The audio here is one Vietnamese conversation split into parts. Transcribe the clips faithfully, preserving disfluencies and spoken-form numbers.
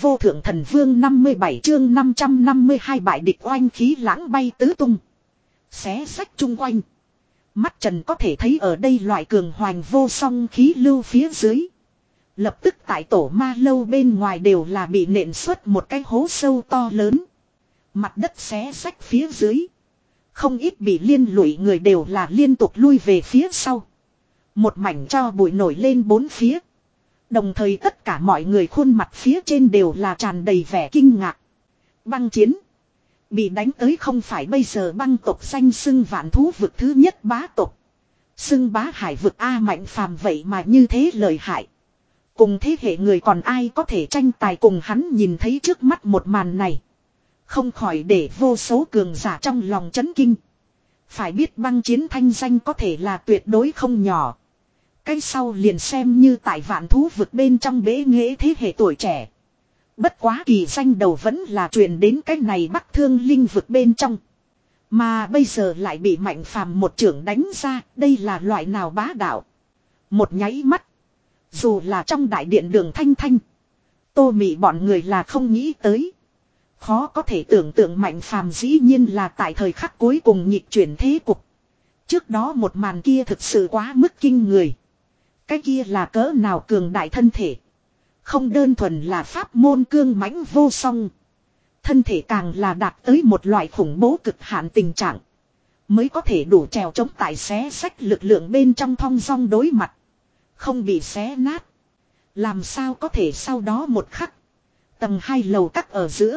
vô thượng thần vương năm mươi bảy chương năm trăm năm mươi hai bại địch oanh khí lãng bay tứ tung. Xé sách chung quanh. Mắt trần có thể thấy ở đây loại cường hoành vô song khí lưu phía dưới. Lập tức tại tổ ma lâu bên ngoài đều là bị nện xuất một cái hố sâu to lớn. Mặt đất xé sách phía dưới. Không ít bị liên lụy người đều là liên tục lui về phía sau. Một mảnh cho bụi nổi lên bốn phía. Đồng thời tất cả mọi người khuôn mặt phía trên đều là tràn đầy vẻ kinh ngạc. Băng chiến. Bị đánh tới không phải bây giờ băng tộc danh xưng vạn thú vực thứ nhất bá tộc. Xưng bá hải vực A Mạnh Phàm vậy mà như thế lợi hại. Cùng thế hệ người còn ai có thể tranh tài cùng hắn nhìn thấy trước mắt một màn này. Không khỏi để vô số cường giả trong lòng chấn kinh. Phải biết băng chiến thanh danh có thể là tuyệt đối không nhỏ. Cái sau liền xem như tại vạn thú vực bên trong bế nghệ thế hệ tuổi trẻ. Bất quá kỳ danh đầu vẫn là truyền đến cái này Bắc Thương Linh vực bên trong. Mà bây giờ lại bị Mạnh Phàm một trưởng đánh ra, đây là loại nào bá đạo. Một nháy mắt. Dù là trong đại điện Đường Thanh Thanh. Tô Mị bọn người là không nghĩ tới. Khó có thể tưởng tượng Mạnh Phàm dĩ nhiên là tại thời khắc cuối cùng nhịp chuyển thế cục. Trước đó một màn kia thực sự quá mức kinh người. Cái kia là cỡ nào cường đại thân thể. Không đơn thuần là pháp môn cương mãnh vô song. Thân thể càng là đạt tới một loại khủng bố cực hạn tình trạng. Mới có thể đủ trèo chống tại xé sách lực lượng bên trong thong dong đối mặt. Không bị xé nát. Làm sao có thể sau đó một khắc. Tầng hai lầu cắt ở giữa.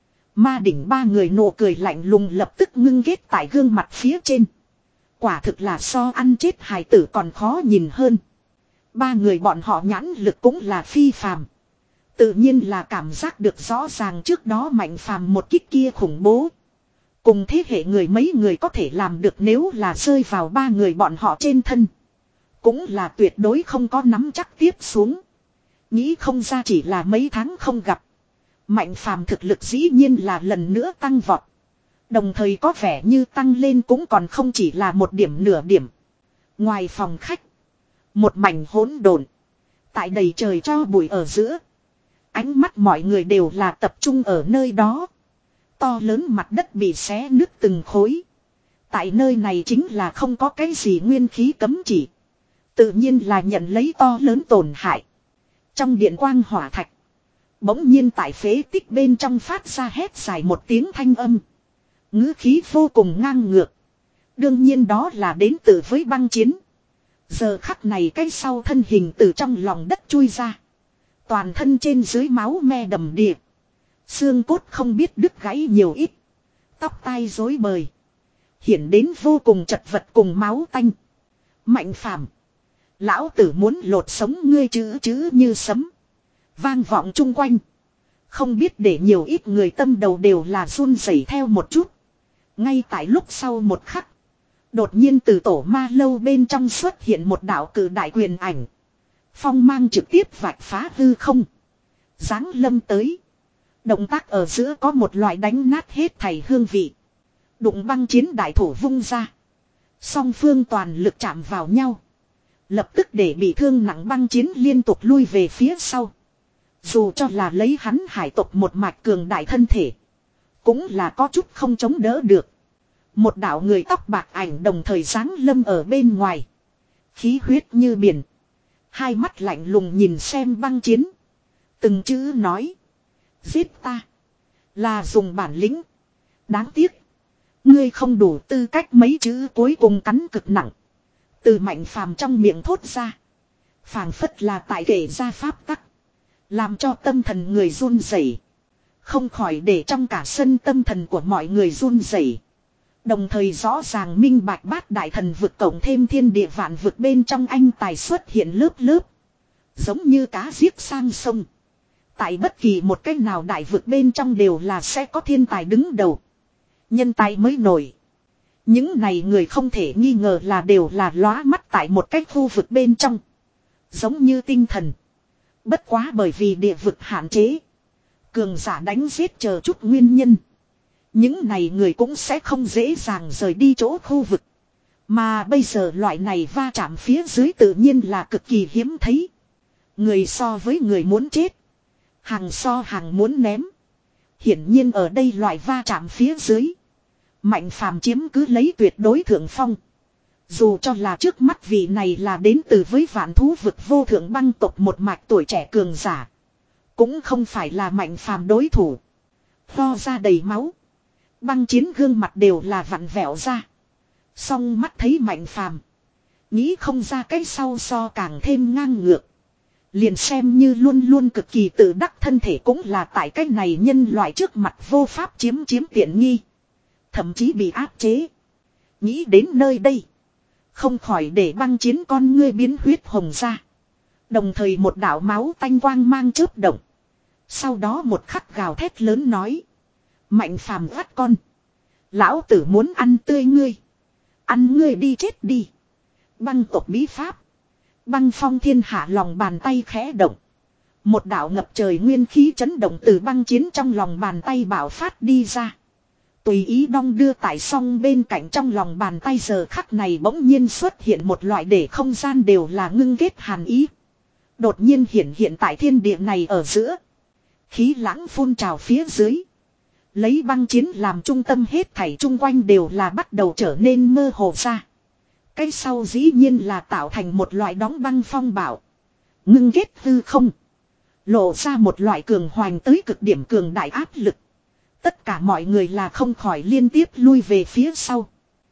Ma đỉnh ba người nụ cười lạnh lùng lập tức ngưng ghét tại gương mặt phía trên. Quả thực là so ăn chết hài tử còn khó nhìn hơn. Ba người bọn họ nhãn lực cũng là phi phàm. Tự nhiên là cảm giác được rõ ràng trước đó Mạnh Phàm một kích kia khủng bố. Cùng thế hệ người mấy người có thể làm được nếu là rơi vào ba người bọn họ trên thân. Cũng là tuyệt đối không có nắm chắc tiếp xuống. Nghĩ không ra chỉ là mấy tháng không gặp. Mạnh Phàm thực lực dĩ nhiên là lần nữa tăng vọt. Đồng thời có vẻ như tăng lên cũng còn không chỉ là một điểm nửa điểm. Ngoài phòng khách. Một mảnh hỗn độn. Tại đầy trời cho bụi ở giữa. Ánh mắt mọi người đều là tập trung ở nơi đó. To lớn mặt đất bị xé nứt từng khối. Tại nơi này chính là không có cái gì nguyên khí cấm chỉ. Tự nhiên là nhận lấy to lớn tổn hại. Trong điện quang hỏa thạch. Bỗng nhiên tại phế tích bên trong phát ra hét dài một tiếng thanh âm. Ngữ khí vô cùng ngang ngược. Đương nhiên đó là đến từ với băng chiến. Giờ khắc này cái sau thân hình từ trong lòng đất chui ra. Toàn thân trên dưới máu me đầm đìa. Xương cốt không biết đứt gãy nhiều ít. Tóc tai rối bời. Hiện đến vô cùng chật vật cùng máu tanh. Mạnh Phàm, lão tử muốn lột sống ngươi chữ chữ như sấm. Vang vọng chung quanh. Không biết để nhiều ít người tâm đầu đều là run rẩy theo một chút. Ngay tại lúc sau một khắc. Đột nhiên từ tổ ma lâu bên trong xuất hiện một đạo cử đại quyền ảnh. Phong mang trực tiếp vạch phá hư không. Giáng lâm tới. Động tác ở giữa có một loại đánh nát hết thảy hương vị. Đụng băng chiến đại thủ vung ra. Song phương toàn lực chạm vào nhau. Lập tức để bị thương nặng băng chiến liên tục lui về phía sau. Dù cho là lấy hắn hải tộc một mạch cường đại thân thể. Cũng là có chút không chống đỡ được. Một đạo người tóc bạc ảnh đồng thời giáng lâm ở bên ngoài. Khí huyết như biển. Hai mắt lạnh lùng nhìn xem băng chiến. Từng chữ nói. Giết ta. Là dùng bản lĩnh. Đáng tiếc. Ngươi không đủ tư cách mấy chữ cuối cùng cắn cực nặng. Từ Mạnh Phàm trong miệng thốt ra. Phảng phất là tại kể ra pháp tắc. Làm cho tâm thần người run rẩy. Không khỏi để trong cả sân tâm thần của mọi người run rẩy. Đồng thời rõ ràng minh bạch bát đại thần vực cộng thêm thiên địa vạn vực bên trong anh tài xuất hiện lớp lớp. Giống như cá giết sang sông. Tại bất kỳ một cách nào đại vực bên trong đều là sẽ có thiên tài đứng đầu. Nhân tài mới nổi. Những này người không thể nghi ngờ là đều là lóa mắt tại một cái khu vực bên trong. Giống như tinh thần. Bất quá bởi vì địa vực hạn chế. Cường giả đánh giết chờ chút nguyên nhân. Những này người cũng sẽ không dễ dàng rời đi chỗ khu vực. Mà bây giờ loại này va chạm phía dưới tự nhiên là cực kỳ hiếm thấy. Người so với người muốn chết. Hàng so hàng muốn ném. Hiển nhiên ở đây loại va chạm phía dưới. Mạnh phàm chiếm cứ lấy tuyệt đối thượng phong. Dù cho là trước mắt vị này là đến từ với vạn thú vực vô thượng băng tộc một mạch tuổi trẻ cường giả. Cũng không phải là mạnh phàm đối thủ. Pho ra đầy máu. Băng chiến gương mặt đều là vặn vẹo ra. Song mắt thấy mạnh phàm. Nghĩ không ra cái sau so càng thêm ngang ngược. Liền xem như luôn luôn cực kỳ tự đắc thân thể cũng là tại cái này nhân loại trước mặt vô pháp chiếm chiếm tiện nghi. Thậm chí bị áp chế. Nghĩ đến nơi đây. Không khỏi để băng chiến con ngươi biến huyết hồng ra. Đồng thời một đạo máu tanh quang mang chớp động. Sau đó một khắc gào thét lớn nói. Mạnh phàm gắt con. Lão tử muốn ăn tươi ngươi. Ăn ngươi đi chết đi. Băng tộc bí pháp. Băng phong thiên hạ lòng bàn tay khẽ động. Một đạo ngập trời nguyên khí chấn động từ băng chiến trong lòng bàn tay bạo phát đi ra. Tùy ý đong đưa tại song bên cạnh trong lòng bàn tay giờ khắc này bỗng nhiên xuất hiện một loại để không gian đều là ngưng kết hàn ý. Đột nhiên hiện hiện tại thiên địa này ở giữa. Khí lãng phun trào phía dưới. Lấy băng chiến làm trung tâm hết thảy chung quanh đều là bắt đầu trở nên mơ hồ ra. Cái sau dĩ nhiên là tạo thành một loại đóng băng phong bạo. Ngưng kết hư không. Lộ ra một loại cường hoành tới cực điểm cường đại áp lực. Tất cả mọi người là không khỏi liên tiếp lui về phía sau.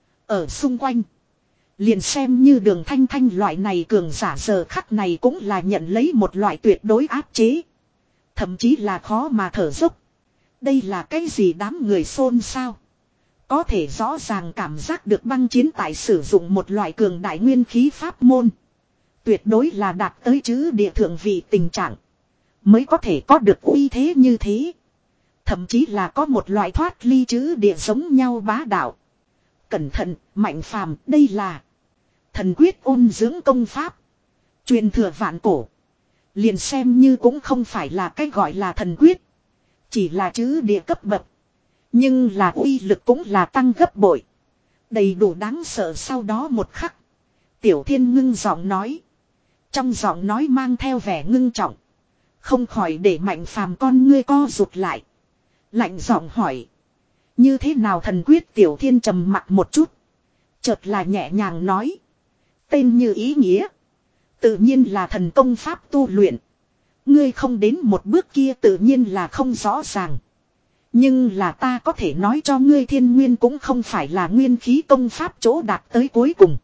Ở xung quanh. Liền xem như đường thanh thanh loại này cường giả giờ khắc này cũng là nhận lấy một loại tuyệt đối áp chế. Thậm chí là khó mà thở dốc. Đây là cái gì đám người xôn xao. Có thể rõ ràng cảm giác được băng chiến tại sử dụng một loại cường đại nguyên khí pháp môn. Tuyệt đối là đạt tới chữ địa thượng vị tình trạng. Mới có thể có được uy thế như thế. Thậm chí là có một loại thoát ly chữ địa giống nhau bá đạo. Cẩn thận, mạnh phàm, đây là thần quyết ôn dưỡng công pháp. Truyền thừa vạn cổ. Liền xem như cũng không phải là cái gọi là thần quyết. Chỉ là chữ địa cấp bậc. Nhưng là uy lực cũng là tăng gấp bội. Đầy đủ đáng sợ sau đó một khắc. Tiểu Thiên ngưng giọng nói. Trong giọng nói mang theo vẻ ngưng trọng. Không khỏi để mạnh phàm con ngươi co rụt lại. Lạnh giọng hỏi. Như thế nào thần quyết Tiểu Thiên trầm mặt một chút. Chợt là nhẹ nhàng nói. Tên như ý nghĩa. Tự nhiên là thần công pháp tu luyện. Ngươi không đến một bước kia tự nhiên là không rõ ràng. Nhưng là ta có thể nói cho ngươi thiên nguyên cũng không phải là nguyên khí công pháp chỗ đạt tới cuối cùng.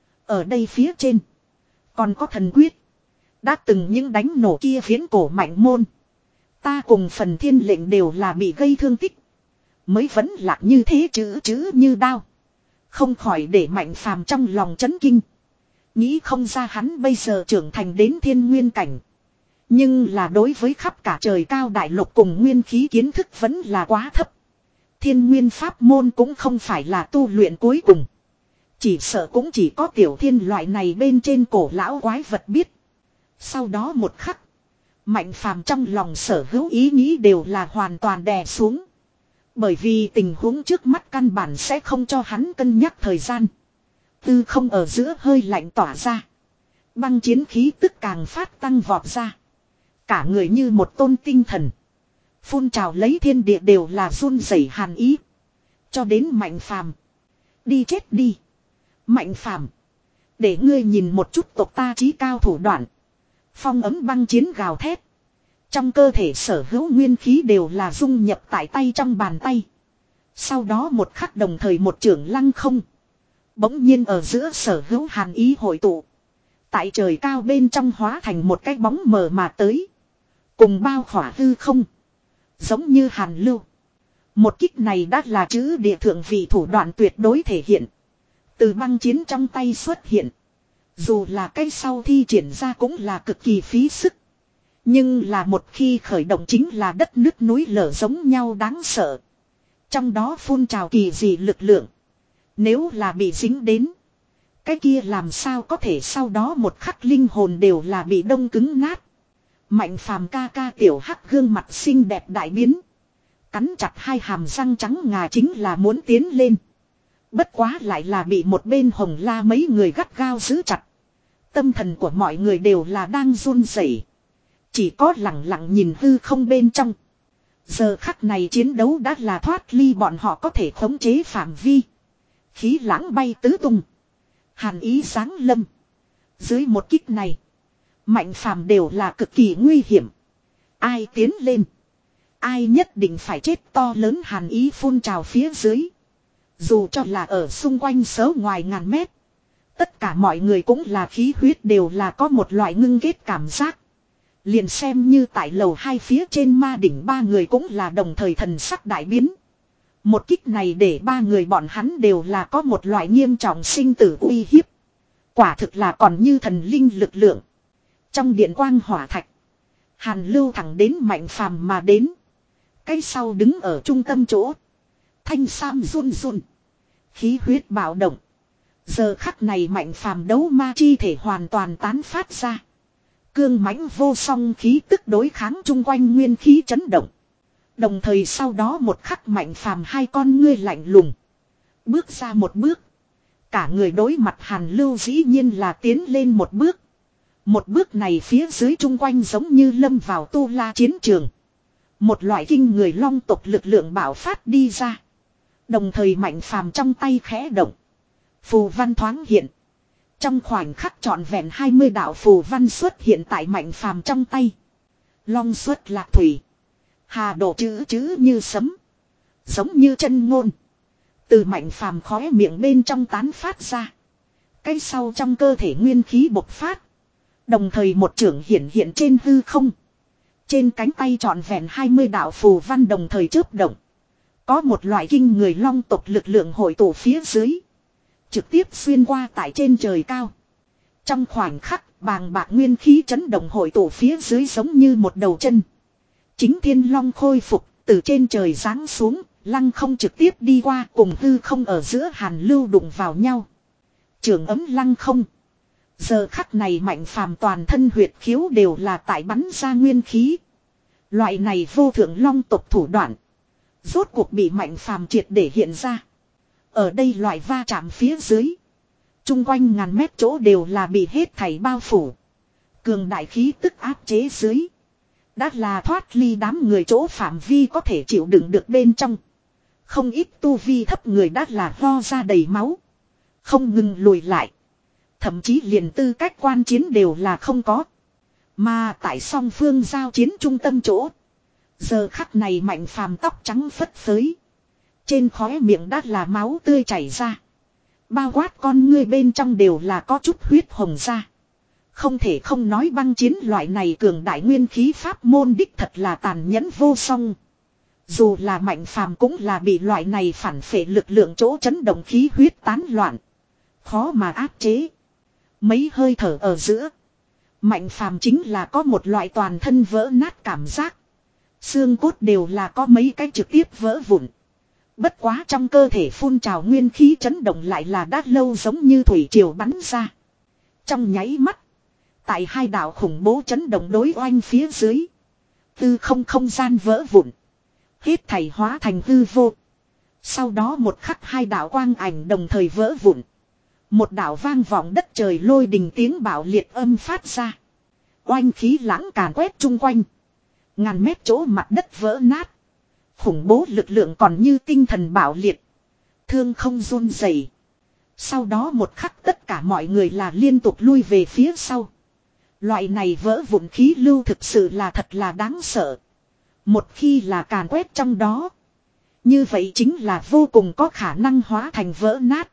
Ở đây phía trên. Còn có thần quyết. Đã từng những đánh nổ kia viễn cổ mạnh môn. Ta cùng phần thiên lệnh đều là bị gây thương tích. Mới vẫn lạc như thế chữ chữ như đao. Không khỏi để mạnh phàm trong lòng chấn kinh. Nghĩ không ra hắn bây giờ trưởng thành đến thiên nguyên cảnh. Nhưng là đối với khắp cả trời cao đại lục cùng nguyên khí kiến thức vẫn là quá thấp. Thiên nguyên pháp môn cũng không phải là tu luyện cuối cùng. Chỉ sợ cũng chỉ có Tiểu Thiên loại này bên trên cổ lão quái vật biết. Sau đó một khắc. Mạnh phàm trong lòng sở hữu ý nghĩ đều là hoàn toàn đè xuống. Bởi vì tình huống trước mắt căn bản sẽ không cho hắn cân nhắc thời gian. Tư không ở giữa hơi lạnh tỏa ra. Băng chiến khí tức càng phát tăng vọt ra. Cả người như một tôn tinh thần. Phun trào lấy thiên địa đều là run rẩy hàn ý. Cho đến mạnh phàm. Đi chết đi. Mạnh phàm. Để ngươi nhìn một chút tộc ta chí cao thủ đoạn. Phong ấm băng chiến gào thét. Trong cơ thể sở hữu nguyên khí đều là dung nhập tại tay trong bàn tay. Sau đó một khắc đồng thời một trưởng lăng không. Bỗng nhiên ở giữa sở hữu hàn ý hội tụ. Tại trời cao bên trong hóa thành một cái bóng mờ mà tới. Cùng bao khỏa hư không. Giống như hàn lưu. Một kích này đã là chữ địa thượng vị thủ đoạn tuyệt đối thể hiện. Từ băng chiến trong tay xuất hiện. Dù là cái sau thi triển ra cũng là cực kỳ phí sức. Nhưng là một khi khởi động chính là đất nứt núi lở giống nhau đáng sợ. Trong đó phun trào kỳ dị lực lượng. Nếu là bị dính đến. Cái kia làm sao có thể sau đó một khắc linh hồn đều là bị đông cứng nát. Mạnh phàm ca ca tiểu hắc gương mặt xinh đẹp đại biến. Cắn chặt hai hàm răng trắng ngà chính là muốn tiến lên. Bất quá lại là bị một bên hồng la mấy người gắt gao giữ chặt. Tâm thần của mọi người đều là đang run rẩy. Chỉ có lặng lặng nhìn hư không bên trong. Giờ khắc này chiến đấu đã là thoát ly bọn họ có thể khống chế phạm vi. Khí lãng bay tứ tung. Hàn ý giáng lâm. Dưới một kích này. Mạnh phàm đều là cực kỳ nguy hiểm. Ai tiến lên. Ai nhất định phải chết, to lớn hàn ý phun trào phía dưới. Dù cho là ở xung quanh sớ ngoài ngàn mét. Tất cả mọi người cũng là khí huyết đều là có một loại ngưng kết cảm giác. Liền xem như tại lầu hai phía trên ma đỉnh ba người cũng là đồng thời thần sắc đại biến. Một kích này để ba người bọn hắn đều là có một loại nghiêm trọng sinh tử uy hiếp. Quả thực là còn như thần linh lực lượng. Trong điện quang hỏa thạch. Hàn lưu thẳng đến Mạnh Phàm mà đến. Cái sau đứng ở trung tâm chỗ. Thanh sam run run. Khí huyết bạo động. Giờ khắc này Mạnh Phàm đấu ma chi thể hoàn toàn tán phát ra. Cương mãnh vô song khí tức đối kháng chung quanh nguyên khí chấn động. Đồng thời sau đó một khắc Mạnh Phàm hai con ngươi lạnh lùng. Bước ra một bước. Cả người đối mặt Hàn Lưu dĩ nhiên là tiến lên một bước. Một bước này phía dưới chung quanh giống như lâm vào tu la chiến trường. Một loại kinh người long tộc lực lượng bạo phát đi ra. Đồng thời Mạnh Phàm trong tay khẽ động. Phù văn thoáng hiện. Trong khoảnh khắc trọn vẹn hai mươi đạo phù văn xuất hiện tại Mạnh Phàm trong tay. Long xuất lạc thủy. Hà đổ chữ chữ như sấm. Giống như chân ngôn. Từ Mạnh Phàm khóe miệng bên trong tán phát ra. Cái sau trong cơ thể nguyên khí bộc phát. Đồng thời một chưởng hiện hiện trên hư không. Trên cánh tay trọn vẹn hai mươi đạo phù văn đồng thời chớp động. Có một loại kinh người long tộc lực lượng hội tụ phía dưới. Trực tiếp xuyên qua tại trên trời cao. Trong khoảnh khắc bàng bạc nguyên khí chấn động hội tụ phía dưới giống như một đầu chân. Chính thiên long khôi phục từ trên trời giáng xuống. Lăng không trực tiếp đi qua cùng hư không ở giữa Hàn Lưu đụng vào nhau. Trường ấm lăng không. Giờ khắc này Mạnh Phàm toàn thân huyệt khiếu đều là tại bắn ra nguyên khí. Loại này vô thượng long tộc thủ đoạn. Rốt cuộc bị Mạnh Phàm triệt để hiện ra. Ở đây loại va chạm phía dưới. Trung quanh ngàn mét chỗ đều là bị hết thảy bao phủ. Cường đại khí tức áp chế dưới. Đã là thoát ly đám người chỗ phạm vi có thể chịu đựng được bên trong. Không ít tu vi thấp người đã là lo ra đầy máu. Không ngừng lùi lại. Thậm chí liền tư cách quan chiến đều là không có. Mà tại song phương giao chiến trung tâm chỗ. Giờ khắc này Mạnh Phàm tóc trắng phất phới. Trên khóe miệng đã là máu tươi chảy ra. Bao quát con ngươi bên trong đều là có chút huyết hồng ra. Không thể không nói băng chiến loại này cường đại nguyên khí pháp môn đích thật là tàn nhẫn vô song. Dù là Mạnh Phàm cũng là bị loại này phản phệ lực lượng chỗ chấn động khí huyết tán loạn. Khó mà áp chế. Mấy hơi thở ở giữa. Mạnh Phàm chính là có một loại toàn thân vỡ nát cảm giác. Xương cốt đều là có mấy cái trực tiếp vỡ vụn. Bất quá trong cơ thể phun trào nguyên khí chấn động lại là đã lâu giống như thủy triều bắn ra. Trong nháy mắt. Tại hai đạo khủng bố chấn động đối oanh phía dưới. Tư không không gian vỡ vụn. Hết thảy hóa thành hư vô. Sau đó một khắc hai đạo quang ảnh đồng thời vỡ vụn. Một đạo vang vọng đất trời lôi đình tiếng bạo liệt âm phát ra. Oanh khí lãng càn quét chung quanh. Ngàn mét chỗ mặt đất vỡ nát. Khủng bố lực lượng còn như tinh thần bạo liệt. Thương không run rẩy. Sau đó một khắc tất cả mọi người là liên tục lui về phía sau. Loại này vỡ vụn khí lưu thực sự là thật là đáng sợ. Một khi là càn quét trong đó. Như vậy chính là vô cùng có khả năng hóa thành vỡ nát.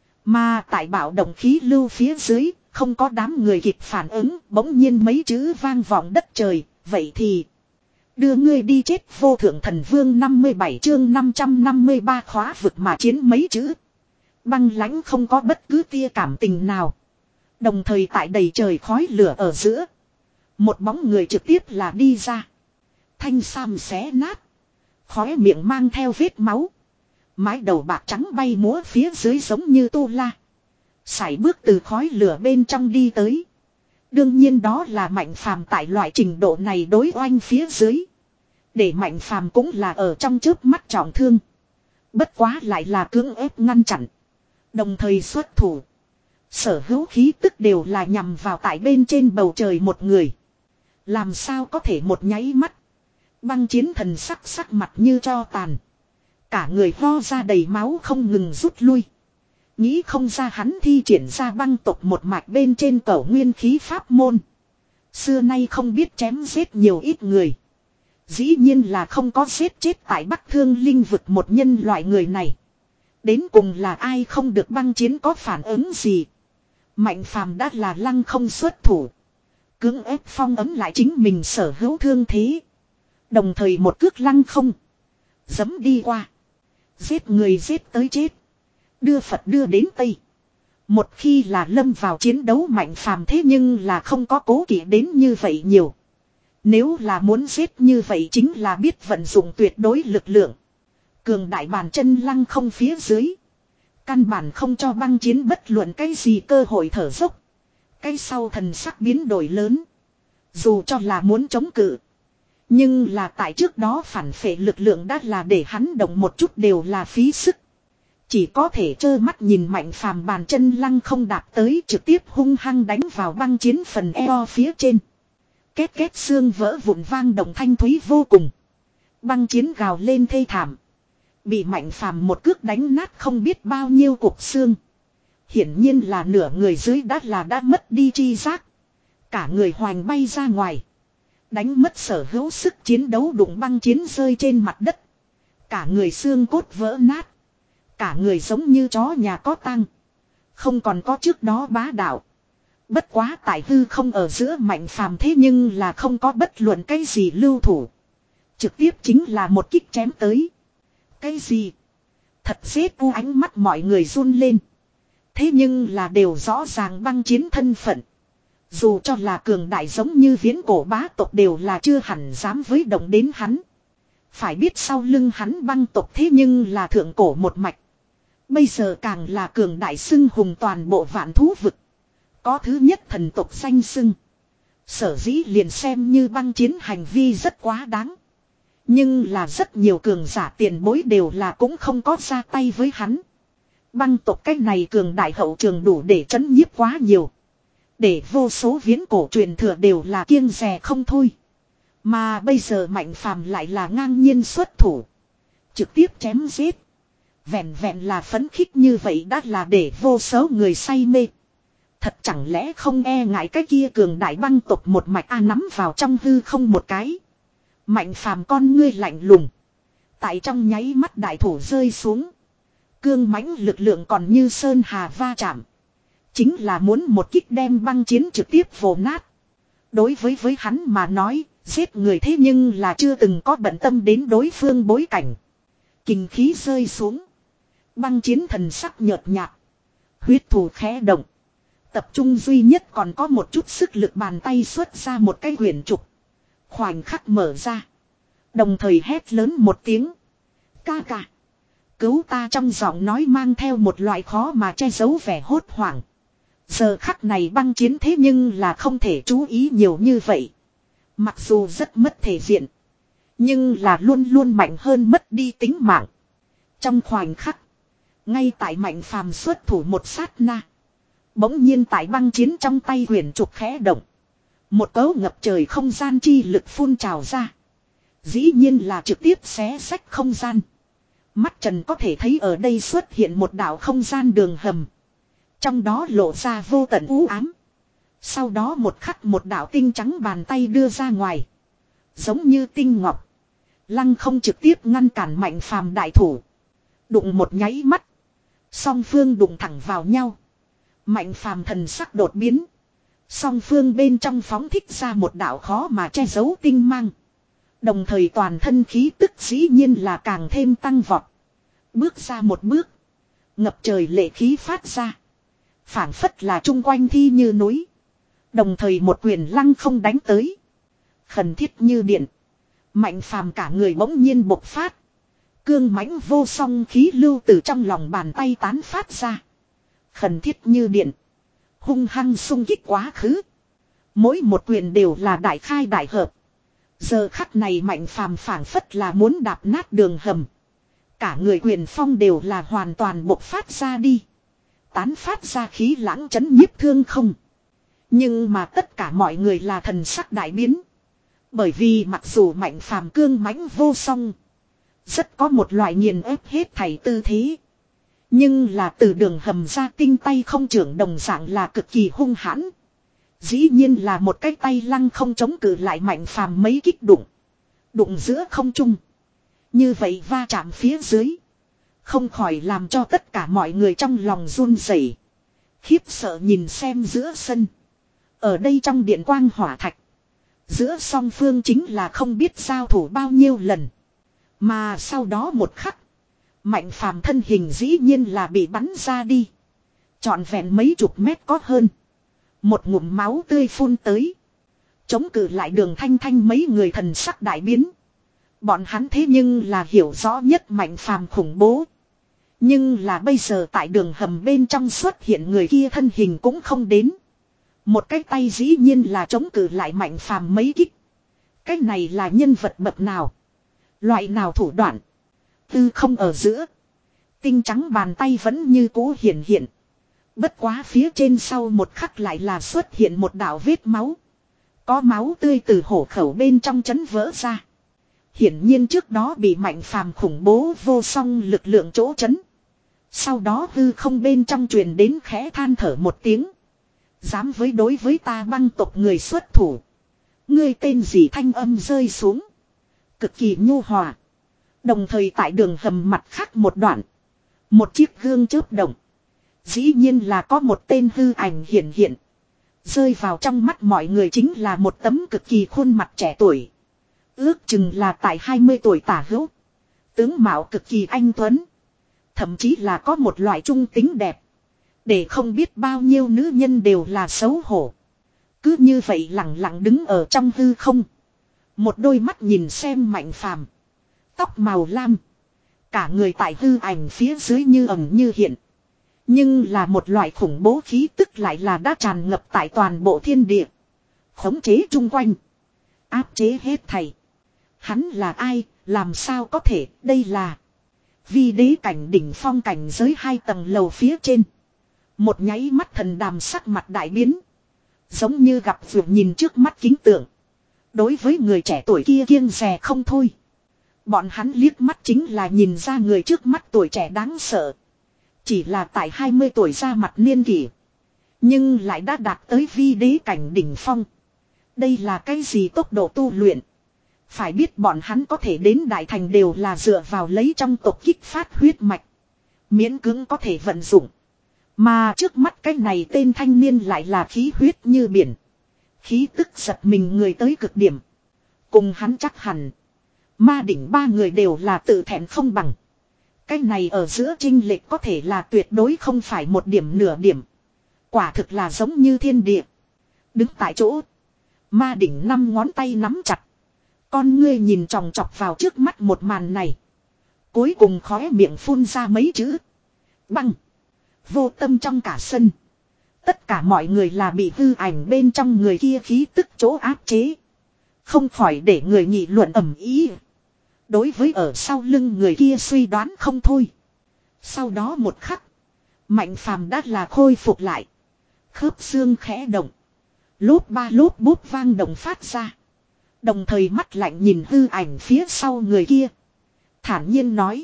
Mà tại bạo động khí lưu phía dưới, không có đám người kịp phản ứng, bỗng nhiên mấy chữ vang vọng đất trời, vậy thì... Đưa ngươi đi chết vô thượng thần vương năm mươi bảy chương năm trăm năm mươi ba khóa vực mà chiến mấy chữ. Băng lãnh không có bất cứ tia cảm tình nào. Đồng thời tại đầy trời khói lửa ở giữa. Một bóng người trực tiếp là đi ra. Thanh sam xé nát. Khói miệng mang theo vết máu. Mái đầu bạc trắng bay múa phía dưới giống như tu la. Sải bước từ khói lửa bên trong đi tới. Đương nhiên đó là Mạnh Phàm tại loại trình độ này đối oanh phía dưới. Để Mạnh Phàm cũng là ở trong chớp mắt trọng thương. Bất quá lại là cưỡng ép ngăn chặn. Đồng thời xuất thủ. Sở hữu khí tức đều là nhằm vào tại bên trên bầu trời một người. Làm sao có thể một nháy mắt. Băng chiến thần sắc sắc mặt như tro tàn. Cả người ho ra đầy máu không ngừng rút lui. Nghĩ không ra hắn thi triển ra băng tộc một mạch bên trên cẩu nguyên khí pháp môn. Xưa nay không biết chém giết nhiều ít người. Dĩ nhiên là không có giết chết tại Bắc Thương Linh vực một nhân loại người này. Đến cùng là ai không được băng chiến có phản ứng gì. Mạnh phàm đã là lăng không xuất thủ. Cưỡng ép phong ấm lại chính mình sở hữu thương thế. Đồng thời một cước lăng không. Giấm đi qua. Giết người giết tới chết. Đưa Phật đưa đến Tây. Một khi là lâm vào chiến đấu mạnh phàm thế nhưng là không có cố kỵ đến như vậy nhiều. Nếu là muốn giết như vậy chính là biết vận dụng tuyệt đối lực lượng. Cường đại bàn chân lăng không phía dưới. Căn bản không cho băng chiến bất luận cái gì cơ hội thở dốc. Cái sau thần sắc biến đổi lớn. Dù cho là muốn chống cự. Nhưng là tại trước đó phản phệ lực lượng đã là để hắn động một chút đều là phí sức. Chỉ có thể trơ mắt nhìn mạnh phàm bàn chân lăng không đạp tới trực tiếp hung hăng đánh vào băng chiến phần eo phía trên. Két két xương vỡ vụn vang động thanh thúy vô cùng. Băng chiến gào lên thê thảm. Bị mạnh phàm một cước đánh nát không biết bao nhiêu cục xương. Hiển nhiên là nửa người dưới đã là đã mất đi chi giác. Cả người hoành bay ra ngoài. Đánh mất sở hữu sức chiến đấu đụng băng chiến rơi trên mặt đất. Cả người xương cốt vỡ nát. Cả người giống như chó nhà có tang. Không còn có trước đó bá đạo. Bất quá tại hư không ở giữa mạnh phàm thế nhưng là không có bất luận cái gì lưu thủ. Trực tiếp chính là một kích chém tới. Cái gì? Thật xếp u ánh mắt mọi người run lên. Thế nhưng là đều rõ ràng băng chiến thân phận. Dù cho là cường đại giống như viễn cổ bá tộc đều là chưa hẳn dám với động đến hắn. Phải biết sau lưng hắn băng tộc thế nhưng là thượng cổ một mạch. Bây giờ càng là cường đại xưng hùng toàn bộ vạn thú vực. Có thứ nhất thần tộc danh xưng. Sở dĩ liền xem như băng chiến hành vi rất quá đáng. Nhưng là rất nhiều cường giả tiền bối đều là cũng không có ra tay với hắn. Băng tộc cách này cường đại hậu trường đủ để trấn nhiếp quá nhiều. Để vô số viễn cổ truyền thừa đều là kiêng dè không thôi. Mà bây giờ mạnh phàm lại là ngang nhiên xuất thủ. Trực tiếp chém giết. Vẹn vẹn là phấn khích như vậy đã là để vô số người say mê. Thật chẳng lẽ không e ngại cái kia cường đại băng tộc một mạch a nắm vào trong hư không một cái. Mạnh phàm con ngươi lạnh lùng. Tại trong nháy mắt đại thủ rơi xuống. Cương mãnh lực lượng còn như sơn hà va chạm. Chính là muốn một kích đem băng chiến trực tiếp vồ nát. Đối với với hắn mà nói, giết người thế nhưng là chưa từng có bận tâm đến đối phương bối cảnh. Kình khí rơi xuống. Băng chiến thần sắc nhợt nhạt. Huyết thủ khẽ động. Tập trung duy nhất còn có một chút sức lực bàn tay xuất ra một cái quyển trục. Khoảnh khắc mở ra. Đồng thời hét lớn một tiếng. Ca ca. Cứu ta trong giọng nói mang theo một loại khó mà che giấu vẻ hốt hoảng. Giờ khắc này băng chiến thế nhưng là không thể chú ý nhiều như vậy. Mặc dù rất mất thể diện. Nhưng là luôn luôn mạnh hơn mất đi tính mạng. Trong khoảnh khắc. Ngay tại mạnh phàm xuất thủ một sát na. Bỗng nhiên tại băng chiến trong tay huyền trục khẽ động. Một cấu ngập trời không gian chi lực phun trào ra. Dĩ nhiên là trực tiếp xé sách không gian. Mắt trần có thể thấy ở đây xuất hiện một đạo không gian đường hầm. Trong đó lộ ra vô tận u ám. Sau đó một khắc một đạo tinh trắng bàn tay đưa ra ngoài. Giống như tinh ngọc. Lăng không trực tiếp ngăn cản mạnh phàm đại thủ. Đụng một nháy mắt. Song phương đụng thẳng vào nhau. Mạnh phàm thần sắc đột biến. Song phương bên trong phóng thích ra một đạo khó mà che giấu tinh mang. Đồng thời toàn thân khí tức dĩ nhiên là càng thêm tăng vọt. Bước ra một bước. Ngập trời lệ khí phát ra. Phảng phất là chung quanh thi như núi. Đồng thời một quyền lăng không đánh tới. Khẩn thiết như điện. Mạnh phàm cả người bỗng nhiên bộc phát. Cương mãnh vô song khí lưu từ trong lòng bàn tay tán phát ra. Khẩn thiết như điện. Hung hăng xung kích quá khứ. Mỗi một quyền đều là đại khai đại hợp. Giờ khắc này mạnh phàm phảng phất là muốn đạp nát đường hầm. Cả người quyền phong đều là hoàn toàn bộc phát ra đi. Tán phát ra khí lãng chấn nhiếp thương không. Nhưng mà tất cả mọi người là thần sắc đại biến. Bởi vì mặc dù Mạnh Phàm cương mãnh vô song, rất có một loại nghiền ép hết thảy tư thế. Nhưng là từ đường hầm ra tinh tay không trưởng đồng dạng là cực kỳ hung hãn. Dĩ nhiên là một cái tay lăng không chống cự lại Mạnh Phàm mấy kích đụng. Đụng giữa không trung. Như vậy va chạm phía dưới. Không khỏi làm cho tất cả mọi người trong lòng run rẩy, khiếp sợ nhìn xem giữa sân. Ở đây trong điện quang hỏa thạch, giữa song phương chính là không biết giao thủ bao nhiêu lần. Mà sau đó một khắc, Mạnh Phàm thân hình dĩ nhiên là bị bắn ra đi. Trọn vẹn mấy chục mét có hơn. Một ngụm máu tươi phun tới. Chống cự lại Đường Thanh Thanh mấy người thần sắc đại biến. Bọn hắn thế nhưng là hiểu rõ nhất Mạnh Phàm khủng bố. Nhưng là bây giờ tại đường hầm bên trong xuất hiện người kia thân hình cũng không đến. Một cái tay dĩ nhiên là chống cự lại Mạnh Phàm mấy kích. Cái này là nhân vật bậc nào? Loại nào thủ đoạn? Tư không ở giữa. Tinh trắng bàn tay vẫn như cũ hiện hiện. Bất quá phía trên sau một khắc lại là xuất hiện một đạo vết máu. Có máu tươi từ hổ khẩu bên trong chấn vỡ ra. Hiển nhiên trước đó bị Mạnh Phàm khủng bố vô song lực lượng chỗ chấn. Sau đó hư không bên trong truyền đến khẽ than thở một tiếng. Dám với đối với ta băng tộc người xuất thủ. Ngươi tên gì thanh âm rơi xuống. Cực kỳ nhu hòa. Đồng thời tại đường hầm mặt khác một đoạn. Một chiếc gương chớp động. Dĩ nhiên là có một tên hư ảnh hiện hiện. Rơi vào trong mắt mọi người chính là một tấm cực kỳ khuôn mặt trẻ tuổi. Ước chừng là tại hai mươi tuổi tả hữu. Tướng mạo cực kỳ anh tuấn. Thậm chí là có một loại trung tính đẹp. Để không biết bao nhiêu nữ nhân đều là xấu hổ. Cứ như vậy lặng lặng đứng ở trong hư không. Một đôi mắt nhìn xem Mạnh Phàm. Tóc màu lam. Cả người tại hư ảnh phía dưới như ẩn như hiện. Nhưng là một loại khủng bố khí tức lại là đã tràn ngập tại toàn bộ thiên địa. Khống chế chung quanh. Áp chế hết thảy. Hắn là ai, làm sao có thể, đây là... Vi đế cảnh đỉnh phong cảnh giới hai tầng lầu phía trên. Một nháy mắt thần đàm sắc mặt đại biến. Giống như gặp vượt nhìn trước mắt kính tượng. Đối với người trẻ tuổi kia kiêng dè không thôi. Bọn hắn liếc mắt chính là nhìn ra người trước mắt tuổi trẻ đáng sợ. Chỉ là tại hai mươi tuổi ra mặt niên kỷ. Nhưng lại đã đạt tới vi đế cảnh đỉnh phong. Đây là cái gì tốc độ tu luyện? Phải biết bọn hắn có thể đến đại thành đều là dựa vào lấy trong tộc kích phát huyết mạch. Miễn cưỡng có thể vận dụng. Mà trước mắt cái này tên thanh niên lại là khí huyết như biển. Khí tức giật mình người tới cực điểm. Cùng hắn chắc hẳn. Ma đỉnh ba người đều là tự thẹn không bằng. Cái này ở giữa chênh lệch có thể là tuyệt đối không phải một điểm nửa điểm. Quả thực là giống như thiên địa. Đứng tại chỗ. Ma đỉnh năm ngón tay nắm chặt. Con ngươi nhìn tròng trọc vào trước mắt một màn này. Cuối cùng khóe miệng phun ra mấy chữ. Băng. Vô tâm trong cả sân. Tất cả mọi người là bị hư ảnh bên trong người kia khí tức chỗ áp chế. Không khỏi để người nghị luận ầm ý. Đối với ở sau lưng người kia suy đoán không thôi. Sau đó một khắc. Mạnh Phàm đã là khôi phục lại. Khớp xương khẽ động. Lốp ba lốp bút vang động phát ra. Đồng thời mắt lạnh nhìn hư ảnh phía sau người kia. Thản nhiên nói.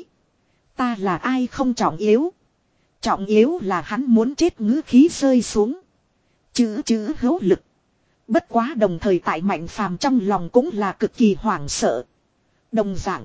Ta là ai không trọng yếu. Trọng yếu là hắn muốn chết ngữ khí rơi xuống. Chữ chữ hữu lực. Bất quá đồng thời tại Mạnh Phàm trong lòng cũng là cực kỳ hoảng sợ. Đồng dạng.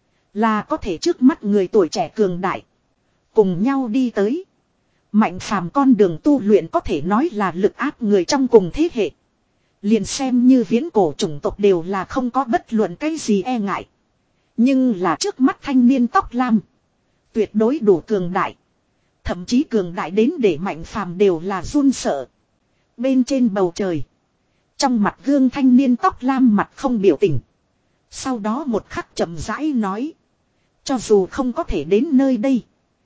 Là có thể trước mắt người tuổi trẻ cường đại. Cùng nhau đi tới. Mạnh Phàm con đường tu luyện có thể nói là lực áp người trong cùng thế hệ. Liền xem như viễn cổ chủng tộc đều là không có bất luận cái gì e ngại. Nhưng là trước mắt thanh niên tóc lam. Tuyệt đối đủ cường đại. Thậm chí cường đại đến để Mạnh Phàm đều là run sợ. Bên trên bầu trời. Trong mặt gương thanh niên tóc lam mặt không biểu tình. Sau đó một khắc chậm rãi nói. Cho dù không có thể đến nơi đây.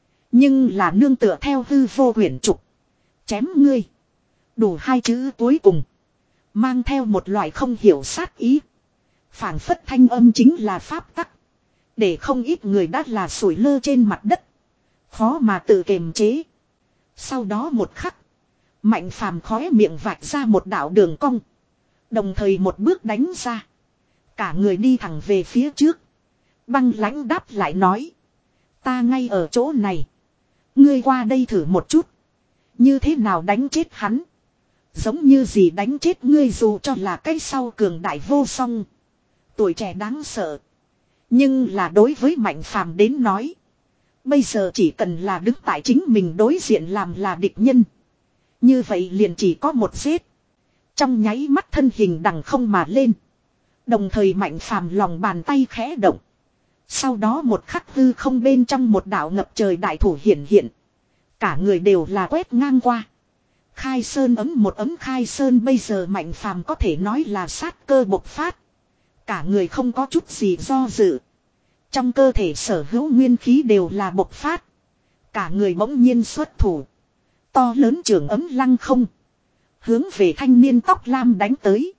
Nhưng là nương tựa theo hư vô quyển trục. Chém ngươi. Đủ hai chữ cuối cùng. Mang theo một loại không hiểu sát ý. Phảng phất thanh âm chính là pháp tắc. Để không ít người đã là sủi lơ trên mặt đất. Khó mà tự kiềm chế. Sau đó một khắc. Mạnh Phàm khóe miệng vạch ra một đạo đường cong. Đồng thời một bước đánh ra. Cả người đi thẳng về phía trước. Băng lãnh đáp lại nói. Ta ngay ở chỗ này. Ngươi qua đây thử một chút. Như thế nào đánh chết hắn. Giống như gì đánh chết ngươi dù cho là cái sau cường đại vô song. Tuổi trẻ đáng sợ. Nhưng là đối với Mạnh Phàm đến nói. Bây giờ chỉ cần là đứng tại chính mình đối diện làm là địch nhân. Như vậy liền chỉ có một giết. Trong nháy mắt thân hình đằng không mà lên. Đồng thời Mạnh Phàm lòng bàn tay khẽ động. Sau đó một khắc hư không bên trong một đạo ngập trời đại thủ hiện hiện. Cả người đều là quét ngang qua. Khai sơn ấm một ấm khai sơn bây giờ Mạnh Phàm có thể nói là sát cơ bộc phát. Cả người không có chút gì do dự. Trong cơ thể sở hữu nguyên khí đều là bộc phát. Cả người bỗng nhiên xuất thủ. To lớn trường ấm lăng không. Hướng về thanh niên tóc lam đánh tới.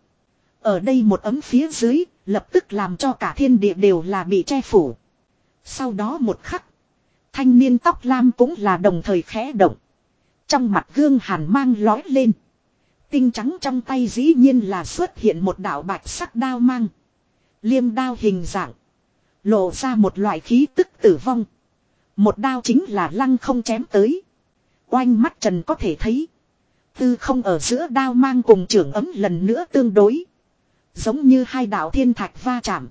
Ở đây một ấm phía dưới, lập tức làm cho cả thiên địa đều là bị che phủ. Sau đó một khắc, thanh niên tóc lam cũng là đồng thời khẽ động. Trong mặt gương hàn mang lói lên. Tinh trắng trong tay dĩ nhiên là xuất hiện một đạo bạch sắc đao mang. Liêm đao hình dạng. Lộ ra một loại khí tức tử vong. Một đao chính là lăng không chém tới. Oanh mắt trần có thể thấy. Tư không ở giữa đao mang cùng trưởng ấm lần nữa tương đối. Giống như hai đạo thiên thạch va chạm.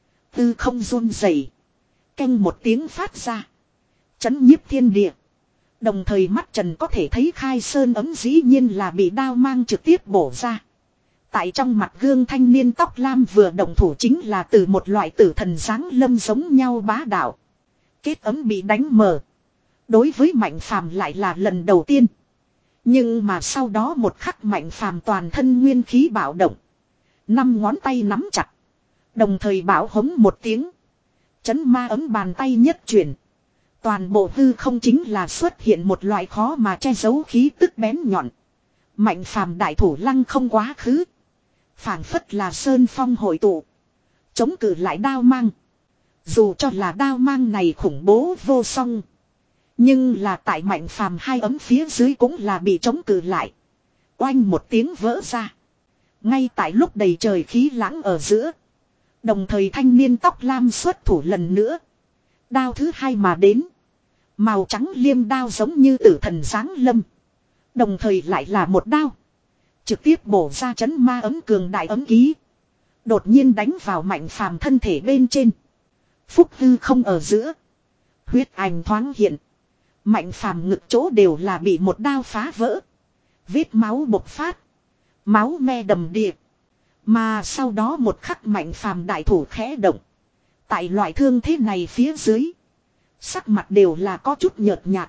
Tư không run rẩy, canh một tiếng phát ra. Chấn nhiếp thiên địa. Đồng thời mắt trần có thể thấy khai sơn ấm dĩ nhiên là bị đao mang trực tiếp bổ ra. Tại trong mặt gương thanh niên tóc lam vừa động thủ chính là từ một loại tử thần giáng lâm giống nhau bá đạo. Kết ấm bị đánh mờ. Đối với Mạnh Phàm lại là lần đầu tiên. Nhưng mà sau đó một khắc Mạnh Phàm toàn thân nguyên khí bạo động. Năm ngón tay nắm chặt. Đồng thời bảo hống một tiếng. Chấn ma ấm bàn tay nhất chuyển. Toàn bộ hư không chính là xuất hiện một loại khó mà che giấu khí tức bén nhọn. Mạnh Phàm đại thủ lăng không quá khứ. Phảng phất là sơn phong hội tụ. Chống cự lại đao mang. Dù cho là đao mang này khủng bố vô song. Nhưng là tại Mạnh Phàm hai ấm phía dưới cũng là bị chống cự lại. Oanh một tiếng vỡ ra. Ngay tại lúc đầy trời khí lãng ở giữa. Đồng thời thanh niên tóc lam xuất thủ lần nữa. Đao thứ hai mà đến. Màu trắng liêm đao giống như tử thần giáng lâm. Đồng thời lại là một đao. Trực tiếp bổ ra chấn ma ấm cường đại ấm ký. Đột nhiên đánh vào Mạnh Phàm thân thể bên trên. Phúc hư không ở giữa. Huyết ảnh thoáng hiện. Mạnh Phàm ngực chỗ đều là bị một đao phá vỡ. Vết máu bộc phát. Máu me đầm đìa. Mà sau đó một khắc Mạnh Phàm đại thủ khẽ động. Tại loại thương thế này phía dưới. Sắc mặt đều là có chút nhợt nhạt.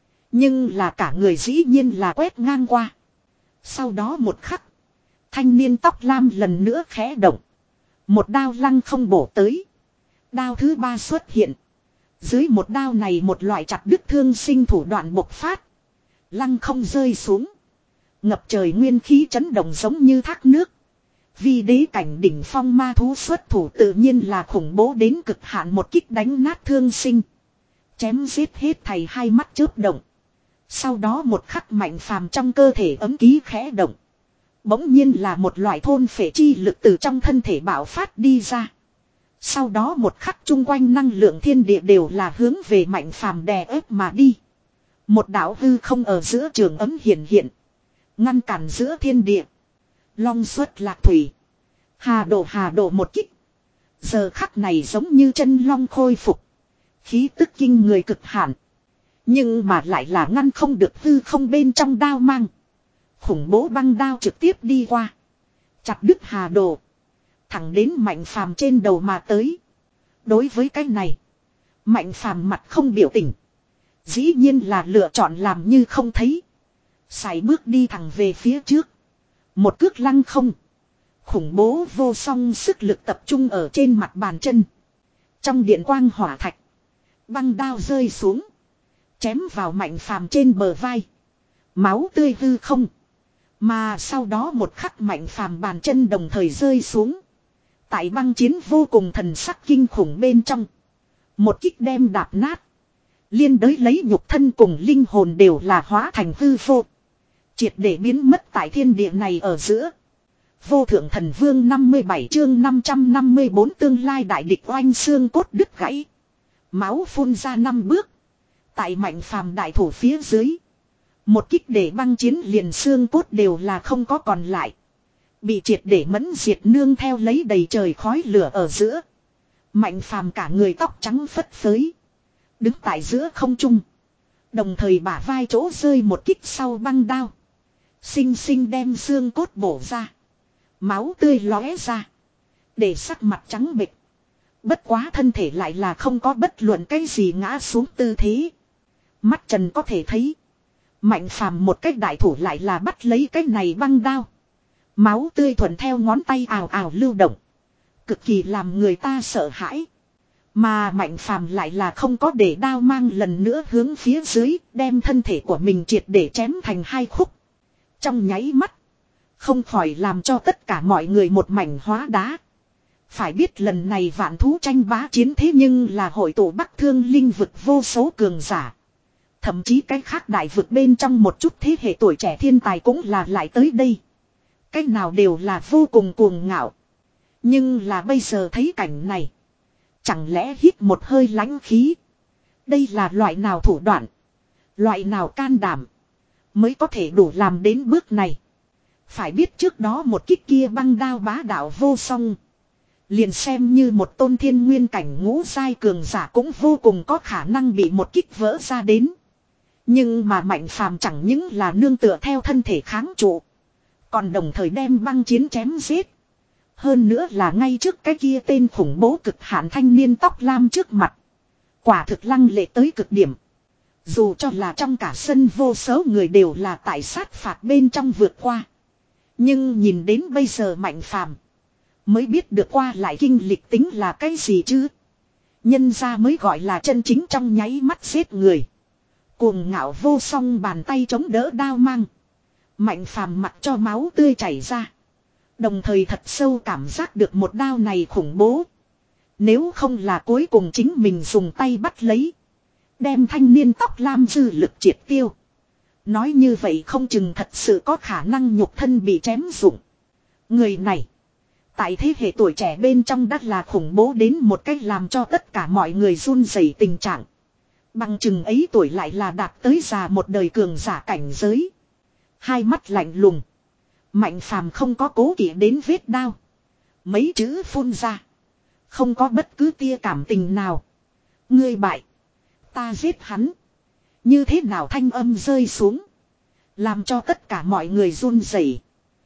Nhưng là cả người dĩ nhiên là quét ngang qua. Sau đó một khắc. Thanh niên tóc lam lần nữa khẽ động. Một đao lăng không bổ tới. Đao thứ ba xuất hiện. Dưới một đao này một loại chặt đứt thương sinh thủ đoạn bộc phát. Lăng không rơi xuống. Ngập trời nguyên khí chấn động giống như thác nước. Vì đế cảnh đỉnh phong ma thú xuất thủ tự nhiên là khủng bố đến cực hạn một kích đánh nát thương sinh. Chém giết hết thầy hai mắt chớp động. Sau đó một khắc Mạnh Phàm trong cơ thể ấm ký khẽ động. Bỗng nhiên là một loại thôn phệ chi lực từ trong thân thể bạo phát đi ra. Sau đó một khắc chung quanh năng lượng thiên địa đều là hướng về Mạnh Phàm đè ép mà đi. Một đạo hư không ở giữa trường ấm hiện hiện. Ngăn cản giữa thiên địa. Long xuất lạc thủy. Hà đổ hà đổ một kích. Giờ khắc này giống như chân long khôi phục. Khí tức kinh người cực hạn. Nhưng mà lại là ngăn không được hư không bên trong đao mang. Khủng bố băng đao trực tiếp đi qua. Chặt đứt hà đồ. Thẳng đến Mạnh Phàm trên đầu mà tới. Đối với cái này. Mạnh Phàm mặt không biểu tình. Dĩ nhiên là lựa chọn làm như không thấy. Sải bước đi thẳng về phía trước. Một cước lăng không. Khủng bố vô song sức lực tập trung ở trên mặt bàn chân. Trong điện quang hỏa thạch. Băng đao rơi xuống. Chém vào Mạnh Phàm trên bờ vai. Máu tươi hư không. Mà sau đó một khắc Mạnh Phàm bàn chân đồng thời rơi xuống. Tại băng chiến vô cùng thần sắc kinh khủng bên trong. Một kích đem đạp nát. Liên đới lấy nhục thân cùng linh hồn đều là hóa thành hư vô. Triệt để biến mất tại thiên địa này ở giữa. Vô thượng thần vương năm mươi bảy chương năm trăm năm mươi bốn tương lai đại địch oanh xương cốt đứt gãy. Máu phun ra năm bước. Tại Mạnh Phàm đại thủ phía dưới. Một kích để băng chiến liền xương cốt đều là không có còn lại. Bị triệt để mẫn diệt nương theo lấy đầy trời khói lửa ở giữa. Mạnh Phàm cả người tóc trắng phất phới. Đứng tại giữa không trung. Đồng thời bả vai chỗ rơi một kích sau băng đao. Xinh xinh đem xương cốt bổ ra. Máu tươi lóe ra. Để sắc mặt trắng bệch. Bất quá thân thể lại là không có bất luận cái gì ngã xuống tư thế. Mắt Trần có thể thấy. Mạnh Phàm một cách đại thủ lại là bắt lấy cái này băng đao. Máu tươi thuận theo ngón tay ào ào lưu động. Cực kỳ làm người ta sợ hãi. Mà Mạnh Phàm lại là không có để đao mang lần nữa hướng phía dưới. Đem thân thể của mình triệt để chém thành hai khúc. Trong nháy mắt. Không khỏi làm cho tất cả mọi người một mảnh hóa đá. Phải biết lần này vạn thú tranh bá chiến thế nhưng là hội tụ Bắc Thương linh vực vô số cường giả. Thậm chí cái khác đại vực bên trong một chút thế hệ tuổi trẻ thiên tài cũng là lại tới đây. Cái nào đều là vô cùng cuồng ngạo. Nhưng là bây giờ thấy cảnh này. Chẳng lẽ hít một hơi lãnh khí. Đây là loại nào thủ đoạn. Loại nào can đảm. Mới có thể đủ làm đến bước này. Phải biết trước đó một kích kia băng đao bá đạo vô song. Liền xem như một tôn thiên nguyên cảnh ngũ giai cường giả cũng vô cùng có khả năng bị một kích vỡ ra đến. Nhưng mà Mạnh Phàm chẳng những là nương tựa theo thân thể kháng trụ. Còn đồng thời đem băng chiến chém giết. Hơn nữa là ngay trước cái kia tên khủng bố cực hạn thanh niên tóc lam trước mặt. Quả thực lăng lệ tới cực điểm. Dù cho là trong cả sân vô số người đều là tại sát phạt bên trong vượt qua. Nhưng nhìn đến bây giờ Mạnh Phàm mới biết được qua lại kinh lịch tính là cái gì chứ. Nhân ra mới gọi là chân chính trong nháy mắt giết người. Cuồng ngạo vô song bàn tay chống đỡ đao mang. Mạnh Phàm mặc cho máu tươi chảy ra. Đồng thời thật sâu cảm giác được một đao này khủng bố. Nếu không là cuối cùng chính mình dùng tay bắt lấy. Đem thanh niên tóc lam dư lực triệt tiêu. Nói như vậy không chừng thật sự có khả năng nhục thân bị chém rụng. Người này. Tại thế hệ tuổi trẻ bên trong đã là khủng bố đến một cách làm cho tất cả mọi người run rẩy tình trạng. Bằng chừng ấy tuổi lại là đạt tới già một đời cường giả cảnh giới. Hai mắt lạnh lùng. Mạnh Phàm không có cố kỵ đến vết đao. Mấy chữ phun ra. Không có bất cứ tia cảm tình nào. Ngươi bại. Ta giết hắn. Như thế nào thanh âm rơi xuống. Làm cho tất cả mọi người run rẩy.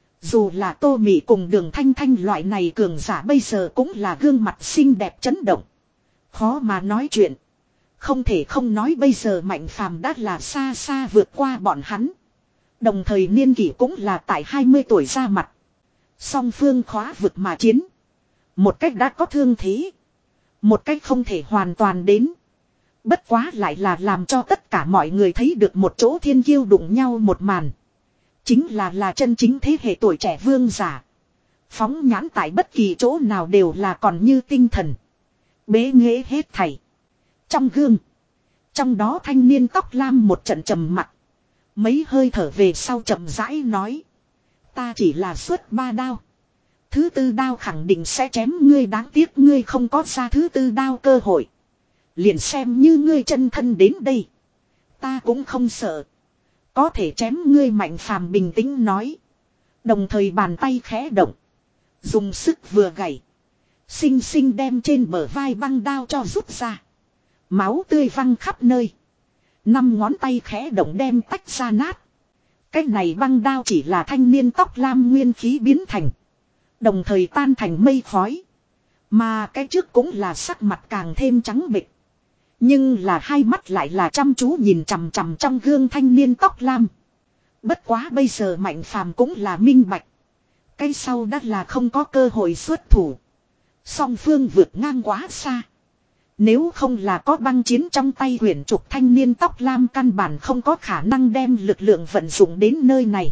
Dù là Tô Mị cùng Đường Thanh Thanh loại này cường giả bây giờ cũng là gương mặt xinh đẹp chấn động. Khó mà nói chuyện. Không thể không nói bây giờ Mạnh Phàm đã là xa xa vượt qua bọn hắn. Đồng thời niên kỷ cũng là tại hai mươi tuổi ra mặt. Song phương khóa vực mà chiến. Một cách đã có thương thế. Một cách không thể hoàn toàn đến. Bất quá lại là làm cho tất cả mọi người thấy được một chỗ thiên kiêu đụng nhau một màn. Chính là là chân chính thế hệ tuổi trẻ vương giả. Phóng nhãn tại bất kỳ chỗ nào đều là còn như tinh thần. Bế nghệ hết thảy. Trong gương. Trong đó thanh niên tóc lam một trận trầm mặc. Mấy hơi thở về sau chậm rãi nói. Ta chỉ là xuất ba đao. Thứ tư đao khẳng định sẽ chém ngươi, đáng tiếc ngươi không có ra thứ tư đao cơ hội. Liền xem như ngươi chân thân đến đây. Ta cũng không sợ. Có thể chém ngươi. Mạnh Phàm bình tĩnh nói. Đồng thời bàn tay khẽ động. Dùng sức vừa gảy. Xinh xinh đem trên bờ vai băng đao cho rút ra. Máu tươi văng khắp nơi. Năm ngón tay khẽ động đem tách ra nát. Cái này băng đao chỉ là thanh niên tóc lam nguyên khí biến thành. Đồng thời tan thành mây khói. Mà cái trước cũng là sắc mặt càng thêm trắng bệch. Nhưng là hai mắt lại là chăm chú nhìn chằm chằm trong gương thanh niên tóc lam. Bất quá bây giờ Mạnh Phàm cũng là minh bạch. Cái sau đã là không có cơ hội xuất thủ. Song phương vượt ngang quá xa. Nếu không là có băng chiến trong tay huyền trục, thanh niên tóc lam căn bản không có khả năng đem lực lượng vận dụng đến nơi này.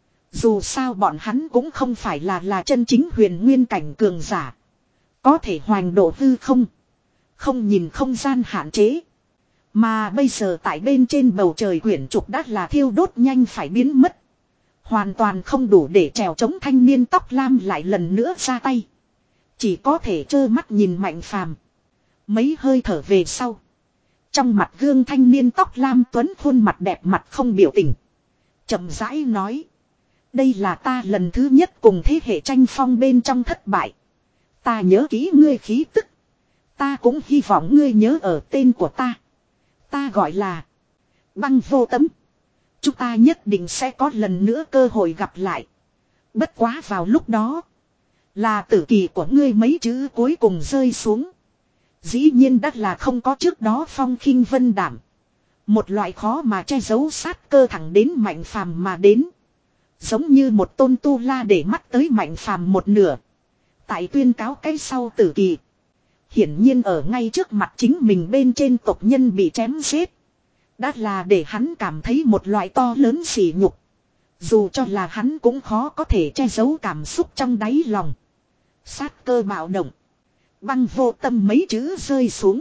Dù sao bọn hắn cũng không phải là là chân chính huyền nguyên cảnh cường giả. Có thể hoành độ hư không. Không nhìn không gian hạn chế. Mà bây giờ tại bên trên bầu trời quyển trục đã là thiêu đốt nhanh phải biến mất. Hoàn toàn không đủ để trèo chống thanh niên tóc lam lại lần nữa ra tay. Chỉ có thể trơ mắt nhìn Mạnh Phàm. Mấy hơi thở về sau. Trong mặt gương thanh niên tóc lam tuấn khuôn mặt đẹp mặt không biểu tình. Chậm rãi nói. Đây là ta lần thứ nhất cùng thế hệ tranh phong bên trong thất bại. Ta nhớ kỹ ngươi khí tức. Ta cũng hy vọng ngươi nhớ ở tên của ta. Ta gọi là Băng Vô Tấm. Chúng ta nhất định sẽ có lần nữa cơ hội gặp lại. Bất quá vào lúc đó. Là tử kỳ của ngươi mấy chữ cuối cùng rơi xuống. Dĩ nhiên đã là không có trước đó phong khinh vân đảm. Một loại khó mà che giấu sát cơ thẳng đến Mạnh Phàm mà đến. Giống như một tôn tu la để mắt tới Mạnh Phàm một nửa. Tại tuyên cáo cái sau tử kỳ. Hiển nhiên ở ngay trước mặt chính mình bên trên tộc nhân bị chém giết. Đã là để hắn cảm thấy một loại to lớn sỉ nhục. Dù cho là hắn cũng khó có thể che giấu cảm xúc trong đáy lòng. Sát cơ bạo động. Băng Vô Tâm mấy chữ rơi xuống.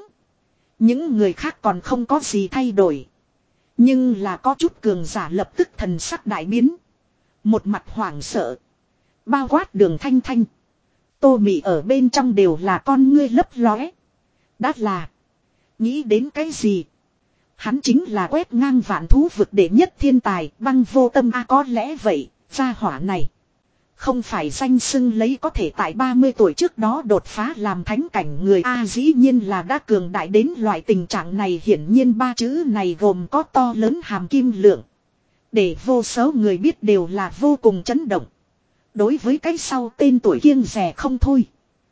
Những người khác còn không có gì thay đổi. Nhưng là có chút cường giả lập tức thần sắc đại biến. Một mặt hoảng sợ. Bao quát Đường Thanh Thanh. Tô Mị ở bên trong đều là con ngươi lấp lóe. Đã là. Nghĩ đến cái gì? Hắn chính là quét ngang vạn thú vực đệ nhất thiên tài. Băng Vô Tâm a à, có lẽ vậy. Gia hỏa này. Không phải danh xưng lấy có thể tại ba mươi tuổi trước đó đột phá làm thánh cảnh người A dĩ nhiên là đã cường đại đến loại tình trạng này. Hiển nhiên ba chữ này gồm có to lớn hàm kim lượng. Để vô số người biết đều là vô cùng chấn động. Đối với cái sau tên tuổi kiêng rẻ không thôi.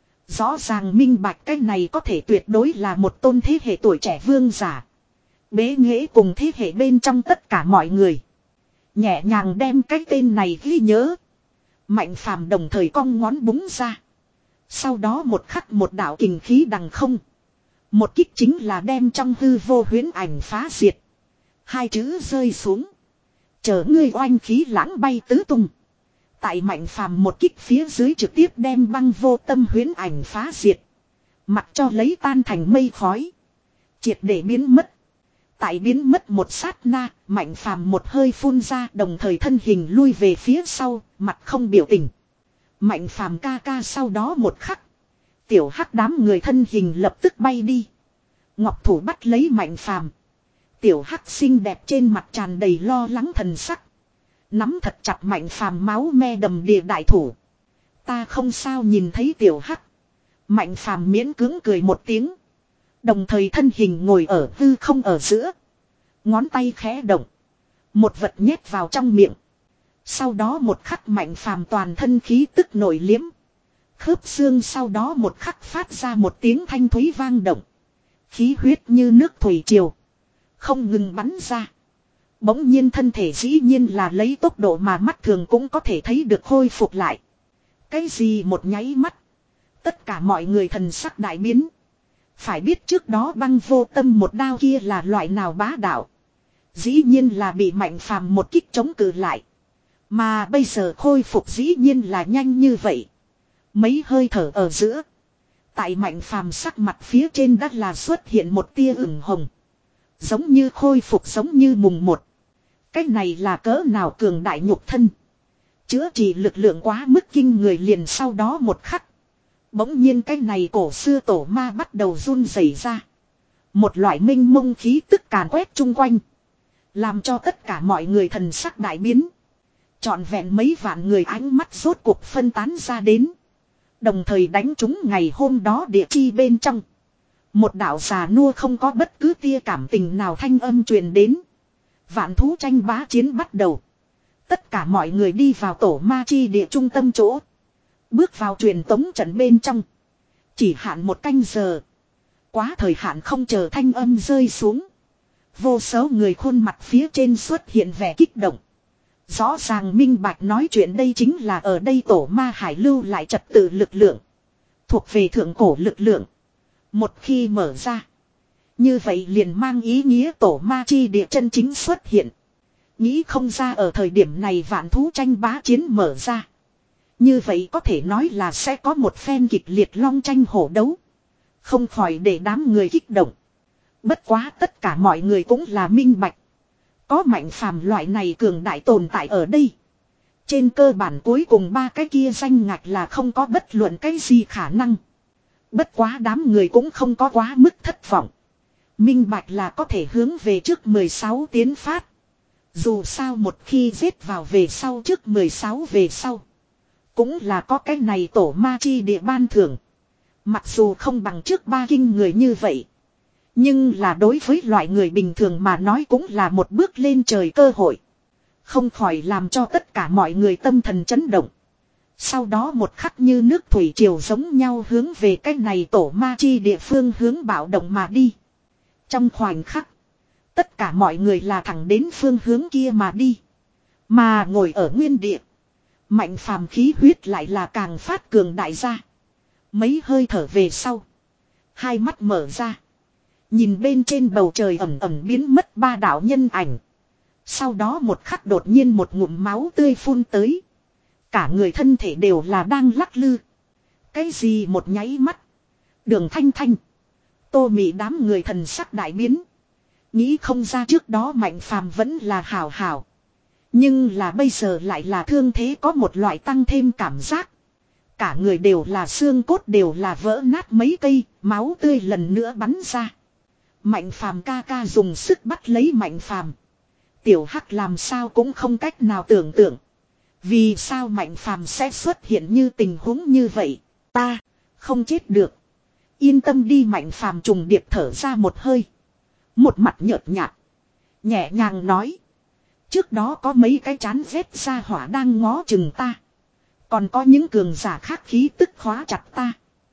Rõ ràng minh bạch cái này có thể tuyệt đối là một tôn thế hệ tuổi trẻ vương giả. Bế nghệ cùng thế hệ bên trong tất cả mọi người. Nhẹ nhàng đem cái tên này ghi nhớ. Mạnh Phàm đồng thời cong ngón búng ra. Sau đó một khắc một đạo kình khí đằng không. Một kích chính là đem trong hư vô huyễn ảnh phá diệt. Hai chữ rơi xuống. Chờ ngươi oanh khí lãng bay tứ tung. Tại Mạnh Phàm một kích phía dưới trực tiếp đem Băng Vô Tâm huyễn ảnh phá diệt. Mặc cho lấy tan thành mây khói. Triệt để biến mất. Tại biến mất một sát na, Mạnh Phàm một hơi phun ra đồng thời thân hình lui về phía sau, mặt không biểu tình. Mạnh Phàm ca ca sau đó một khắc. Tiểu Hắc đám người thân hình lập tức bay đi. Ngọc thủ bắt lấy Mạnh Phàm. Tiểu Hắc xinh đẹp trên mặt tràn đầy lo lắng thần sắc. Nắm thật chặt Mạnh Phàm máu me đầm đìa đại thủ. Ta không sao nhìn thấy Tiểu Hắc. Mạnh Phàm miễn cưỡng cười một tiếng. Đồng thời thân hình ngồi ở hư không ở giữa. Ngón tay khẽ động. Một vật nhét vào trong miệng. Sau đó một khắc Mạnh Phàm toàn thân khí tức nổi liếm. Khớp xương sau đó một khắc phát ra một tiếng thanh thúy vang động. Khí huyết như nước thủy triều. Không ngừng bắn ra. Bỗng nhiên thân thể dĩ nhiên là lấy tốc độ mà mắt thường cũng có thể thấy được khôi phục lại. Cái gì một nháy mắt. Tất cả mọi người thần sắc đại biến. Phải biết trước đó Băng Vô Tâm một đao kia là loại nào bá đạo. Dĩ nhiên là bị Mạnh Phàm một kích chống cự lại. Mà bây giờ khôi phục dĩ nhiên là nhanh như vậy. Mấy hơi thở ở giữa. Tại Mạnh Phàm sắc mặt phía trên đã là xuất hiện một tia ửng hồng. Giống như khôi phục giống như mùng một. Cái này là cỡ nào cường đại nhục thân. Chữa trị lực lượng quá mức kinh người liền sau đó một khắc. Bỗng nhiên cái này cổ xưa tổ ma bắt đầu run rẩy ra. Một loại minh mông khí tức càn quét chung quanh. Làm cho tất cả mọi người thần sắc đại biến. Trọn vẹn mấy vạn người ánh mắt rốt cuộc phân tán ra đến. Đồng thời đánh trúng ngày hôm đó địa chi bên trong. Một đạo già nua không có bất cứ tia cảm tình nào thanh âm truyền đến. Vạn thú tranh bá chiến bắt đầu. Tất cả mọi người đi vào tổ ma chi địa trung tâm chỗ. Bước vào truyền tống trận bên trong. Chỉ hạn một canh giờ. Quá thời hạn không chờ thanh âm rơi xuống. Vô số người khuôn mặt phía trên xuất hiện vẻ kích động. Rõ ràng minh bạch nói chuyện đây chính là ở đây tổ ma hải lưu lại trật tự lực lượng. Thuộc về thượng cổ lực lượng. Một khi mở ra. Như vậy liền mang ý nghĩa tổ ma chi địa chân chính xuất hiện. Nghĩ không ra ở thời điểm này vạn thú tranh bá chiến mở ra. Như vậy có thể nói là sẽ có một phen kịch liệt long tranh hổ đấu. Không khỏi để đám người kích động. Bất quá tất cả mọi người cũng là minh bạch. Có Mạnh Phàm loại này cường đại tồn tại ở đây. Trên cơ bản cuối cùng ba cái kia danh ngạch là không có bất luận cái gì khả năng. Bất quá đám người cũng không có quá mức thất vọng. Minh bạch là có thể hướng về trước mười sáu tiến phát. Dù sao một khi giết vào về sau trước mười sáu về sau. Cũng là có cái này tổ ma chi địa ban thưởng. Mặc dù không bằng trước ba kinh người như vậy. Nhưng là đối với loại người bình thường mà nói cũng là một bước lên trời cơ hội. Không khỏi làm cho tất cả mọi người tâm thần chấn động. Sau đó một khắc như nước thủy triều giống nhau hướng về cái này tổ ma chi địa phương hướng bạo động mà đi. Trong khoảnh khắc, tất cả mọi người là thẳng đến phương hướng kia mà đi. Mà ngồi ở nguyên địa, Mạnh Phàm khí huyết lại là càng phát cường đại ra. Mấy hơi thở về sau, hai mắt mở ra. Nhìn bên trên bầu trời ẩm ẩm biến mất ba đạo nhân ảnh. Sau đó một khắc đột nhiên một ngụm máu tươi phun tới. Cả người thân thể đều là đang lắc lư. Cái gì một nháy mắt. Đường Thanh Thanh, Tô Mị đám người thần sắc đại biến. Nghĩ không ra trước đó Mạnh Phàm vẫn là hảo hảo. Nhưng là bây giờ lại là thương thế có một loại tăng thêm cảm giác. Cả người đều là xương cốt đều là vỡ nát mấy cây, máu tươi lần nữa bắn ra. Mạnh Phàm ca ca dùng sức bắt lấy Mạnh Phàm. Tiểu Hắc làm sao cũng không cách nào tưởng tượng. Vì sao Mạnh Phàm sẽ xuất hiện như tình huống như vậy? Ta không chết được. Yên tâm đi, Mạnh Phàm trùng điệp thở ra một hơi. Một mặt nhợt nhạt, nhẹ nhàng nói. Trước đó có mấy cái chán rét ra hỏa đang ngó chừng ta. Còn có những cường giả khác khí tức khóa chặt ta.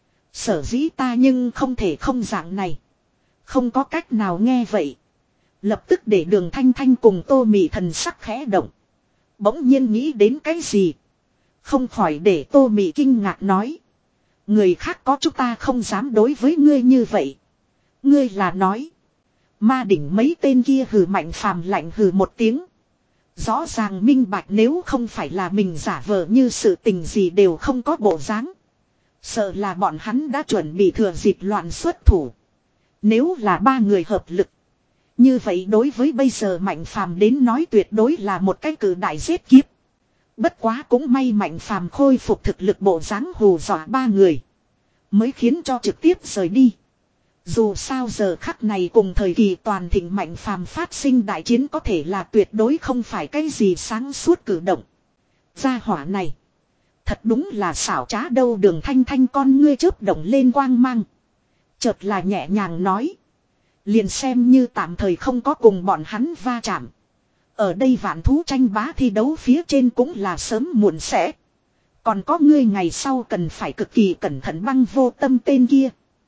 Sở dĩ ta nhưng không thể không dạng này. Không có cách nào nghe vậy. Lập tức để Đường Thanh Thanh cùng Tô Mị thần sắc khẽ động. Bỗng nhiên nghĩ đến cái gì. Không khỏi để Tô Mị kinh ngạc nói. Người khác có chúng ta không dám đối với ngươi như vậy. Ngươi là nói. Ma đỉnh mấy tên kia hừ. Mạnh Phàm lạnh hừ một tiếng. Rõ ràng minh bạch nếu không phải là mình giả vờ như sự tình gì đều không có bộ dáng. Sợ là bọn hắn đã chuẩn bị thừa dịp loạn xuất thủ. Nếu là ba người hợp lực. Như vậy đối với bây giờ Mạnh Phàm đến nói tuyệt đối là một cái cử đại giết kiếp. Bất quá cũng may Mạnh Phàm khôi phục thực lực bộ dáng hù dọa ba người. Mới khiến cho trực tiếp rời đi. Dù sao giờ khắc này cùng thời kỳ toàn thịnh Mạnh Phàm phát sinh đại chiến có thể là tuyệt đối không phải cái gì sáng suốt cử động. Gia hỏa này. Thật đúng là xảo trá đâu. Đường Thanh Thanh con ngươi chớp động lên quang mang. Chợt là nhẹ nhàng nói. Liền xem như tạm thời không có cùng bọn hắn va chạm. Ở đây vạn thú tranh bá thi đấu phía trên cũng là sớm muộn sẽ. Còn có ngươi ngày sau cần phải cực kỳ cẩn thận. Băng Vô Tâm tên kia.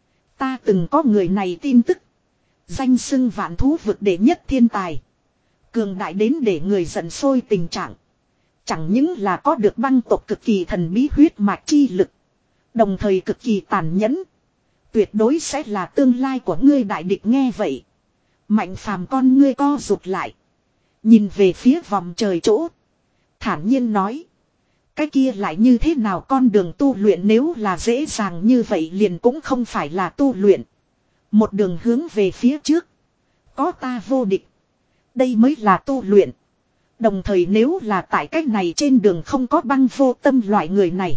Ta từng có người này tin tức. Danh xưng vạn thú vực đệ nhất thiên tài. Cường đại đến để người giận sôi tình trạng. Chẳng những là có được băng tộc cực kỳ thần bí huyết mạch chi lực. Đồng thời cực kỳ tàn nhẫn. Tuyệt đối sẽ là tương lai của ngươi đại địch. Nghe vậy. Mạnh Phàm con ngươi co rụt lại. Nhìn về phía vòng trời chỗ. Thản nhiên nói. Cái kia lại như thế nào con đường tu luyện nếu là dễ dàng như vậy liền cũng không phải là tu luyện. Một đường hướng về phía trước. Có ta vô địch. Đây mới là tu luyện. Đồng thời nếu là tại cách này trên đường không có Băng Vô Tâm loại người này.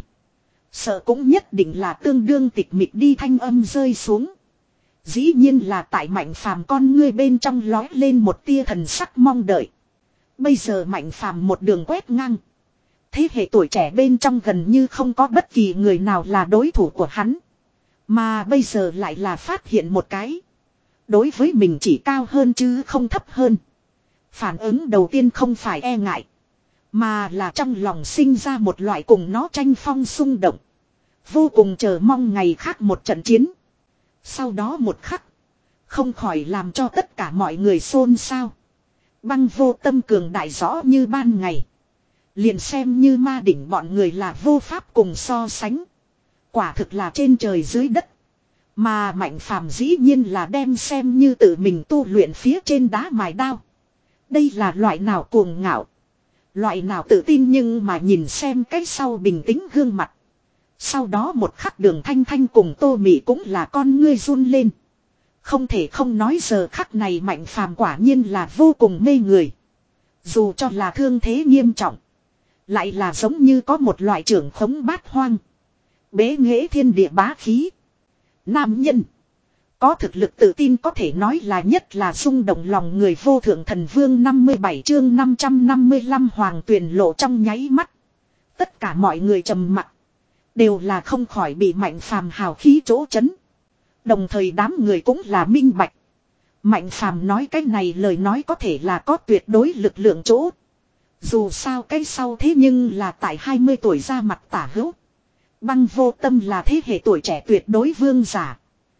Sợ cũng nhất định là tương đương tịch mịch đi. Thanh âm rơi xuống. Dĩ nhiên là tại Mạnh Phàm con ngươi bên trong lói lên một tia thần sắc mong đợi. Bây giờ Mạnh Phàm một đường quét ngang. Thế hệ tuổi trẻ bên trong gần như không có bất kỳ người nào là đối thủ của hắn. Mà bây giờ lại là phát hiện một cái. Đối với mình chỉ cao hơn chứ không thấp hơn. Phản ứng đầu tiên không phải e ngại. Mà là trong lòng sinh ra một loại cùng nó tranh phong xung động. Vô cùng chờ mong ngày khác một trận chiến. Sau đó một khắc. Không khỏi làm cho tất cả mọi người xôn xao. Băng Vô Tâm cường đại rõ như ban ngày. Liền xem như ma đỉnh bọn người là vô pháp cùng so sánh. Quả thực là trên trời dưới đất. Mà Mạnh Phàm dĩ nhiên là đem xem như tự mình tu luyện phía trên đá mài đao. Đây là loại nào cuồng ngạo. Loại nào tự tin nhưng mà nhìn xem cái sau bình tĩnh gương mặt. Sau đó một khắc Đường Thanh Thanh cùng Tô Mị cũng là con ngươi run lên. Không thể không nói giờ khắc này Mạnh Phàm quả nhiên là vô cùng mê người. Dù cho là thương thế nghiêm trọng. Lại là giống như có một loại trưởng khống bát hoang. Bế nghệ thiên địa bá khí. Nam nhân. Có thực lực tự tin có thể nói là nhất là rung động lòng người vô thượng thần vương năm mươi bảy chương năm trăm năm mươi lăm hoàng tuyển lộ trong nháy mắt. Tất cả mọi người trầm mặc. Đều là không khỏi bị Mạnh Phàm hào khí chỗ chấn. Đồng thời đám người cũng là minh bạch. Mạnh Phàm nói cái này lời nói có thể là có tuyệt đối lực lượng chỗ. Dù sao cái sau thế nhưng là tại hai mươi tuổi ra mặt tả hữu. Băng Vô Tâm là thế hệ tuổi trẻ tuyệt đối vương giả.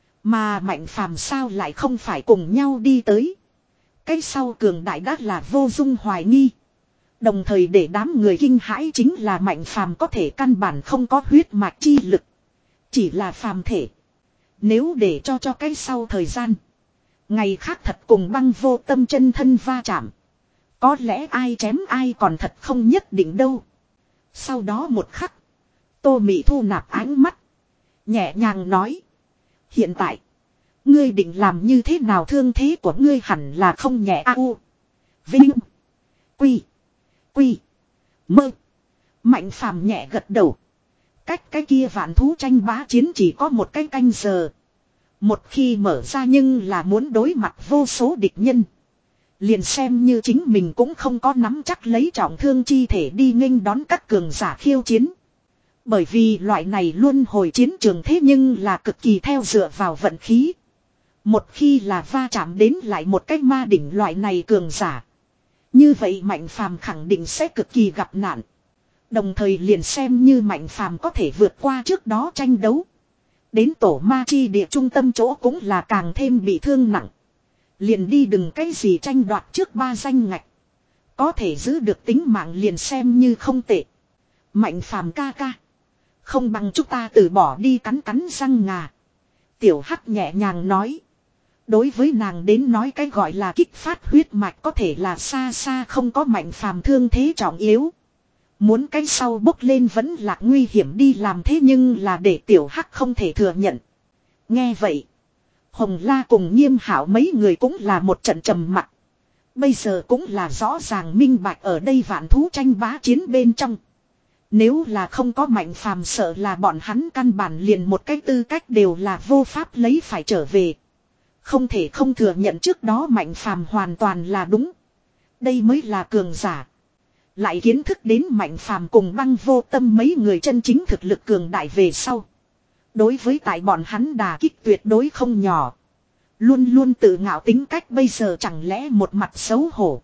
Mà Mạnh Phàm sao lại không phải cùng nhau đi tới. Cái sau cường đại đã là vô dung hoài nghi. Đồng thời để đám người kinh hãi chính là Mạnh Phàm có thể căn bản không có huyết mạch chi lực. Chỉ là phàm thể. Nếu để cho cho cái sau thời gian. Ngày khác thật cùng Băng Vô Tâm chân thân va chạm. Có lẽ ai chém ai còn thật không nhất định đâu. Sau đó một khắc. Tô Mị thu nạp ánh mắt. Nhẹ nhàng nói. Hiện tại. Ngươi định làm như thế nào thương thế của ngươi hẳn là không nhẹ a u. Vinh. Quy. Quy. Mơ. Mạnh Phàm nhẹ gật đầu. Cách cái kia vạn thú tranh bá chiến chỉ có một cái canh giờ. Một khi mở ra nhưng là muốn đối mặt vô số địch nhân. Liền xem như chính mình cũng không có nắm chắc lấy trọng thương chi thể đi nghênh đón các cường giả khiêu chiến. Bởi vì loại này luôn hồi chiến trường thế nhưng là cực kỳ theo dựa vào vận khí. Một khi là va chạm đến lại một cái ma đỉnh loại này cường giả. Như vậy Mạnh Phàm khẳng định sẽ cực kỳ gặp nạn. Đồng thời liền xem như Mạnh Phàm có thể vượt qua trước đó tranh đấu. Đến tổ ma chi địa trung tâm chỗ cũng là càng thêm bị thương nặng. Liền đi đừng cái gì tranh đoạt trước ba danh ngạch. Có thể giữ được tính mạng liền xem như không tệ. Mạnh Phàm ca ca. Không bằng chúng ta từ bỏ đi cắn cắn răng ngà. Tiểu Hắc nhẹ nhàng nói. Đối với nàng đến nói cái gọi là kích phát huyết mạch có thể là xa xa không có Mạnh Phàm thương thế trọng yếu. Muốn cái sau bốc lên vẫn là nguy hiểm đi làm thế nhưng là để Tiểu Hắc không thể thừa nhận. Nghe vậy. Hồng La cùng Nghiêm Hảo mấy người cũng là một trận trầm mặc. Bây giờ cũng là rõ ràng minh bạch ở đây vạn thú tranh bá chiến bên trong. Nếu là không có Mạnh Phàm sợ là bọn hắn căn bản liền một cái tư cách đều là vô pháp lấy phải trở về. Không thể không thừa nhận trước đó Mạnh Phàm hoàn toàn là đúng. Đây mới là cường giả. Lại kiến thức đến Mạnh Phàm cùng Băng Vô Tâm mấy người chân chính thực lực cường đại về sau. Đối với tại bọn hắn đà kích tuyệt đối không nhỏ. Luôn luôn tự ngạo tính cách bây giờ chẳng lẽ một mặt xấu hổ.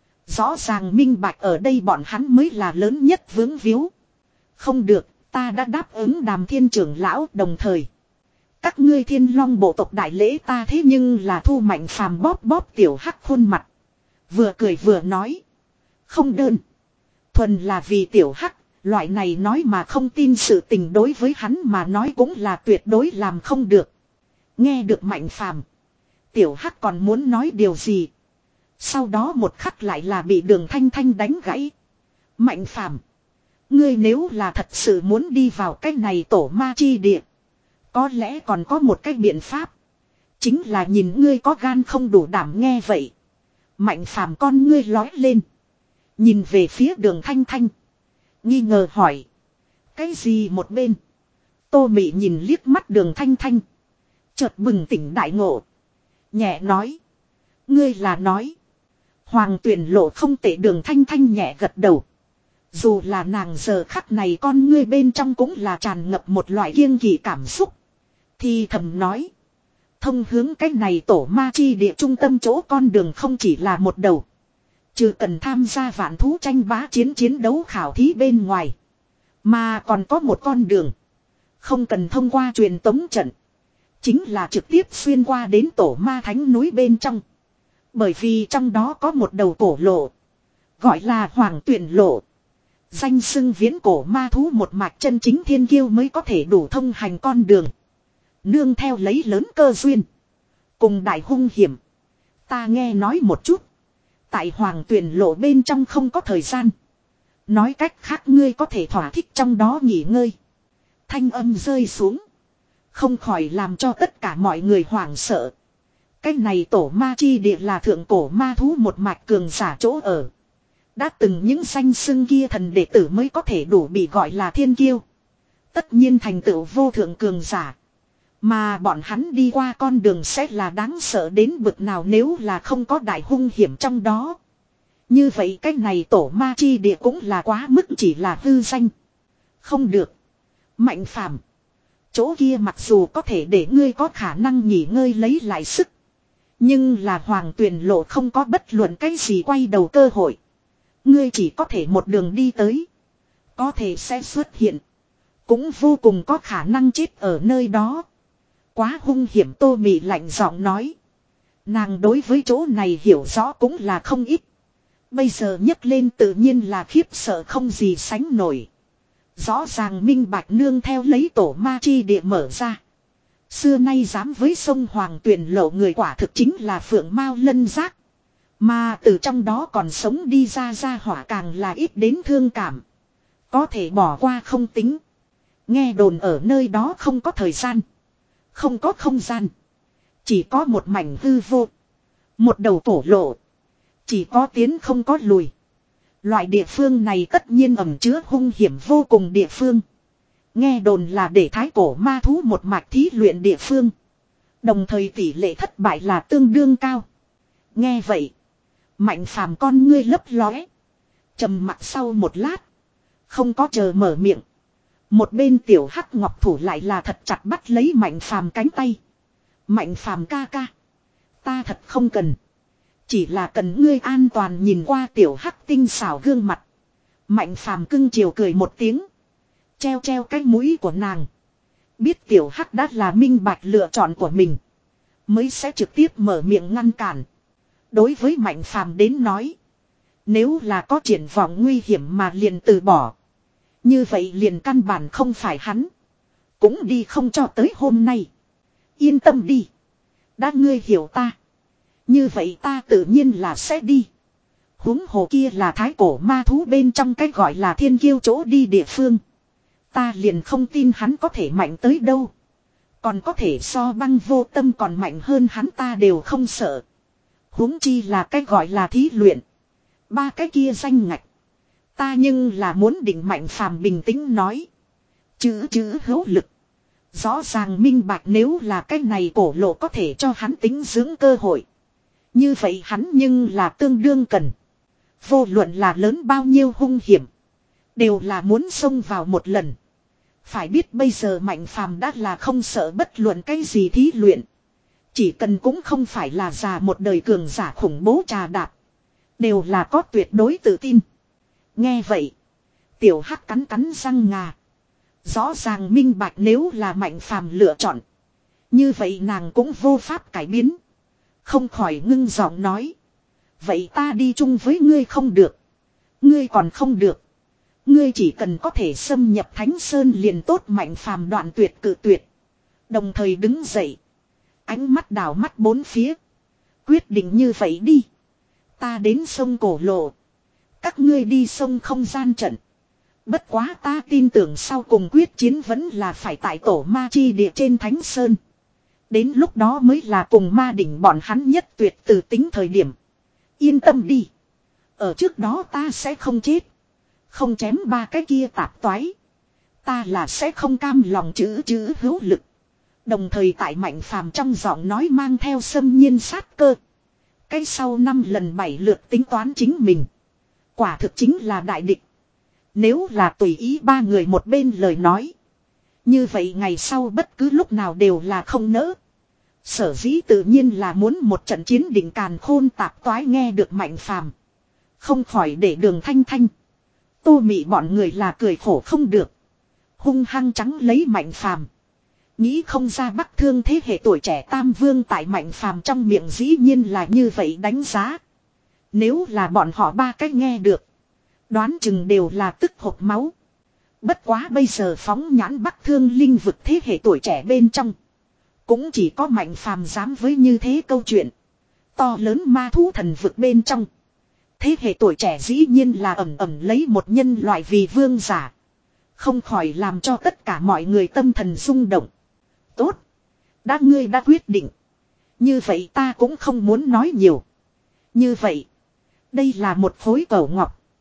Rõ ràng minh bạch ở đây bọn hắn mới là lớn nhất vướng víu. Không được, ta đã đáp ứng Đàm Thiên trưởng lão đồng thời. Các ngươi Thiên Long bộ tộc đại lễ ta thế nhưng là thu Mạnh Phàm bóp bóp Tiểu Hắc khuôn mặt. Vừa cười vừa nói. Không đơn. Thuần là vì Tiểu Hắc, loại này nói mà không tin sự tình đối với hắn mà nói cũng là tuyệt đối làm không được. Nghe được Mạnh Phàm, Tiểu Hắc còn muốn nói điều gì. Sau đó một khắc lại là bị Đường Thanh Thanh đánh gãy. Mạnh Phàm, ngươi nếu là thật sự muốn đi vào cái này tổ ma chi địa. Có lẽ còn có một cái biện pháp. Chính là nhìn ngươi có gan không đủ đảm nghe vậy. Mạnh Phàm con ngươi lói lên. Nhìn về phía Đường Thanh Thanh. Nghi ngờ hỏi. Cái gì một bên. Tô Mị nhìn liếc mắt Đường Thanh Thanh. Chợt bừng tỉnh đại ngộ. Nhẹ nói. Ngươi là nói. Hoàng tuyển lộ không tệ Đường Thanh Thanh nhẹ gật đầu. Dù là nàng giờ khắc này con ngươi bên trong cũng là tràn ngập một loại kiêng kỵ cảm xúc. Thì thầm nói. Thông hướng cái này tổ ma chi địa trung tâm chỗ con đường không chỉ là một đầu. Trừ cần tham gia vạn thú tranh bá chiến chiến đấu khảo thí bên ngoài. Mà còn có một con đường. Không cần thông qua truyền tống trận. Chính là trực tiếp xuyên qua đến tổ ma thánh núi bên trong. Bởi vì trong đó có một đầu cổ lộ. Gọi là hoàng tuyển lộ. Danh xưng viễn cổ ma thú một mạch chân chính thiên kiêu mới có thể đủ thông hành con đường. Nương theo lấy lớn cơ duyên. Cùng đại hung hiểm. Ta nghe nói một chút. Tại hoàng tuyển lộ bên trong không có thời gian. Nói cách khác ngươi có thể thỏa thích trong đó nghỉ ngơi. Thanh âm rơi xuống. Không khỏi làm cho tất cả mọi người hoảng sợ. Cái này tổ ma chi địa là thượng cổ ma thú một mạch cường giả chỗ ở. Đã từng những danh xưng kia thần đệ tử mới có thể đủ bị gọi là thiên kiêu. Tất nhiên thành tựu vô thượng cường giả. Mà bọn hắn đi qua con đường sẽ là đáng sợ đến bực nào nếu là không có đại hung hiểm trong đó. Như vậy cái này tổ ma chi địa cũng là quá mức chỉ là hư danh. Không được. Mạnh phàm. Chỗ kia mặc dù có thể để ngươi có khả năng nghỉ ngơi lấy lại sức. Nhưng là hoàng tuyển lộ không có bất luận cái gì quay đầu cơ hội. Ngươi chỉ có thể một đường đi tới. Có thể sẽ xuất hiện. Cũng vô cùng có khả năng chết ở nơi đó. Quá hung hiểm Tô Mị lạnh giọng nói. Nàng đối với chỗ này hiểu rõ cũng là không ít. Bây giờ nhấc lên tự nhiên là khiếp sợ không gì sánh nổi. Rõ ràng minh bạch nương theo lấy tổ ma chi địa mở ra. Xưa nay dám với sông Hoàng Tuyền lộ người quả thực chính là Phượng Mao Lân Giác. Mà từ trong đó còn sống đi ra ra hỏa càng là ít đến thương cảm. Có thể bỏ qua không tính. Nghe đồn ở nơi đó không có thời gian. Không có không gian. Chỉ có một mảnh hư vô. Một đầu cổ lộ. Chỉ có tiến không có lùi. Loại địa phương này tất nhiên ẩn chứa hung hiểm vô cùng địa phương. Nghe đồn là để thái cổ ma thú một mạch thí luyện địa phương. Đồng thời tỷ lệ thất bại là tương đương cao. Nghe vậy. Mạnh phàm con ngươi lấp lóe. Trầm mặc sau một lát. Không có chờ mở miệng. Một bên tiểu hắc ngọc thủ lại là thật chặt bắt lấy mạnh phàm cánh tay. Mạnh phàm ca ca. Ta thật không cần. Chỉ là cần ngươi an toàn nhìn qua tiểu hắc tinh xảo gương mặt. Mạnh phàm cưng chiều cười một tiếng. Treo treo cái mũi của nàng. Biết tiểu hắc đã là minh bạch lựa chọn của mình. Mới sẽ trực tiếp mở miệng ngăn cản. Đối với mạnh phàm đến nói. Nếu là có triển vọng nguy hiểm mà liền từ bỏ. Như vậy liền căn bản không phải hắn. Cũng đi không cho tới hôm nay. Yên tâm đi. Đã ngươi hiểu ta. Như vậy ta tự nhiên là sẽ đi. Huống hồ kia là thái cổ ma thú bên trong cái gọi là thiên kiêu chỗ đi địa phương. Ta liền không tin hắn có thể mạnh tới đâu. Còn có thể so băng vô tâm còn mạnh hơn hắn ta đều không sợ. Huống chi là cái gọi là thí luyện. Ba cái kia danh ngạch. Ta nhưng là muốn định mạnh phàm bình tĩnh nói. Chữ chữ hữu lực. Rõ ràng minh bạch nếu là cái này cổ lộ có thể cho hắn tính dưỡng cơ hội. Như vậy hắn nhưng là tương đương cần. Vô luận là lớn bao nhiêu hung hiểm. Đều là muốn xông vào một lần. Phải biết bây giờ mạnh phàm đã là không sợ bất luận cái gì thí luyện. Chỉ cần cũng không phải là già một đời cường giả khủng bố trà đạp. Đều là có tuyệt đối tự tin. Nghe vậy. Tiểu hắc cắn cắn răng ngà. Rõ ràng minh bạch nếu là mạnh phàm lựa chọn. Như vậy nàng cũng vô pháp cải biến. Không khỏi ngưng giọng nói. Vậy ta đi chung với ngươi không được. Ngươi còn không được. Ngươi chỉ cần có thể xâm nhập Thánh Sơn liền tốt mạnh phàm đoạn tuyệt cự tuyệt. Đồng thời đứng dậy. Ánh mắt đảo mắt bốn phía. Quyết định như vậy đi. Ta đến sông cổ lộ. Các ngươi đi sông không gian trận. Bất quá ta tin tưởng sau cùng quyết chiến vẫn là phải tại tổ ma chi địa trên Thánh Sơn. Đến lúc đó mới là cùng ma đỉnh bọn hắn nhất tuyệt từ tính thời điểm. Yên tâm đi. Ở trước đó ta sẽ không chết. Không chém ba cái kia tạp toái. Ta là sẽ không cam lòng chữ chữ hữu lực. Đồng thời tại mạnh phàm trong giọng nói mang theo xâm nhiên sát cơ. Cái sau năm lần bảy lượt tính toán chính mình. Quả thực chính là đại địch. Nếu là tùy ý ba người một bên lời nói. Như vậy ngày sau bất cứ lúc nào đều là không nỡ. Sở dĩ tự nhiên là muốn một trận chiến đỉnh càn khôn tạp toái nghe được mạnh phàm. Không khỏi để đường thanh thanh. Tô mị bọn người là cười khổ không được. Hung hăng trắng lấy mạnh phàm. Nghĩ không ra bắc thương thế hệ tuổi trẻ tam vương tại mạnh phàm trong miệng dĩ nhiên là như vậy đánh giá. Nếu là bọn họ ba cách nghe được. Đoán chừng đều là tức hộc máu. Bất quá bây giờ phóng nhãn bắc thương linh vực thế hệ tuổi trẻ bên trong. Cũng chỉ có mạnh phàm dám với như thế câu chuyện. To lớn ma thú thần vực bên trong. Thế hệ tuổi trẻ dĩ nhiên là ẩm ẩm lấy một nhân loại vì vương giả. Không khỏi làm cho tất cả mọi người tâm thần rung động. Tốt. Đã ngươi đã quyết định. Như vậy ta cũng không muốn nói nhiều. Như vậy. Đây là một khối cẩu ngọc.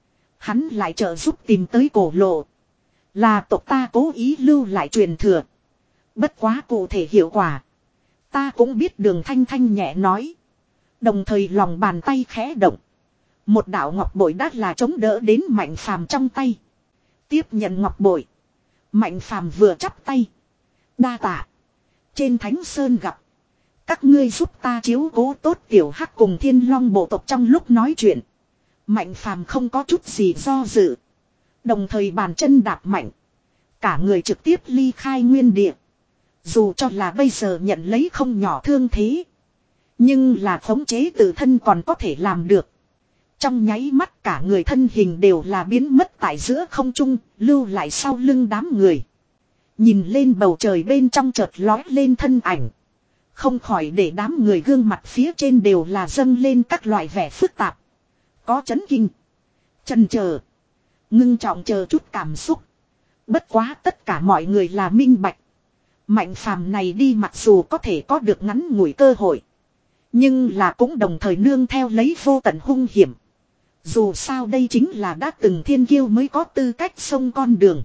Hắn lại trợ giúp tìm tới cổ lộ. Là tộc ta cố ý lưu lại truyền thừa. Bất quá cụ thể hiệu quả. Ta cũng biết Đường Thanh Thanh nhẹ nói. Đồng thời lòng bàn tay khẽ động. Một đạo ngọc bội đắt là chống đỡ đến Mạnh Phàm trong tay. Tiếp nhận ngọc bội. Mạnh Phàm vừa chắp tay. Đa tạ. Trên Thánh Sơn gặp. Các ngươi giúp ta chiếu cố tốt tiểu hắc cùng Thiên Long bộ tộc trong lúc nói chuyện. Mạnh Phàm không có chút gì do dự. Đồng thời bàn chân đạp mạnh. Cả người trực tiếp ly khai nguyên địa. Dù cho là bây giờ nhận lấy không nhỏ thương thế. Nhưng là khống chế tự thân còn có thể làm được. Trong nháy mắt cả người thân hình đều là biến mất tại giữa không trung, lưu lại sau lưng đám người. Nhìn lên bầu trời bên trong chợt lói lên thân ảnh. Không khỏi để đám người gương mặt phía trên đều là dâng lên các loại vẻ phức tạp. Có chấn kinh, chần chờ, ngưng trọng chờ chút cảm xúc. Bất quá tất cả mọi người là minh bạch. Mạnh Phàm này đi mặc dù có thể có được ngắn ngủi cơ hội. Nhưng là cũng đồng thời nương theo lấy vô tận hung hiểm. Dù sao đây chính là đã từng thiên kiêu mới có tư cách xông con đường.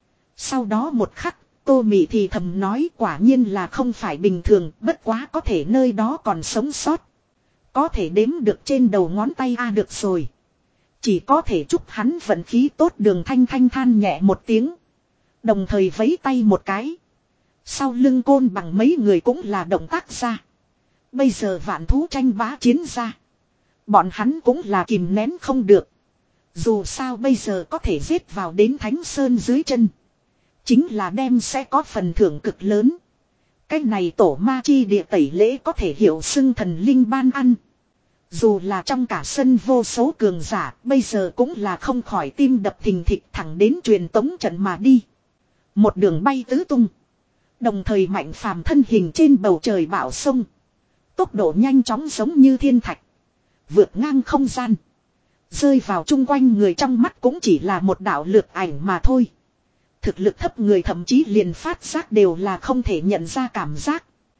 Sau đó một khắc, Tô Mị thì thầm nói quả nhiên là không phải bình thường, bất quá có thể nơi đó còn sống sót. Có thể đếm được trên đầu ngón tay a à được rồi. Chỉ có thể chúc hắn vận khí tốt. Đường Thanh Thanh than nhẹ một tiếng. Đồng thời vẫy tay một cái. Sau lưng Côn Bằng mấy người cũng là động tác ra. Bây giờ vạn thú tranh bá chiến ra. Bọn hắn cũng là kìm nén không được. Dù sao bây giờ có thể giết vào đến Thánh Sơn dưới chân. Chính là đem sẽ có phần thưởng cực lớn. Cái này tổ ma chi địa tẩy lễ có thể hiểu xưng thần linh ban ăn. Dù là trong cả sân vô số cường giả, bây giờ cũng là không khỏi tim đập thình thịch thẳng đến truyền tống trận mà đi. Một đường bay tứ tung. Đồng thời Mạnh Phàm thân hình trên bầu trời bão sông. Tốc độ nhanh chóng giống như thiên thạch. Vượt ngang không gian. Rơi vào chung quanh người trong mắt cũng chỉ là một đạo lược ảnh mà thôi. Thực lực thấp người thậm chí liền phát giác đều là không thể nhận ra cảm giác.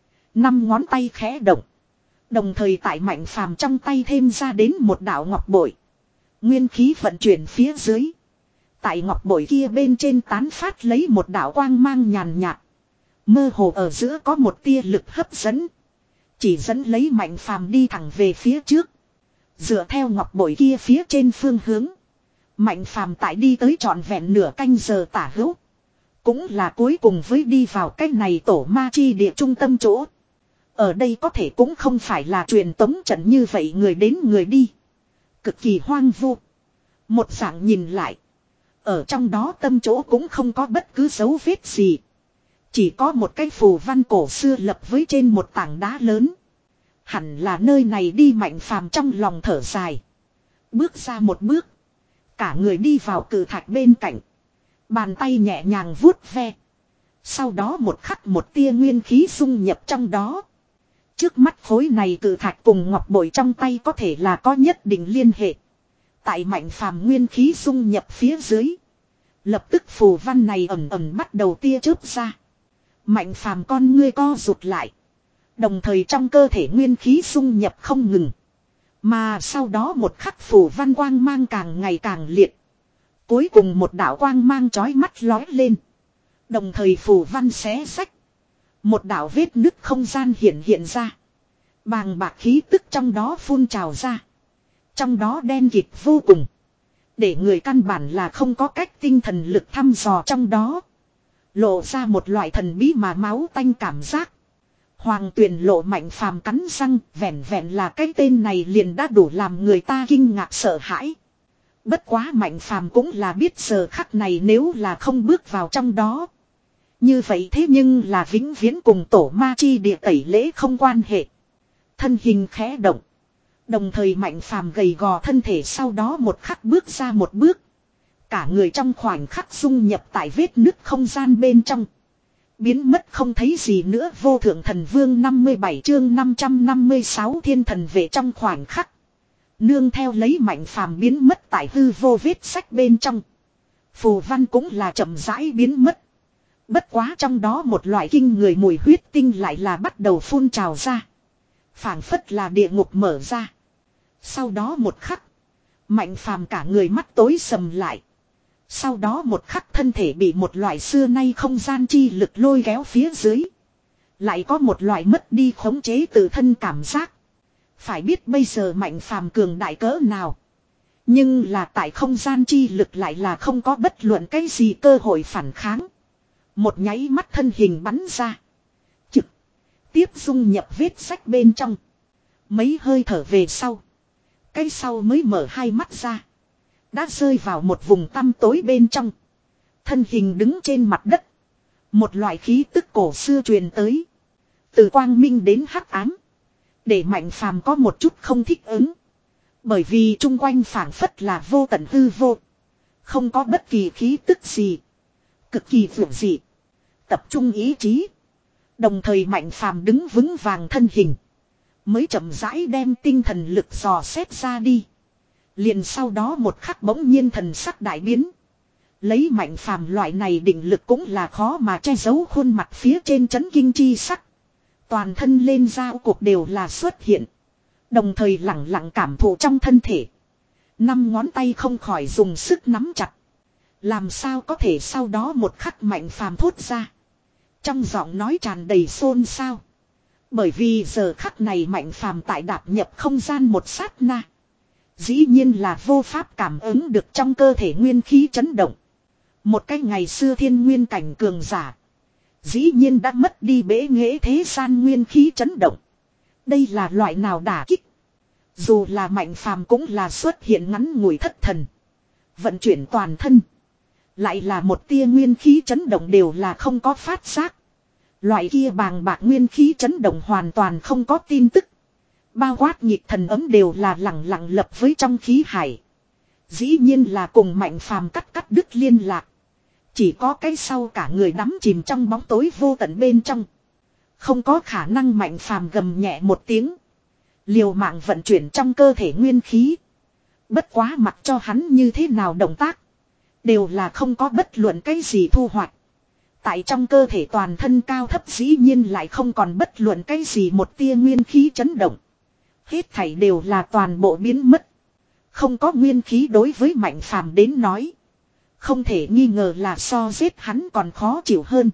Năm ngón tay khẽ động. Đồng thời tại Mạnh Phàm trong tay thêm ra đến một đạo ngọc bội. Nguyên khí vận chuyển phía dưới. Tại ngọc bội kia bên trên tán phát lấy một đạo quang mang nhàn nhạt. Mơ hồ ở giữa có một tia lực hấp dẫn. Chỉ dẫn lấy Mạnh Phàm đi thẳng về phía trước. Dựa theo ngọc bội kia phía trên phương hướng. Mạnh Phàm tại đi tới trọn vẹn nửa canh giờ tả hữu. Cũng là cuối cùng với đi vào cái này tổ ma chi địa trung tâm chỗ. Ở đây có thể cũng không phải là truyền tống trận như vậy người đến người đi. Cực kỳ hoang vu. Một dạng nhìn lại. Ở trong đó tâm chỗ cũng không có bất cứ dấu vết gì. Chỉ có một cái phù văn cổ xưa lập với trên một tảng đá lớn. Hẳn là nơi này đi. Mạnh Phàm trong lòng thở dài. Bước ra một bước. Cả người đi vào cử thạch bên cạnh. Bàn tay nhẹ nhàng vuốt ve. Sau đó một khắc một tia nguyên khí dung nhập trong đó. Trước mắt khối này cử thạch cùng ngọc bội trong tay có thể là có nhất định liên hệ. Tại Mạnh Phàm nguyên khí dung nhập phía dưới. Lập tức phù văn này ẩm ẩm bắt đầu tia chớp ra. Mạnh Phàm con ngươi co rụt lại. Đồng thời trong cơ thể nguyên khí dung nhập không ngừng. Mà sau đó một khắc phù văn quang mang càng ngày càng liệt. Cuối cùng một đạo quang mang chói mắt lói lên. Đồng thời phù văn xé rách. Một đạo vết nứt không gian hiện hiện ra. Bàng bạc khí tức trong đó phun trào ra. Trong đó đen kịt vô cùng. Để người căn bản là không có cách tinh thần lực thăm dò trong đó. Lộ ra một loại thần bí mà máu tanh cảm giác. Hoàng Tuyền Lộ Mạnh Phàm cắn răng, vẹn vẹn là cái tên này liền đã đủ làm người ta kinh ngạc sợ hãi. Bất quá Mạnh Phàm cũng là biết giờ khắc này nếu là không bước vào trong đó. Như vậy thế nhưng là vĩnh viễn cùng tổ ma chi địa tẩy lễ không quan hệ. Thân hình khẽ động. Đồng thời Mạnh Phàm gầy gò thân thể sau đó một khắc bước ra một bước. Cả người trong khoảnh khắc dung nhập tại vết nứt không gian bên trong. Biến mất không thấy gì nữa. Vô thượng thần vương năm mươi bảy chương năm trăm năm mươi sáu thiên thần vệ trong khoảnh khắc. Nương theo lấy Mạnh Phàm biến mất tại hư vô vết sách bên trong. Phù văn cũng là chậm rãi biến mất. Bất quá trong đó một loại kinh người mùi huyết tinh lại là bắt đầu phun trào ra. Phảng phất là địa ngục mở ra. Sau đó một khắc. Mạnh phàm cả người mắt tối sầm lại. Sau đó một khắc thân thể bị một loại xưa nay không gian chi lực lôi kéo phía dưới. Lại có một loại mất đi khống chế tự thân cảm giác. Phải biết bây giờ mạnh phàm cường đại cỡ nào. Nhưng là tại không gian chi lực lại là không có bất luận cái gì cơ hội phản kháng. Một nháy mắt thân hình bắn ra. Trực tiếp dung nhập vết sách bên trong. Mấy hơi thở về sau. Cái sau mới mở hai mắt ra. Đã rơi vào một vùng tăm tối bên trong. Thân hình đứng trên mặt đất. Một loại khí tức cổ xưa truyền tới. Từ quang minh đến hắc ám. Để mạnh phàm có một chút không thích ứng. Bởi vì chung quanh phảng phất là vô tận hư vô. Không có bất kỳ khí tức gì. Cực kỳ vượng dị. Tập trung ý chí. Đồng thời mạnh phàm đứng vững vàng thân hình. Mới chậm rãi đem tinh thần lực dò xét ra đi. Liền sau đó một khắc bỗng nhiên thần sắc đại biến. Lấy mạnh phàm loại này định lực cũng là khó mà che giấu khuôn mặt phía trên chấn kinh chi sắc. Toàn thân lên giao cuộc đều là xuất hiện. Đồng thời lặng lặng cảm thụ trong thân thể. Năm ngón tay không khỏi dùng sức nắm chặt. Làm sao có thể sau đó một khắc mạnh phàm thốt ra. Trong giọng nói tràn đầy xôn xao. Bởi vì giờ khắc này mạnh phàm tại đạp nhập không gian một sát na. Dĩ nhiên là vô pháp cảm ứng được trong cơ thể nguyên khí chấn động. Một cái ngày xưa thiên nguyên cảnh cường giả. Dĩ nhiên đã mất đi bế nghệ thế gian nguyên khí chấn động. Đây là loại nào đả kích. Dù là mạnh phàm cũng là xuất hiện ngắn ngủi thất thần. Vận chuyển toàn thân. Lại là một tia nguyên khí chấn động đều là không có phát giác. Loại kia bàng bạc nguyên khí chấn động hoàn toàn không có tin tức. Bao quát nhịp thần ấm đều là lặng lặng lập với trong khí hải. Dĩ nhiên là cùng mạnh phàm cắt cắt đứt liên lạc. Chỉ có cái sau cả người đắm chìm trong bóng tối vô tận bên trong. Không có khả năng mạnh phàm gầm nhẹ một tiếng. Liều mạng vận chuyển trong cơ thể nguyên khí. Bất quá mặc cho hắn như thế nào động tác. Đều là không có bất luận cái gì thu hoạch. Tại trong cơ thể toàn thân cao thấp dĩ nhiên lại không còn bất luận cái gì một tia nguyên khí chấn động. Hết thảy đều là toàn bộ biến mất. Không có nguyên khí đối với mạnh phàm đến nói. Không thể nghi ngờ là so giết hắn còn khó chịu hơn.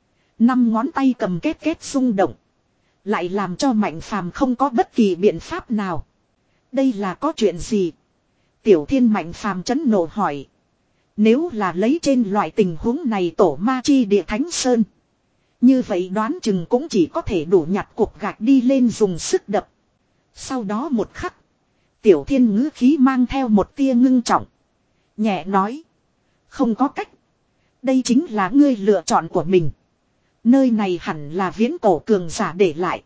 Năm ngón tay cầm kết kết rung động. Lại làm cho mạnh phàm không có bất kỳ biện pháp nào. Đây là có chuyện gì? Tiểu thiên mạnh phàm chấn nộ hỏi. Nếu là lấy trên loại tình huống này tổ ma chi địa thánh sơn. Như vậy đoán chừng cũng chỉ có thể đủ nhặt cục gạch đi lên dùng sức đập. Sau đó một khắc. Tiểu thiên ngữ khí mang theo một tia ngưng trọng. Nhẹ nói. Không có cách. Đây chính là ngươi lựa chọn của mình. Nơi này hẳn là viễn cổ cường giả để lại.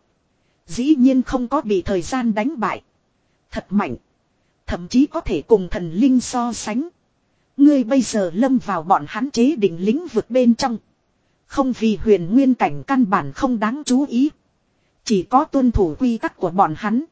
Dĩ nhiên không có bị thời gian đánh bại. Thật mạnh. Thậm chí có thể cùng thần linh so sánh. Ngươi bây giờ lâm vào bọn hắn chế định lĩnh vực bên trong. Không vì huyền nguyên cảnh căn bản không đáng chú ý. Chỉ có tuân thủ quy tắc của bọn hắn.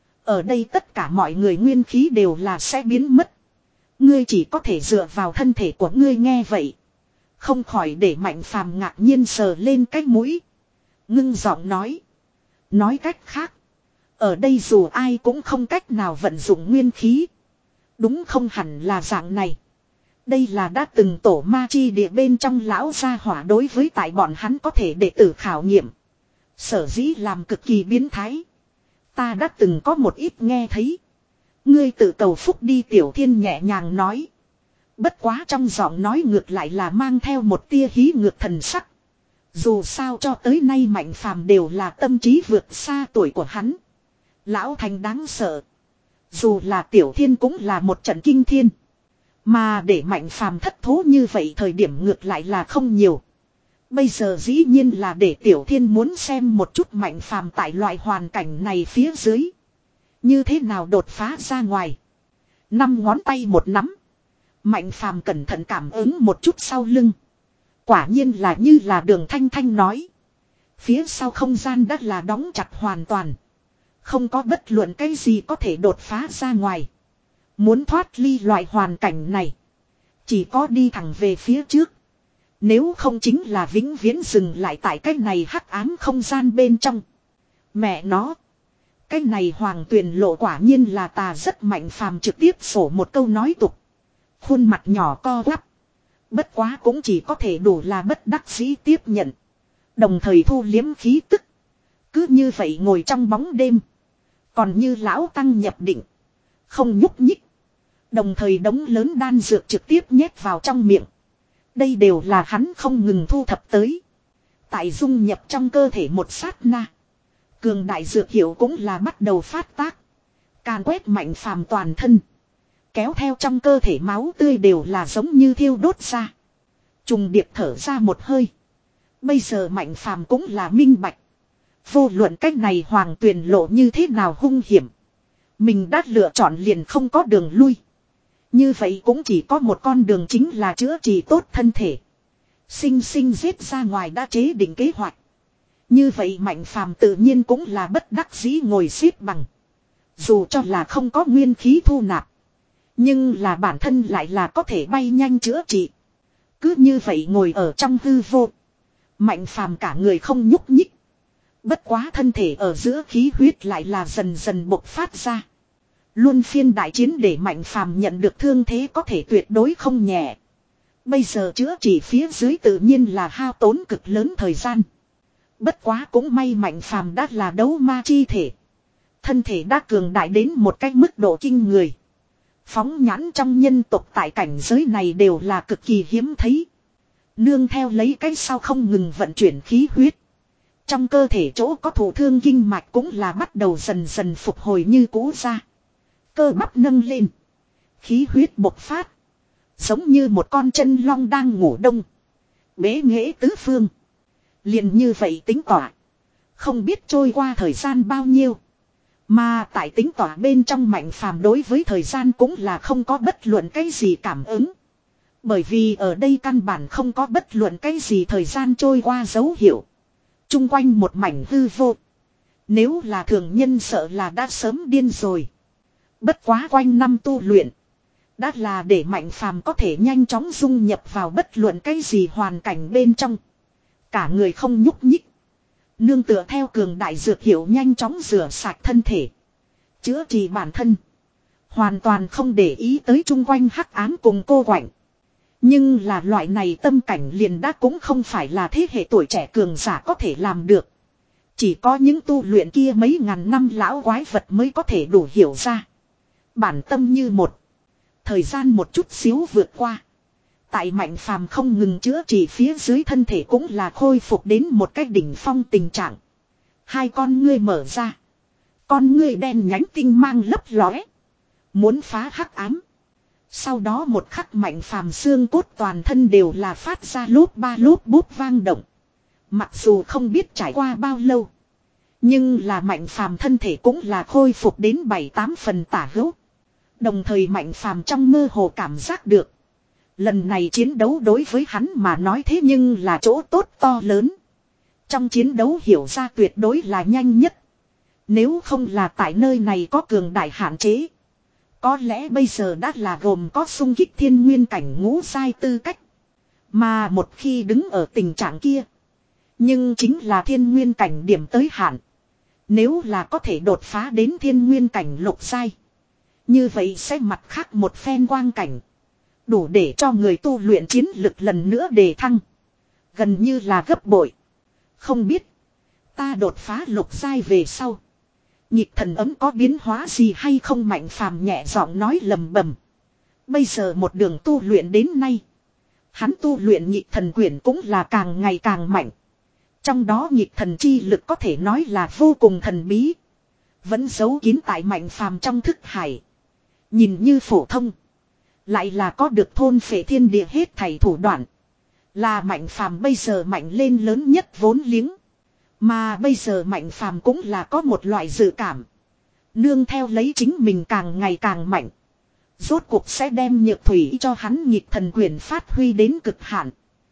Ở đây tất cả mọi người nguyên khí đều là sẽ biến mất. Ngươi chỉ có thể dựa vào thân thể của ngươi nghe vậy. Không khỏi để mạnh phàm ngạc nhiên sờ lên cái mũi. Ngưng giọng nói. Nói cách khác. Ở đây dù ai cũng không cách nào vận dụng nguyên khí. Đúng không hẳn là dạng này. Đây là đã từng tổ ma chi địa bên trong lão gia hỏa đối với tại bọn hắn có thể đệ tử khảo nghiệm. Sở dĩ làm cực kỳ biến thái. Ta đã từng có một ít nghe thấy. Ngươi tự cầu phúc đi tiểu thiên nhẹ nhàng nói. Bất quá trong giọng nói ngược lại là mang theo một tia hí ngược thần sắc. Dù sao cho tới nay mạnh phàm đều là tâm trí vượt xa tuổi của hắn. Lão thành đáng sợ. Dù là tiểu thiên cũng là một trận kinh thiên. Mà để mạnh phàm thất thố như vậy thời điểm ngược lại là không nhiều. Bây giờ dĩ nhiên là để tiểu thiên muốn xem một chút mạnh phàm tại loại hoàn cảnh này phía dưới. Như thế nào đột phá ra ngoài. Năm ngón tay một nắm. Mạnh phàm cẩn thận cảm ứng một chút sau lưng. Quả nhiên là như là Đường Thanh Thanh nói. Phía sau không gian đã là đóng chặt hoàn toàn. Không có bất luận cái gì có thể đột phá ra ngoài. Muốn thoát ly loại hoàn cảnh này. Chỉ có đi thẳng về phía trước. Nếu không chính là vĩnh viễn dừng lại tại cái này hắc ám không gian bên trong. Mẹ nó. Cái này hoàng tuyền lộ quả nhiên là tà rất Mạnh Phàm trực tiếp sổ một câu nói tục. Khuôn mặt nhỏ co quắp. Bất quá cũng chỉ có thể đủ là bất đắc dĩ tiếp nhận. Đồng thời thu liếm khí tức. Cứ như vậy ngồi trong bóng đêm. Còn như lão tăng nhập định. Không nhúc nhích. Đồng thời đống lớn đan dược trực tiếp nhét vào trong miệng. Đây đều là hắn không ngừng thu thập tới. Tại dung nhập trong cơ thể một sát na. Cường đại dược hiệu cũng là bắt đầu phát tác. Càn quét Mạnh Phàm toàn thân. Kéo theo trong cơ thể máu tươi đều là giống như thiêu đốt ra. Trùng điệp thở ra một hơi. Bây giờ Mạnh Phàm cũng là minh bạch. Vô luận cách này hoàng tuyền lộ như thế nào hung hiểm. Mình đã lựa chọn liền không có đường lui. Như vậy cũng chỉ có một con đường chính là chữa trị tốt thân thể. Sinh sinh giết ra ngoài đã chế định kế hoạch. Như vậy Mạnh Phàm tự nhiên cũng là bất đắc dĩ ngồi xếp bằng. Dù cho là không có nguyên khí thu nạp. Nhưng là bản thân lại là có thể bay nhanh chữa trị. Cứ như vậy ngồi ở trong hư vô. Mạnh Phàm cả người không nhúc nhích. Bất quá thân thể ở giữa khí huyết lại là dần dần bộc phát ra. Luân phiên đại chiến để Mạnh Phàm nhận được thương thế có thể tuyệt đối không nhẹ. Bây giờ chữa trị phía dưới tự nhiên là hao tốn cực lớn thời gian. Bất quá cũng may Mạnh Phàm đã là đấu ma chi thể. Thân thể đã cường đại đến một cái mức độ kinh người. Phóng nhãn trong nhân tộc tại cảnh giới này đều là cực kỳ hiếm thấy. Nương theo lấy cái sau không ngừng vận chuyển khí huyết. Trong cơ thể chỗ có thụ thương kinh mạch cũng là bắt đầu dần dần phục hồi như cũ ra. Cơ bắp nâng lên. Khí huyết bộc phát. Giống như một con chân long đang ngủ đông. Bế nghễ tứ phương. Liền như vậy tính tỏa. Không biết trôi qua thời gian bao nhiêu. Mà tại tính tỏa bên trong Mạnh Phàm đối với thời gian cũng là không có bất luận cái gì cảm ứng. Bởi vì ở đây căn bản không có bất luận cái gì thời gian trôi qua dấu hiệu. Trung quanh một mảnh hư vô. Nếu là thường nhân sợ là đã sớm điên rồi. Bất quá quanh năm tu luyện. Đã là để Mạnh Phàm có thể nhanh chóng dung nhập vào bất luận cái gì hoàn cảnh bên trong. Cả người không nhúc nhích. Nương tựa theo cường đại dược hiệu nhanh chóng rửa sạch thân thể. Chữa trị bản thân. Hoàn toàn không để ý tới chung quanh hắc ám cùng cô quạnh. Nhưng là loại này tâm cảnh liền đã cũng không phải là thế hệ tuổi trẻ cường giả có thể làm được. Chỉ có những tu luyện kia mấy ngàn năm lão quái vật mới có thể đủ hiểu ra. Bản tâm như một. Thời gian một chút xíu vượt qua. Tại Mạnh Phàm không ngừng chữa trị phía dưới thân thể cũng là khôi phục đến một cái đỉnh phong tình trạng. Hai con ngươi mở ra. Con ngươi đen nhánh tinh mang lấp lóe. Muốn phá hắc ám. Sau đó một khắc Mạnh Phàm xương cốt toàn thân đều là phát ra lốp ba lốp bút vang động. Mặc dù không biết trải qua bao lâu. Nhưng là Mạnh Phàm thân thể cũng là khôi phục đến bảy tám phần tả hữu. Đồng thời Mạnh Phàm trong mơ hồ cảm giác được. Lần này chiến đấu đối với hắn mà nói thế nhưng là chỗ tốt to lớn. Trong chiến đấu hiểu ra tuyệt đối là nhanh nhất. Nếu không là tại nơi này có cường đại hạn chế. Có lẽ bây giờ đã là gồm có xung kích thiên nguyên cảnh ngũ giai tư cách. Mà một khi đứng ở tình trạng kia. Nhưng chính là thiên nguyên cảnh điểm tới hạn. Nếu là có thể đột phá đến thiên nguyên cảnh lục giai. Như vậy sẽ mặt khác một phen quang cảnh. Đủ để cho người tu luyện chiến lực lần nữa đề thăng. Gần như là gấp bội. Không biết. Ta đột phá lục giai về sau. Nhịp thần ấm có biến hóa gì hay không Mạnh Phàm nhẹ giọng nói lầm bầm. Bây giờ một đường tu luyện đến nay. Hắn tu luyện nhịp thần quyển cũng là càng ngày càng mạnh. Trong đó nhịp thần chi lực có thể nói là vô cùng thần bí. Vẫn giấu kín tại Mạnh Phàm trong thức hải. Nhìn như phổ thông. Lại là có được thôn phệ thiên địa hết thảy thủ đoạn. Là Mạnh Phàm bây giờ mạnh lên lớn nhất vốn liếng. Mà bây giờ Mạnh Phàm cũng là có một loại dự cảm. Nương theo lấy chính mình càng ngày càng mạnh. Rốt cuộc sẽ đem nhược thủy cho hắn nhịp thần quyền phát huy đến cực hạn.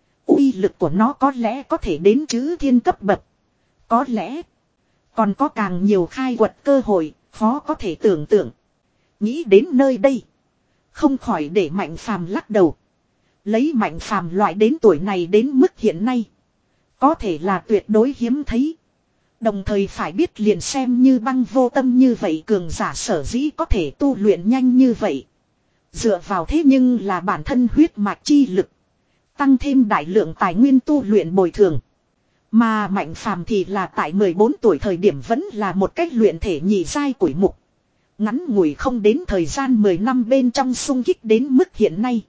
Uy lực của nó có lẽ có thể đến chữ thiên cấp bậc. Có lẽ còn có càng nhiều khai quật cơ hội, khó có thể tưởng tượng. Nghĩ đến nơi đây. Không khỏi để Mạnh Phàm lắc đầu. Lấy Mạnh Phàm loại đến tuổi này đến mức hiện nay. Có thể là tuyệt đối hiếm thấy. Đồng thời phải biết liền xem như Băng Vô Tâm như vậy cường giả sở dĩ có thể tu luyện nhanh như vậy. Dựa vào thế nhưng là bản thân huyết mạch chi lực. Tăng thêm đại lượng tài nguyên tu luyện bồi thường. Mà Mạnh Phàm thì là tại mười bốn tuổi thời điểm vẫn là một cách luyện thể nhị giai quỷ mục. Ngắn ngủi không đến thời gian mười năm bên trong sung kích đến mức hiện nay.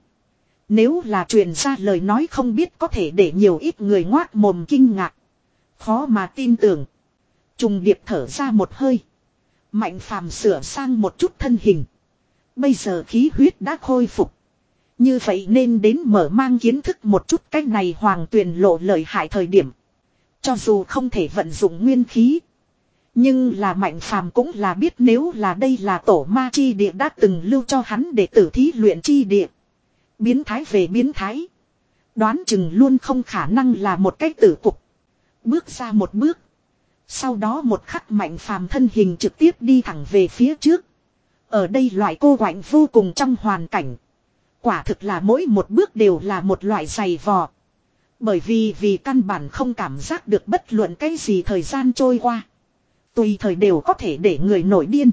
Nếu là truyền ra lời nói không biết có thể để nhiều ít người ngoác mồm kinh ngạc. Khó mà tin tưởng. Trùng điệp thở ra một hơi. Mạnh Phàm sửa sang một chút thân hình. Bây giờ khí huyết đã khôi phục. Như vậy nên đến mở mang kiến thức một chút cách này Hoàng Tuyền lộ lợi hại thời điểm. Cho dù không thể vận dụng nguyên khí. Nhưng là Mạnh Phàm cũng là biết nếu là đây là tổ ma chi địa đã từng lưu cho hắn để tử thí luyện chi địa. Biến thái về biến thái. Đoán chừng luôn không khả năng là một cách tử cục. Bước ra một bước. Sau đó một khắc Mạnh Phàm thân hình trực tiếp đi thẳng về phía trước. Ở đây loại cô quạnh vô cùng trong hoàn cảnh. Quả thực là mỗi một bước đều là một loại giày vò. Bởi vì vì căn bản không cảm giác được bất luận cái gì thời gian trôi qua. Tùy thời đều có thể để người nổi điên.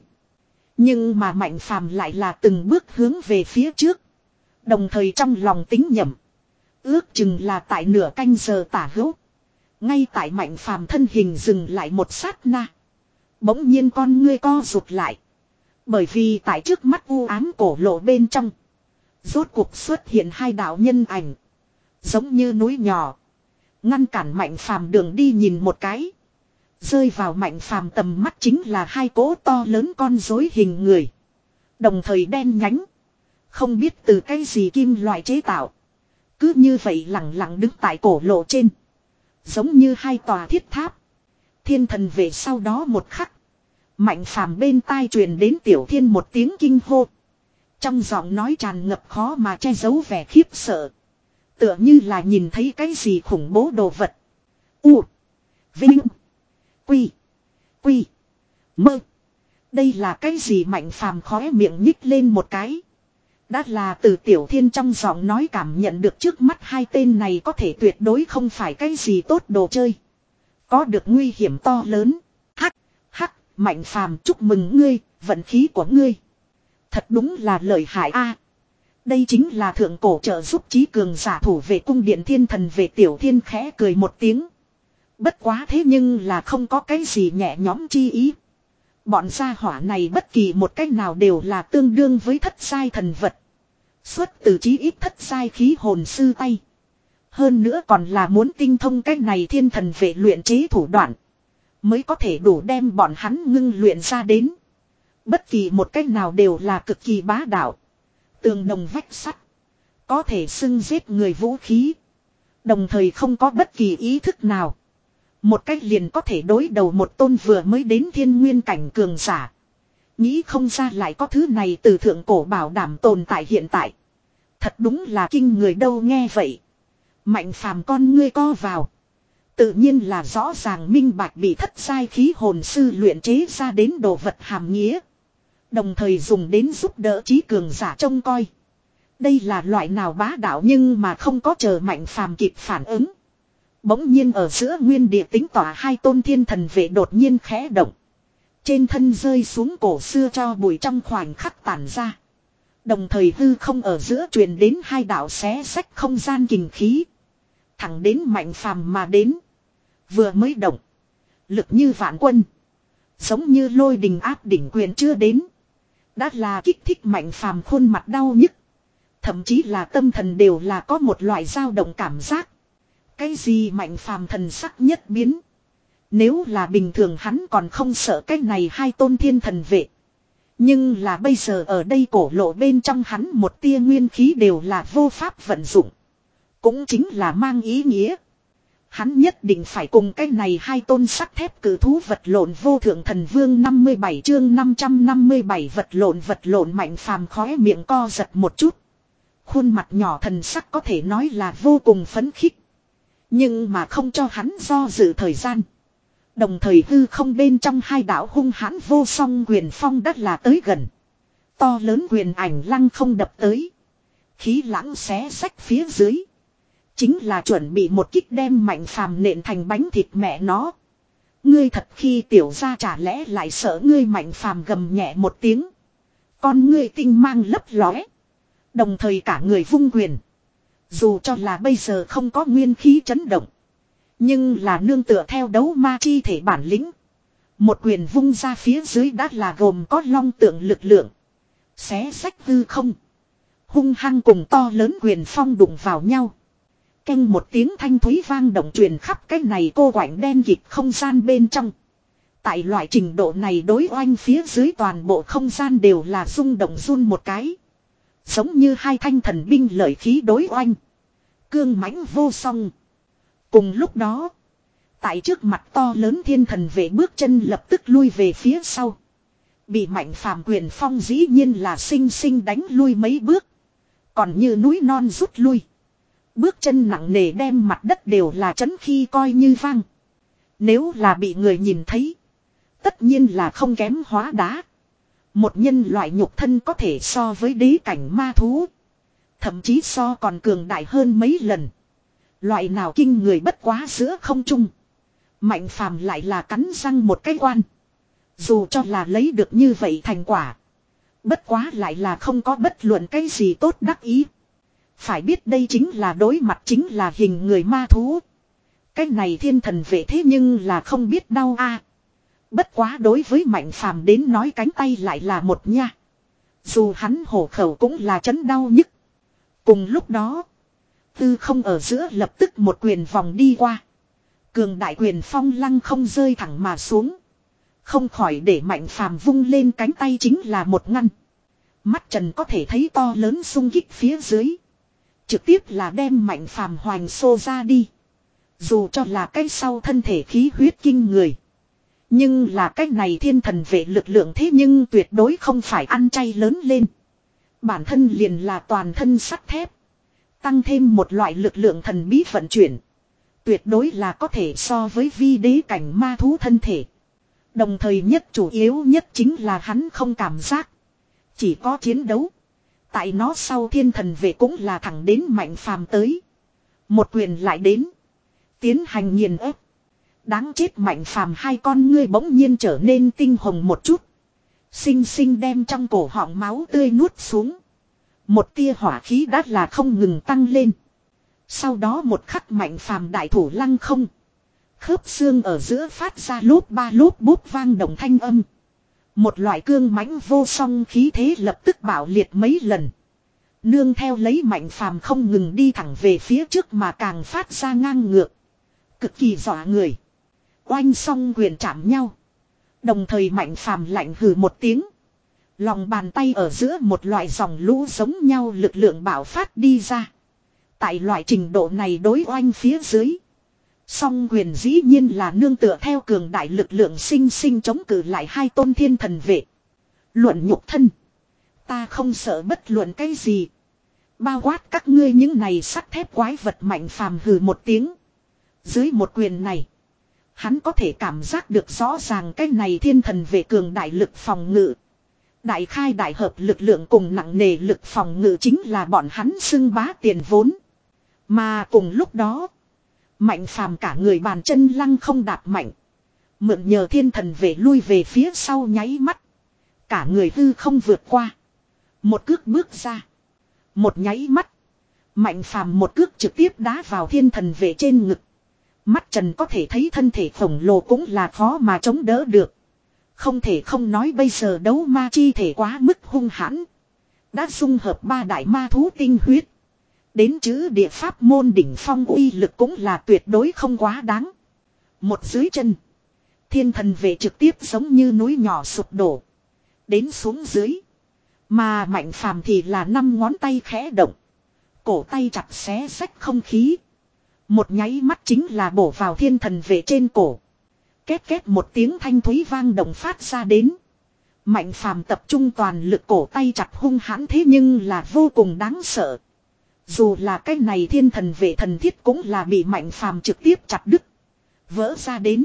Nhưng mà Mạnh Phàm lại là từng bước hướng về phía trước. Đồng thời trong lòng tính nhẩm. Ước chừng là tại nửa canh giờ tả hữu. Ngay tại Mạnh Phàm thân hình dừng lại một sát na. Bỗng nhiên con ngươi co rụt lại. Bởi vì tại trước mắt u ám cổ lộ bên trong. Rốt cuộc xuất hiện hai đạo nhân ảnh. Giống như núi nhỏ. Ngăn cản Mạnh Phàm đường đi nhìn một cái. Rơi vào Mạnh Phàm tầm mắt chính là hai cỗ to lớn con rối hình người. Đồng thời đen nhánh. Không biết từ cái gì kim loại chế tạo. Cứ như vậy lặng lặng đứng tại cổ lộ trên. Giống như hai tòa thiết tháp. Thiên thần về sau đó một khắc. Mạnh Phàm bên tai truyền đến Tiểu Thiên một tiếng kinh hô. Trong giọng nói tràn ngập khó mà che giấu vẻ khiếp sợ. Tựa như là nhìn thấy cái gì khủng bố đồ vật. U. Vinh. Quy. Quy. Mơ. Đây là cái gì Mạnh Phàm khóe miệng nhích lên một cái. Đã là từ Tiểu Thiên trong giọng nói cảm nhận được trước mắt hai tên này có thể tuyệt đối không phải cái gì tốt đồ chơi. Có được nguy hiểm to lớn. Hắc. Hắc. Mạnh Phàm chúc mừng ngươi, vận khí của ngươi. Thật đúng là lợi hại a. Đây chính là thượng cổ trợ giúp trí cường giả thủ về cung điện thiên thần về Tiểu Thiên khẽ cười một tiếng. Bất quá thế nhưng là không có cái gì nhẹ nhõm chi ý. Bọn gia hỏa này bất kỳ một cách nào đều là tương đương với thất giai thần vật. Xuất từ chí ít thất giai khí hồn sư tay. Hơn nữa còn là muốn tinh thông cách này thiên thần về luyện chế thủ đoạn. Mới có thể đủ đem bọn hắn ngưng luyện ra đến. Bất kỳ một cách nào đều là cực kỳ bá đạo. Tường đồng vách sắt. Có thể xưng giết người vũ khí. Đồng thời không có bất kỳ ý thức nào. Một cách liền có thể đối đầu một tôn vừa mới đến thiên nguyên cảnh cường giả. Nghĩ không ra lại có thứ này từ thượng cổ bảo đảm tồn tại hiện tại. Thật đúng là kinh người đâu nghe vậy. Mạnh Phàm con ngươi co vào. Tự nhiên là rõ ràng minh bạch bị thất giai khí hồn sư luyện chế ra đến đồ vật hàm nghĩa. Đồng thời dùng đến giúp đỡ trí cường giả trông coi. Đây là loại nào bá đạo nhưng mà không có chờ Mạnh Phàm kịp phản ứng. Bỗng nhiên ở giữa nguyên địa tính tỏa hai tôn thiên thần vệ đột nhiên khẽ động. Trên thân rơi xuống cổ xưa cho bụi trong khoảnh khắc tản ra. Đồng thời hư không ở giữa truyền đến hai đạo xé sách không gian kình khí. Thẳng đến Mạnh Phàm mà đến. Vừa mới động. Lực như vạn quân. Giống như lôi đình áp đỉnh quyền chưa đến. Đã là kích thích Mạnh Phàm khuôn mặt đau nhức. Thậm chí là tâm thần đều là có một loại dao động cảm giác. Cái gì Mạnh Phàm thần sắc nhất biến. Nếu là bình thường hắn còn không sợ cái này hai tôn thiên thần vệ. Nhưng là bây giờ ở đây cổ lộ bên trong hắn một tia nguyên khí đều là vô pháp vận dụng. Cũng chính là mang ý nghĩa. Hắn nhất định phải cùng cái này hai tôn sắt thép cử thú vật lộn vô thượng thần vương năm mươi bảy chương năm trăm năm mươi bảy vật lộn vật lộn Mạnh Phàm khóe miệng co giật một chút. Khuôn mặt nhỏ thần sắc có thể nói là vô cùng phấn khích. Nhưng mà không cho hắn do dự thời gian. Đồng thời hư không bên trong hai đạo hung hãn vô song quyền phong đắt là tới gần. To lớn quyền ảnh lăng không đập tới. Khí lãng xé sách phía dưới. Chính là chuẩn bị một kích đem Mạnh Phàm nện thành bánh thịt mẹ nó. Ngươi thật khi tiểu gia chả lẽ lại sợ ngươi Mạnh Phàm gầm nhẹ một tiếng. Con ngươi tinh mang lấp lóe. Đồng thời cả người vung quyền. Dù cho là bây giờ không có nguyên khí chấn động. Nhưng là nương tựa theo đấu ma chi thể bản lĩnh. Một quyền vung ra phía dưới đã là gồm có long tượng lực lượng. Xé sách hư không. Hung hăng cùng to lớn quyền phong đụng vào nhau. Canh một tiếng thanh thúy vang động truyền khắp cái này cô quạnh đen kịt không gian bên trong. Tại loại trình độ này đối oanh phía dưới toàn bộ không gian đều là rung động run một cái. Giống như hai thanh thần binh lợi khí đối oanh. Cương mãnh vô song. Cùng lúc đó. Tại trước mặt to lớn thiên thần vệ bước chân lập tức lui về phía sau. Bị Mạnh Phàm quyền phong dĩ nhiên là sinh sinh đánh lui mấy bước. Còn như núi non rút lui. Bước chân nặng nề đem mặt đất đều là chấn khi coi như vang. Nếu là bị người nhìn thấy. Tất nhiên là không kém hóa đá. Một nhân loại nhục thân có thể so với đế cảnh ma thú. Thậm chí so còn cường đại hơn mấy lần. Loại nào kinh người bất quá giữa không trung. Mạnh Phàm lại là cắn răng một cái quan. Dù cho là lấy được như vậy thành quả. Bất quá lại là không có bất luận cái gì tốt đắc ý. Phải biết đây chính là đối mặt chính là hình người ma thú. Cái này thiên thần vệ thế nhưng là không biết đau a. À, bất quá đối với Mạnh Phàm đến nói cánh tay lại là một nha. Dù hắn hổ khẩu cũng là chấn đau nhức. Cùng lúc đó. Tư không ở giữa lập tức một quyền vòng đi qua. Cường đại quyền phong lăng không rơi thẳng mà xuống. Không khỏi để Mạnh Phàm vung lên cánh tay chính là một ngăn. Mắt trần có thể thấy to lớn xung kích phía dưới. Trực tiếp là đem Mạnh Phàm hoành xô ra đi. Dù cho là cái sau thân thể khí huyết kinh người. Nhưng là cái này thiên thần vệ lực lượng thế nhưng tuyệt đối không phải ăn chay lớn lên. Bản thân liền là toàn thân sắt thép. Tăng thêm một loại lực lượng thần bí vận chuyển. Tuyệt đối là có thể so với vi đế cảnh ma thú thân thể. Đồng thời nhất chủ yếu nhất chính là hắn không cảm giác. Chỉ có chiến đấu. Tại nó sau thiên thần vệ cũng là thẳng đến Mạnh Phàm tới. Một quyền lại đến. Tiến hành nghiền ép. Đáng chết Mạnh Phàm hai con ngươi bỗng nhiên trở nên tinh hồng một chút. Xinh xinh đem trong cổ họng máu tươi nuốt xuống. Một tia hỏa khí đắt là không ngừng tăng lên. Sau đó một khắc Mạnh Phàm đại thủ lăng không. Khớp xương ở giữa phát ra lốp ba lốp bốp vang động thanh âm. Một loại cương mãnh vô song khí thế lập tức bạo liệt mấy lần. Nương theo lấy Mạnh Phàm không ngừng đi thẳng về phía trước mà càng phát ra ngang ngược. Cực kỳ dọa người. Oanh song quyền chạm nhau. Đồng thời Mạnh Phàm lạnh hừ một tiếng. Lòng bàn tay ở giữa một loại dòng lũ giống nhau lực lượng bạo phát đi ra. Tại loại trình độ này đối oanh phía dưới. Song quyền dĩ nhiên là nương tựa theo cường đại lực lượng sinh sinh chống cự lại hai tôn thiên thần vệ. Luận nhục thân. Ta không sợ bất luận cái gì. Bao quát các ngươi những này sắt thép quái vật Mạnh Phàm hừ một tiếng. Dưới một quyền này. Hắn có thể cảm giác được rõ ràng cái này thiên thần vệ cường đại lực phòng ngự. Đại khai đại hợp lực lượng cùng nặng nề lực phòng ngự chính là bọn hắn xưng bá tiền vốn. Mà cùng lúc đó. Mạnh Phàm cả người bàn chân lăng không đạp mạnh. Mượn nhờ thiên thần vệ lui về phía sau nháy mắt. Cả người hư không vượt qua. Một cước bước ra. Một nháy mắt. Mạnh Phàm một cước trực tiếp đá vào thiên thần vệ trên ngực. Mắt trần có thể thấy thân thể khổng lồ cũng là khó mà chống đỡ được. Không thể không nói bây giờ đấu ma chi thể quá mức hung hãn. Đã dung hợp ba đại ma thú tinh huyết. Đến chữ địa pháp môn đỉnh phong uy lực cũng là tuyệt đối không quá đáng. Một dưới chân. Thiên thần vệ trực tiếp giống như núi nhỏ sụp đổ. Đến xuống dưới. Mà Mạnh Phàm thì là năm ngón tay khẽ động. Cổ tay chặt xé rách không khí. Một nháy mắt chính là bổ vào thiên thần vệ trên cổ. Két két một tiếng thanh thúy vang động phát ra đến. Mạnh Phàm tập trung toàn lực cổ tay chặt hung hãn thế nhưng là vô cùng đáng sợ. Dù là cái này thiên thần vệ thần thiết cũng là bị Mạnh Phàm trực tiếp chặt đứt. Vỡ ra đến.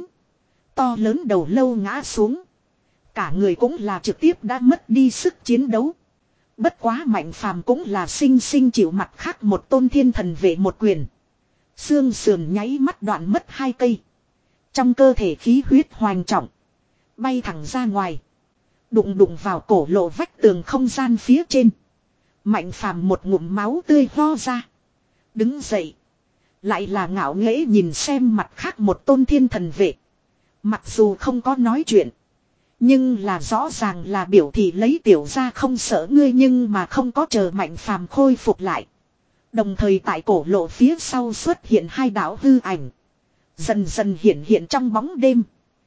To lớn đầu lâu ngã xuống. Cả người cũng là trực tiếp đã mất đi sức chiến đấu. Bất quá Mạnh Phàm cũng là sinh sinh chịu mặt khác một tôn thiên thần vệ một quyền. Xương sườn nháy mắt đoạn mất hai cây. Trong cơ thể khí huyết hoành trọng. Bay thẳng ra ngoài. Đụng đụng vào cổ lộ vách tường không gian phía trên. Mạnh phàm một ngụm máu tươi ho ra. Đứng dậy. Lại là ngạo nghễ nhìn xem mặt khác một tôn thiên thần vệ. Mặc dù không có nói chuyện. Nhưng là rõ ràng là biểu thị lấy tiểu ra không sợ ngươi, nhưng mà không có chờ mạnh phàm khôi phục lại. Đồng thời tại cổ lộ phía sau xuất hiện hai đạo hư ảnh. Dần dần hiện hiện trong bóng đêm.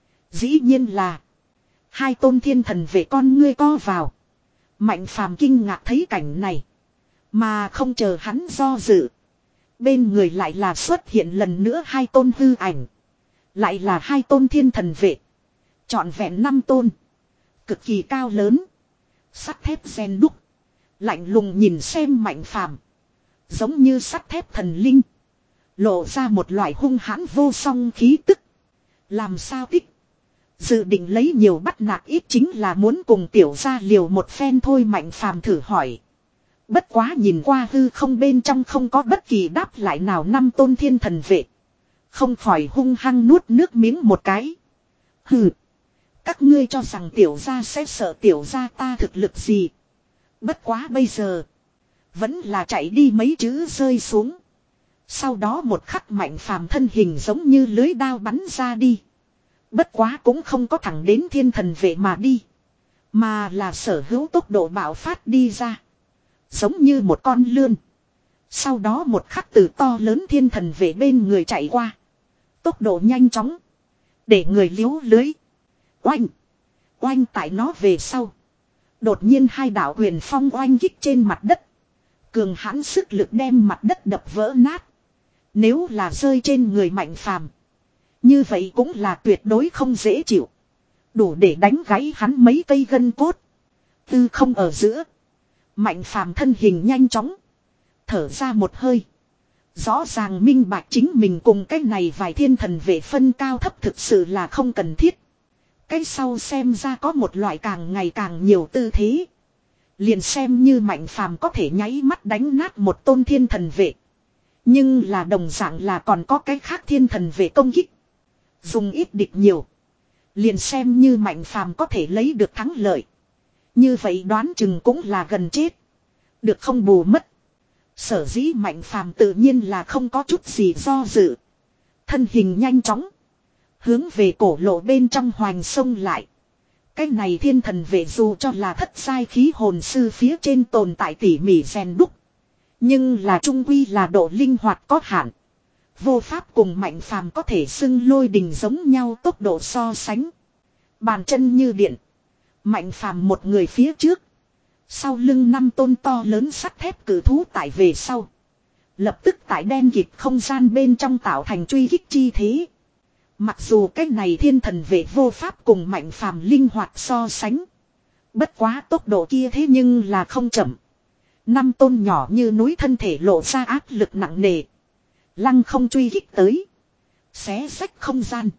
Dĩ nhiên là hai tôn thiên thần về con ngươi co vào. Mạnh phàm kinh ngạc thấy cảnh này. Mà không chờ hắn do dự. Bên người lại là xuất hiện lần nữa hai tôn hư ảnh. Lại là hai tôn thiên thần vệ. Trọn vẹn năm tôn. Cực kỳ cao lớn. Sắt thép ren đúc. Lạnh lùng nhìn xem mạnh phàm. Giống như sắt thép thần linh. Lộ ra một loại hung hãn vô song khí tức. Làm sao tích. Dự định lấy nhiều bắt nạt ít chính là muốn cùng tiểu gia liều một phen thôi, mạnh phàm thử hỏi. Bất quá nhìn qua hư không bên trong không có bất kỳ đáp lại nào năm tôn thiên thần vệ. Không khỏi hung hăng nuốt nước miếng một cái. Hừ. Các ngươi cho rằng tiểu gia sẽ sợ tiểu gia ta thực lực gì. Bất quá bây giờ. Vẫn là chạy đi mấy chữ rơi xuống. Sau đó một khắc mạnh phàm thân hình giống như lưới đao bắn ra đi. Bất quá cũng không có thẳng đến thiên thần vệ mà đi. Mà là sở hữu tốc độ bạo phát đi ra. Giống như một con lươn. Sau đó một khắc từ to lớn thiên thần vệ bên người chạy qua. Tốc độ nhanh chóng. Để người liếu lưới. Oanh. Oanh tại nó về sau. Đột nhiên hai đạo huyền phong oanh kích trên mặt đất. Cường hãn sức lực đem mặt đất đập vỡ nát. Nếu là rơi trên người mạnh phàm. Như vậy cũng là tuyệt đối không dễ chịu. Đủ để đánh gãy hắn mấy cây gân cốt. Tư không ở giữa. Mạnh phàm thân hình nhanh chóng. Thở ra một hơi. Rõ ràng minh bạch chính mình cùng cái này vài thiên thần vệ phân cao thấp thực sự là không cần thiết. Cái sau xem ra có một loại càng ngày càng nhiều tư thế. Liền xem như mạnh phàm có thể nháy mắt đánh nát một tôn thiên thần vệ. Nhưng là đồng dạng là còn có cái khác thiên thần vệ công kích. Dùng ít địch nhiều. Liền xem như mạnh phàm có thể lấy được thắng lợi. Như vậy đoán chừng cũng là gần chết. Được không bù mất. Sở dĩ mạnh phàm tự nhiên là không có chút gì do dự. Thân hình nhanh chóng. Hướng về cổ lộ bên trong hoành sông lại. Cái này thiên thần vệ dù cho là thất sai khí hồn sư phía trên tồn tại tỉ mỉ rèn đúc. Nhưng là trung quy là độ linh hoạt có hạn. Vô pháp cùng mạnh phàm có thể xưng lôi đình giống nhau tốc độ so sánh. Bàn chân như điện. Mạnh phàm một người phía trước. Sau lưng năm tôn to lớn sắt thép cử thú tại về sau. Lập tức tại đen kịt không gian bên trong tạo thành truy kích chi thế. Mặc dù cái này thiên thần vệ vô pháp cùng mạnh phàm linh hoạt so sánh. Bất quá tốc độ kia thế nhưng là không chậm. Năm tôn nhỏ như núi thân thể lộ ra áp lực nặng nề. Lăng không truy kích tới. Xé rách không gian.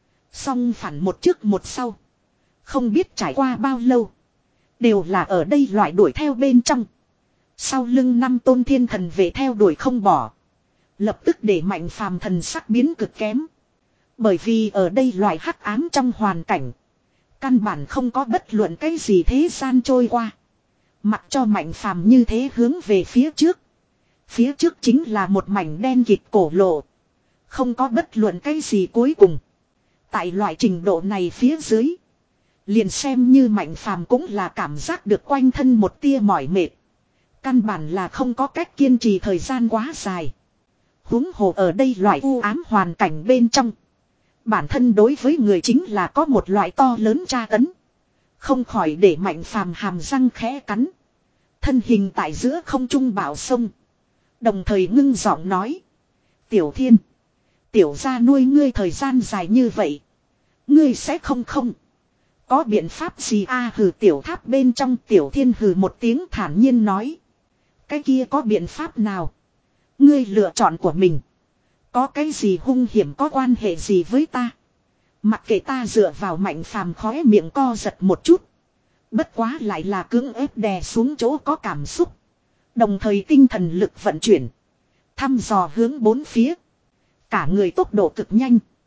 Song phản một trước một sau. Không biết trải qua bao lâu. Đều là ở đây loại đuổi theo bên trong. Sau lưng năm tôn thiên thần về theo đuổi không bỏ. Lập tức để mạnh phàm thần sắc biến cực kém. Bởi vì ở đây loại hắc ám trong hoàn cảnh. Căn bản không có bất luận cái gì thế gian trôi qua. Mặc cho mạnh phàm như thế hướng về phía trước. Phía trước chính là một mảnh đen kịt cổ lộ. Không có bất luận cái gì cuối cùng. Tại loại trình độ này phía dưới. Liền xem như mạnh phàm cũng là cảm giác được quanh thân một tia mỏi mệt. Căn bản là không có cách kiên trì thời gian quá dài. Huống hồ ở đây loại u ám hoàn cảnh bên trong. Bản thân đối với người chính là có một loại to lớn tra tấn. Không khỏi để mạnh phàm hàm răng khẽ cắn. Thân hình tại giữa không trung bảo sông. Đồng thời ngưng giọng nói. Tiểu thiên. Tiểu gia nuôi ngươi thời gian dài như vậy. Ngươi sẽ không không. Có biện pháp gì a à, hừ tiểu tháp bên trong tiểu thiên hừ một tiếng thản nhiên nói. Cái kia có biện pháp nào? Ngươi lựa chọn của mình. Có cái gì hung hiểm có quan hệ gì với ta? Mặc kệ ta dựa vào mạnh phàm khóe miệng co giật một chút. Bất quá lại là cưỡng ép đè xuống chỗ có cảm xúc. Đồng thời tinh thần lực vận chuyển. Thăm dò hướng bốn phía. Cả người tốc độ cực nhanh.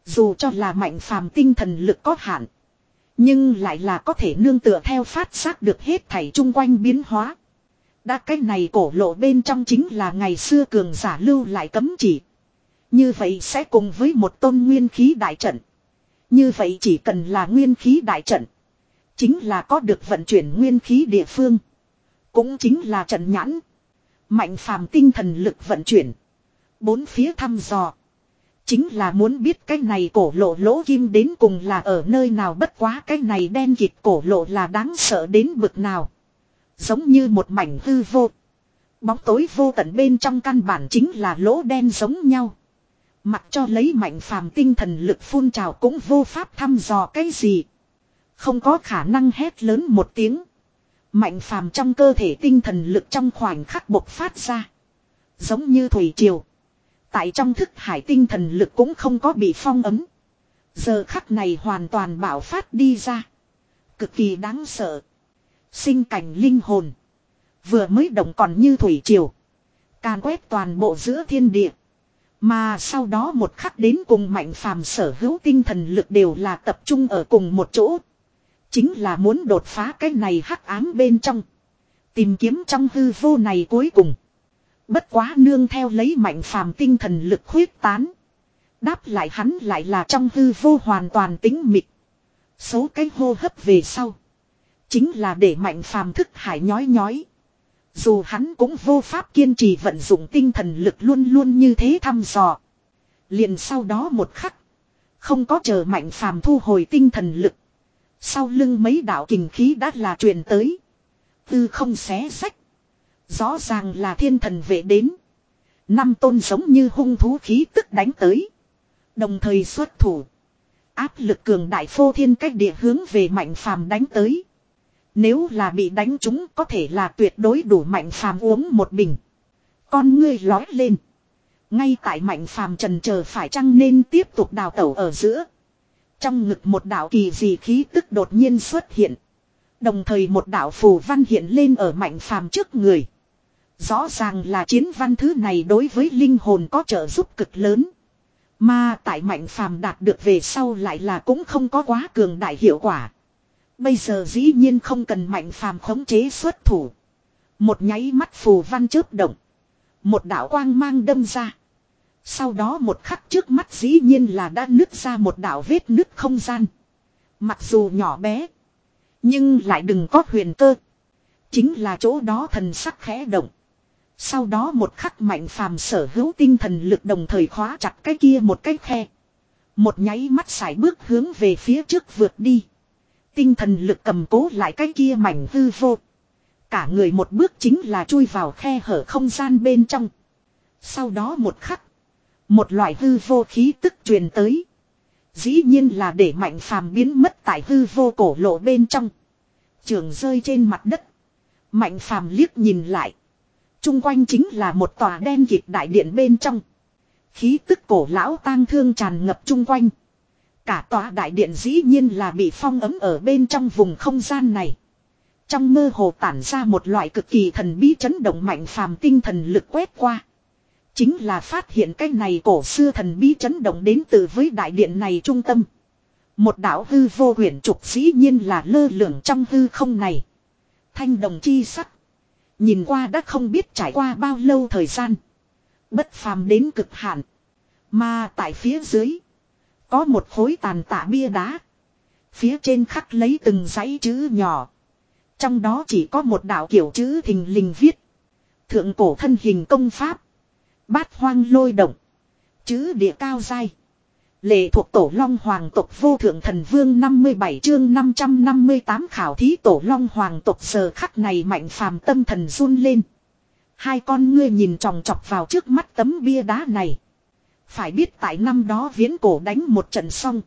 Dù cho là Mạnh Phàm tinh thần lực có hạn, nhưng lại là có thể nương tựa theo phát giác được hết thảy chung quanh biến hóa. Đã cái này cổ lộ bên trong chính là ngày xưa cường giả lưu lại cấm chỉ. Như vậy sẽ cùng với một tôn nguyên khí đại trận. Như vậy chỉ cần là nguyên khí đại trận, chính là có được vận chuyển nguyên khí địa phương. Cũng chính là trận nhãn. Mạnh Phàm tinh thần lực vận chuyển, bốn phía thăm dò, chính là muốn biết cái này cổ lộ lỗ kim đến cùng là ở nơi nào. Bất quá cái này đen kịt cổ lộ là đáng sợ đến bực nào. Giống như một mảnh hư vô. Bóng tối vô tận bên trong căn bản chính là lỗ đen giống nhau. Mặc cho lấy Mạnh Phàm tinh thần lực phun trào cũng vô pháp thăm dò cái gì. Không có khả năng hét lớn một tiếng. Mạnh Phàm trong cơ thể tinh thần lực trong khoảnh khắc bộc phát ra. Giống như thủy triều. Tại trong thức hải tinh thần lực cũng không có bị phong ấm. Giờ khắc này hoàn toàn bạo phát đi ra. Cực kỳ đáng sợ. Sinh cảnh linh hồn. Vừa mới động còn như thủy triều. Càn quét toàn bộ giữa thiên địa. Mà sau đó một khắc đến cùng Mạnh Phàm sở hữu tinh thần lực đều là tập trung ở cùng một chỗ. Chính là muốn đột phá cái này hắc ám bên trong. Tìm kiếm trong hư vô này cuối cùng. Bất quá nương theo lấy Mạnh Phàm tinh thần lực khuyết tán. Đáp lại hắn lại là trong hư vô hoàn toàn tĩnh mịch. Số cái hô hấp về sau. Chính là để Mạnh Phàm thức hải nhói nhói. Dù hắn cũng vô pháp kiên trì vận dụng tinh thần lực luôn luôn như thế thăm dò. Liền sau đó một khắc. Không có chờ Mạnh Phàm thu hồi tinh thần lực. Sau lưng mấy đạo kình khí đã là truyền tới. Tư không xé sách. Rõ ràng là thiên thần vệ đến. Năm tôn giống như hung thú khí tức đánh tới. Đồng thời xuất thủ. Áp lực cường đại phô thiên cách địa hướng về Mạnh Phàm đánh tới. Nếu là bị đánh trúng có thể là tuyệt đối đủ Mạnh Phàm uống một bình. Con ngươi lói lên. Ngay tại Mạnh Phàm trần chờ phải chăng nên tiếp tục đào tẩu ở giữa. Trong ngực một đạo kỳ dị khí tức đột nhiên xuất hiện. Đồng thời một đạo phù văn hiện lên ở Mạnh Phàm trước người. Rõ ràng là chiến văn thứ này đối với linh hồn có trợ giúp cực lớn. Mà tại Mạnh Phàm đạt được về sau lại là cũng không có quá cường đại hiệu quả. Bây giờ dĩ nhiên không cần Mạnh Phàm khống chế xuất thủ. Một nháy mắt phù văn chớp động. Một đạo quang mang đâm ra. Sau đó một khắc trước mắt dĩ nhiên là đã nứt ra một đạo vết nứt không gian. Mặc dù nhỏ bé. Nhưng lại đừng có huyền cơ. Chính là chỗ đó thần sắc khẽ động. Sau đó một khắc Mạnh Phàm sở hữu tinh thần lực đồng thời khóa chặt cái kia một cái khe. Một nháy mắt sải bước hướng về phía trước vượt đi. Tinh thần lực cầm cố lại cái kia mảnh hư vô. Cả người một bước chính là chui vào khe hở không gian bên trong. Sau đó một khắc. Một loại hư vô khí tức truyền tới. Dĩ nhiên là để Mạnh Phàm biến mất tại hư vô cổ lộ bên trong. Trường rơi trên mặt đất. Mạnh Phàm liếc nhìn lại. Trung quanh chính là một tòa đen kịt đại điện bên trong. Khí tức cổ lão tang thương tràn ngập chung quanh. Cả tòa đại điện dĩ nhiên là bị phong ấm ở bên trong vùng không gian này. Trong mơ hồ tản ra một loại cực kỳ thần bí chấn động. Mạnh Phàm tinh thần lực quét qua. Chính là phát hiện cái này cổ xưa thần bí chấn động đến từ với đại điện này trung tâm. Một đạo hư vô quyển trục dĩ nhiên là lơ lửng trong hư không này. Thanh đồng chi sắc. Nhìn qua đã không biết trải qua bao lâu thời gian. Bất phàm đến cực hạn. Mà tại phía dưới. Có một khối tàn tạ bia đá. Phía trên khắc lấy từng dãy chữ nhỏ. Trong đó chỉ có một đạo kiểu chữ thình lình viết. Thượng cổ thân hình công pháp. Bát hoang lôi động. Chữ địa cao dai. Lệ thuộc tổ long hoàng tộc vô thượng thần vương năm mươi bảy chương năm trăm năm mươi tám khảo thí tổ long hoàng tộc. Giờ khắc này Mạnh Phàm tâm thần run lên. Hai con ngươi nhìn tròng trọc vào trước mắt tấm bia đá này. Phải biết tại năm đó viễn cổ đánh một trận xong.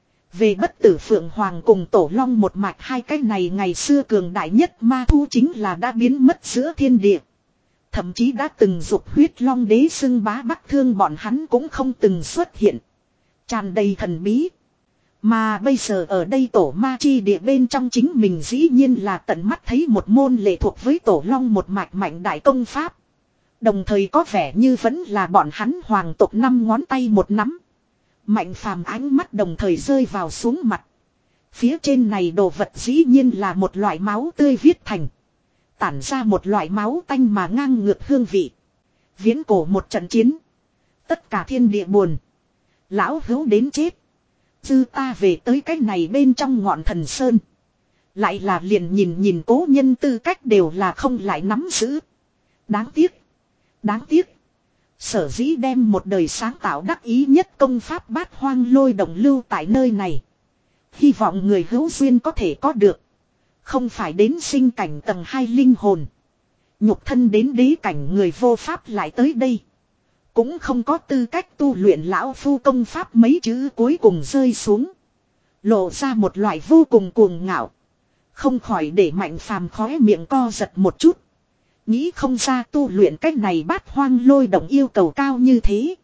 Về bất tử phượng hoàng cùng tổ long một mạch hai cái này ngày xưa cường đại nhất ma thu chính là đã biến mất giữa thiên địa. Thậm chí đã từng dục huyết long đế xưng bá bắc thương bọn hắn cũng không từng xuất hiện. Tràn đầy thần bí. Mà bây giờ ở đây tổ ma chi địa bên trong chính mình dĩ nhiên là tận mắt thấy một môn lệ thuộc với tổ long một mạch mạnh đại công pháp. Đồng thời có vẻ như vẫn là bọn hắn hoàng tộc năm ngón tay một nắm. Mạnh phàm ánh mắt đồng thời rơi vào xuống mặt. Phía trên này đồ vật dĩ nhiên là một loại máu tươi viết thành. Tản ra một loại máu tanh mà ngang ngược hương vị. Viễn cổ một trận chiến. Tất cả thiên địa buồn. Lão hữu đến chết. Dư ta về tới cái này bên trong ngọn thần sơn. Lại là liền nhìn nhìn cố nhân tư cách đều là không lại nắm giữ. Đáng tiếc. Đáng tiếc. Sở dĩ đem một đời sáng tạo đắc ý nhất công pháp bát hoang lôi động lưu tại nơi này. Hy vọng người hữu duyên có thể có được. Không phải đến sinh cảnh tầng hai linh hồn. Nhục thân đến đế cảnh người vô pháp lại tới đây. Cũng không có tư cách tu luyện lão phu công pháp mấy chữ cuối cùng rơi xuống. Lộ ra một loại vô cùng cuồng ngạo. Không khỏi để Mạnh Phàm khóe miệng co giật một chút. Nghĩ không ra tu luyện cách này bát hoang lôi động yêu cầu cao như thế.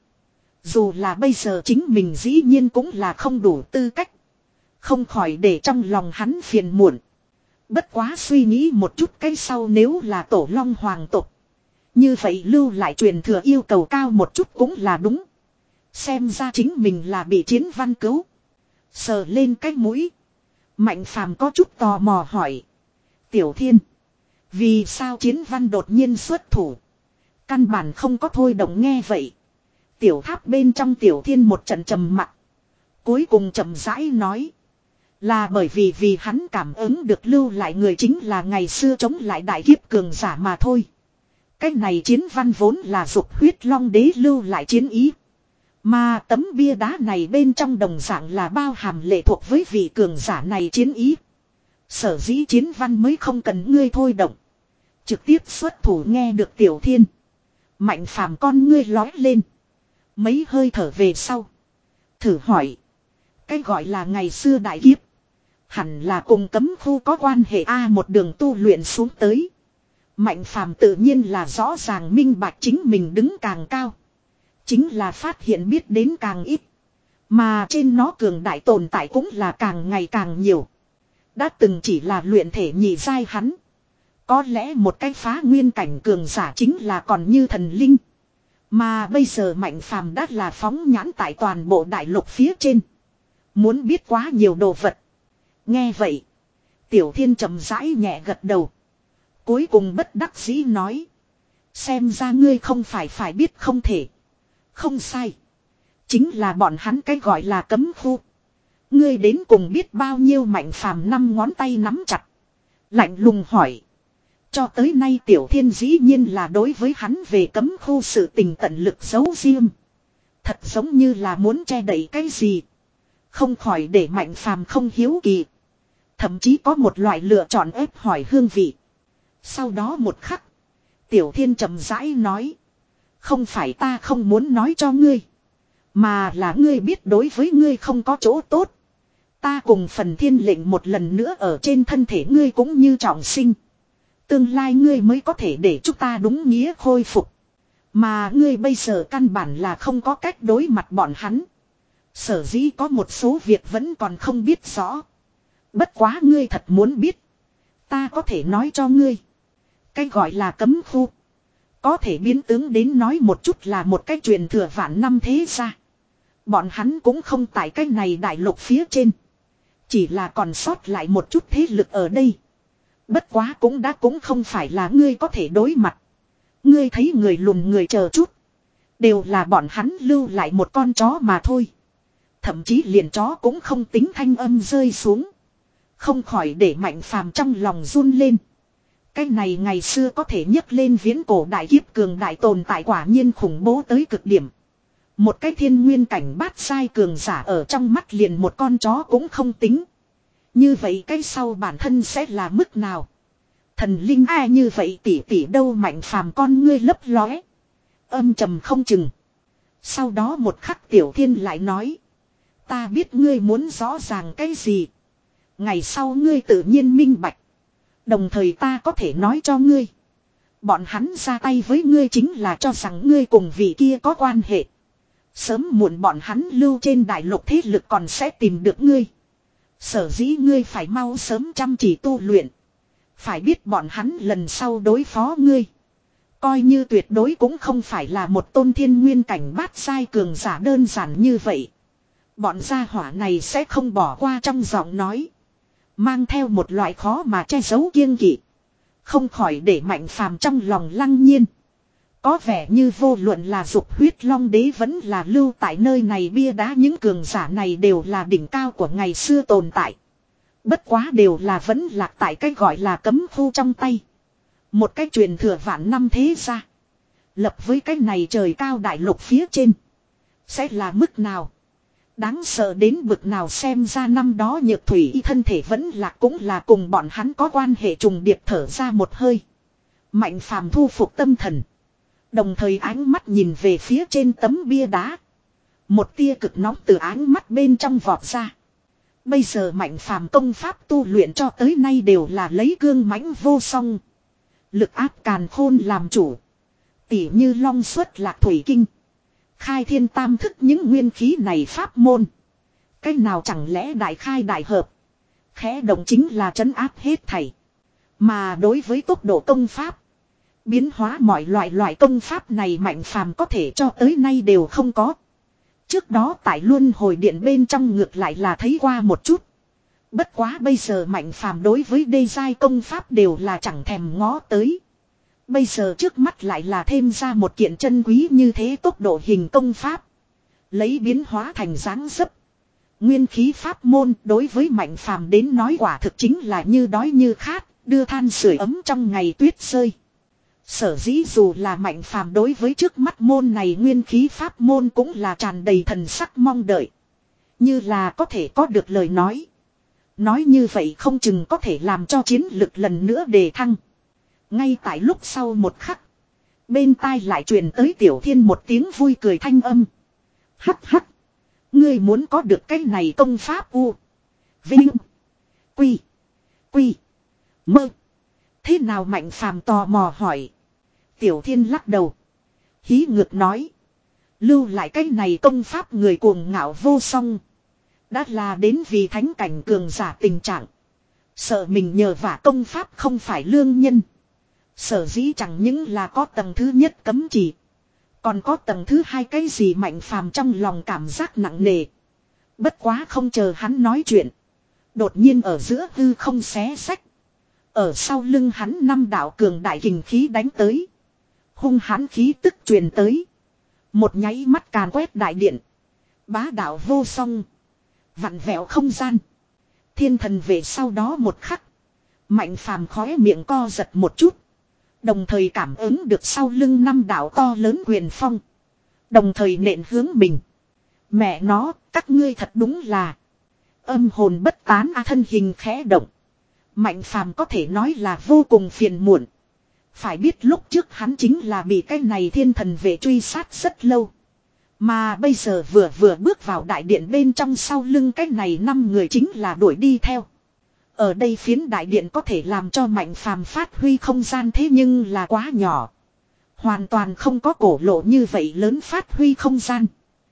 Dù là bây giờ chính mình dĩ nhiên cũng là không đủ tư cách. Không khỏi để trong lòng hắn phiền muộn. Bất quá suy nghĩ một chút cái sau nếu là tổ long hoàng tộc. Như vậy lưu lại truyền thừa yêu cầu cao một chút cũng là đúng. Xem ra chính mình là bị Chiến Văn cứu. Sờ lên cái mũi. Mạnh Phàm có chút tò mò hỏi. Tiểu Thiên. Vì sao Chiến Văn đột nhiên xuất thủ. Căn bản không có thôi động nghe vậy. Tiểu tháp bên trong Tiểu Thiên một trận trầm mặc. Cuối cùng chậm rãi nói. Là bởi vì vì hắn cảm ứng được lưu lại người chính là ngày xưa chống lại đại kiếp cường giả mà thôi. Cái này Chiến Văn vốn là dục huyết long đế lưu lại chiến ý. Mà tấm bia đá này bên trong đồng dạng là bao hàm lệ thuộc với vị cường giả này chiến ý. Sở dĩ Chiến Văn mới không cần ngươi thôi động. Trực tiếp xuất thủ nghe được Tiểu Thiên. Mạnh Phàm con ngươi lói lên. Mấy hơi thở về sau. Thử hỏi. Cái gọi là ngày xưa đại kiếp. Hẳn là cùng cấm khu có quan hệ A một đường tu luyện xuống tới. Mạnh Phàm tự nhiên là rõ ràng minh bạch chính mình đứng càng cao. Chính là phát hiện biết đến càng ít. Mà trên nó cường đại tồn tại cũng là càng ngày càng nhiều. Đã từng chỉ là luyện thể nhị giai hắn. Có lẽ một cái phá nguyên cảnh cường giả chính là còn như thần linh. Mà bây giờ Mạnh Phàm đã là phóng nhãn tại toàn bộ đại lục phía trên. Muốn biết quá nhiều đồ vật. Nghe vậy. Tiểu Thiên chậm rãi nhẹ gật đầu. Cuối cùng bất đắc dĩ nói. Xem ra ngươi không phải phải biết không thể. Không sai. Chính là bọn hắn cái gọi là cấm khu. Ngươi đến cùng biết bao nhiêu Mạnh Phàm năm ngón tay nắm chặt. Lạnh lùng hỏi. Cho tới nay Tiểu Thiên dĩ nhiên là đối với hắn về cấm khu sự tình tận lực giấu riêng. Thật giống như là muốn che đậy cái gì. Không khỏi để Mạnh Phàm không hiếu kỳ. Thậm chí có một loại lựa chọn ép hỏi hương vị. Sau đó một khắc. Tiểu Thiên chậm rãi nói. Không phải ta không muốn nói cho ngươi. Mà là ngươi biết đối với ngươi không có chỗ tốt. Ta cùng phần thiên lệnh một lần nữa ở trên thân thể ngươi cũng như trọng sinh. Tương lai ngươi mới có thể để chúng ta đúng nghĩa khôi phục. Mà ngươi bây giờ căn bản là không có cách đối mặt bọn hắn. Sở dĩ có một số việc vẫn còn không biết rõ. Bất quá ngươi thật muốn biết. Ta có thể nói cho ngươi. Cái gọi là cấm khu. Có thể biến tướng đến nói một chút là một cái truyền thừa vạn năm thế ra. Bọn hắn cũng không tại cái này đại lục phía trên. Chỉ là còn sót lại một chút thế lực ở đây. Bất quá cũng đã cũng không phải là ngươi có thể đối mặt. Ngươi thấy người lùn người chờ chút. Đều là bọn hắn lưu lại một con chó mà thôi. Thậm chí liền chó cũng không tính thanh âm rơi xuống. Không khỏi để Mạnh Phàm trong lòng run lên. Cái này ngày xưa có thể nhấc lên viễn cổ đại kiếp cường đại tồn tại quả nhiên khủng bố tới cực điểm. Một cái thiên nguyên cảnh bát sai cường giả ở trong mắt liền một con chó cũng không tính. Như vậy cái sau bản thân sẽ là mức nào? Thần linh ai như vậy tỷ tỷ đâu Mạnh Phàm con ngươi lấp lóe. Âm trầm không chừng. Sau đó một khắc Tiểu Thiên lại nói. Ta biết ngươi muốn rõ ràng cái gì. Ngày sau ngươi tự nhiên minh bạch. Đồng thời ta có thể nói cho ngươi. Bọn hắn ra tay với ngươi chính là cho rằng ngươi cùng vị kia có quan hệ. Sớm muộn bọn hắn lưu trên đại lục thế lực còn sẽ tìm được ngươi. Sở dĩ ngươi phải mau sớm chăm chỉ tu luyện. Phải biết bọn hắn lần sau đối phó ngươi. Coi như tuyệt đối cũng không phải là một tôn thiên nguyên cảnh bát sai cường giả đơn giản như vậy. Bọn gia hỏa này sẽ không bỏ qua trong giọng nói. Mang theo một loại khó mà che giấu kiêng kỵ. Không khỏi để Mạnh Phàm trong lòng lăng nhiên. Có vẻ như vô luận là dục huyết long đế vẫn là lưu tại nơi này bia đá những cường giả này đều là đỉnh cao của ngày xưa tồn tại. Bất quá đều là vẫn lạc tại cái gọi là cấm khu trong tay. Một cái truyền thừa vạn năm thế ra. Lập với cái này trời cao đại lục phía trên. Sẽ là mức nào? Đáng sợ đến bực nào xem ra năm đó Nhược Thủy y thân thể vẫn lạc cũng là cùng bọn hắn có quan hệ trùng điệp thở ra một hơi. Mạnh Phàm thu phục tâm thần. Đồng thời ánh mắt nhìn về phía trên tấm bia đá. Một tia cực nóng từ ánh mắt bên trong vọt ra. Bây giờ Mạnh Phàm công pháp tu luyện cho tới nay đều là lấy cương mãnh vô song. Lực áp càn khôn làm chủ. Tỉ như long xuất lạc thủy kinh. Khai thiên tam thức những nguyên khí này pháp môn. Cái nào chẳng lẽ đại khai đại hợp. Khẽ động chính là trấn áp hết thảy. Mà đối với tốc độ công pháp. Biến hóa mọi loại loại công pháp này Mạnh Phàm có thể cho tới nay đều không có. Trước đó tại luân hồi điện bên trong ngược lại là thấy qua một chút. Bất quá bây giờ Mạnh Phàm đối với đê giai công pháp đều là chẳng thèm ngó tới. Bây giờ trước mắt lại là thêm ra một kiện chân quý như thế tốc độ hình công pháp. Lấy biến hóa thành dáng dấp. Nguyên khí pháp môn đối với Mạnh Phàm đến nói quả thực chính là như đói như khát, đưa than sưởi ấm trong ngày tuyết rơi. Sở dĩ dù là Mạnh Phàm đối với trước mắt môn này nguyên khí pháp môn cũng là tràn đầy thần sắc mong đợi. Như là có thể có được lời nói. Nói như vậy không chừng có thể làm cho chiến lực lần nữa đề thăng. Ngay tại lúc sau một khắc. Bên tai lại truyền tới Tiểu Thiên một tiếng vui cười thanh âm. Hắc hắc. Ngươi muốn có được cái này công pháp u. Vinh. Quy. Quy. Mơ. Thế nào Mạnh Phàm tò mò hỏi. Tiểu Thiên lắc đầu. Hí ngược nói. Lưu lại cái này công pháp người cuồng ngạo vô song. Đã là đến vì thánh cảnh cường giả tình trạng. Sợ mình nhờ vả công pháp không phải lương nhân. Sở dĩ chẳng những là có tầng thứ nhất cấm chỉ. Còn có tầng thứ hai cái gì Mạnh Phàm trong lòng cảm giác nặng nề. Bất quá không chờ hắn nói chuyện. Đột nhiên ở giữa hư không xé xách. Ở sau lưng hắn năm đạo cường đại kình khí đánh tới. Hung hãn khí tức truyền tới. Một nháy mắt càn quét đại điện. Bá đạo vô song. Vặn vẹo không gian. Thiên thần về sau đó một khắc. Mạnh Phàm khóe miệng co giật một chút. Đồng thời cảm ứng được sau lưng năm đạo to lớn quyền phong. Đồng thời nện hướng mình. Mẹ nó, các ngươi thật đúng là. Âm hồn bất tán a thân hình khẽ động. Mạnh Phàm có thể nói là vô cùng phiền muộn. Phải biết lúc trước hắn chính là bị cái này thiên thần vệ truy sát rất lâu. Mà bây giờ vừa vừa bước vào đại điện bên trong sau lưng cái này năm người chính là đuổi đi theo. Ở đây phiến đại điện có thể làm cho Mạnh Phàm phát huy không gian thế nhưng là quá nhỏ. Hoàn toàn không có cổ lộ như vậy lớn phát huy không gian.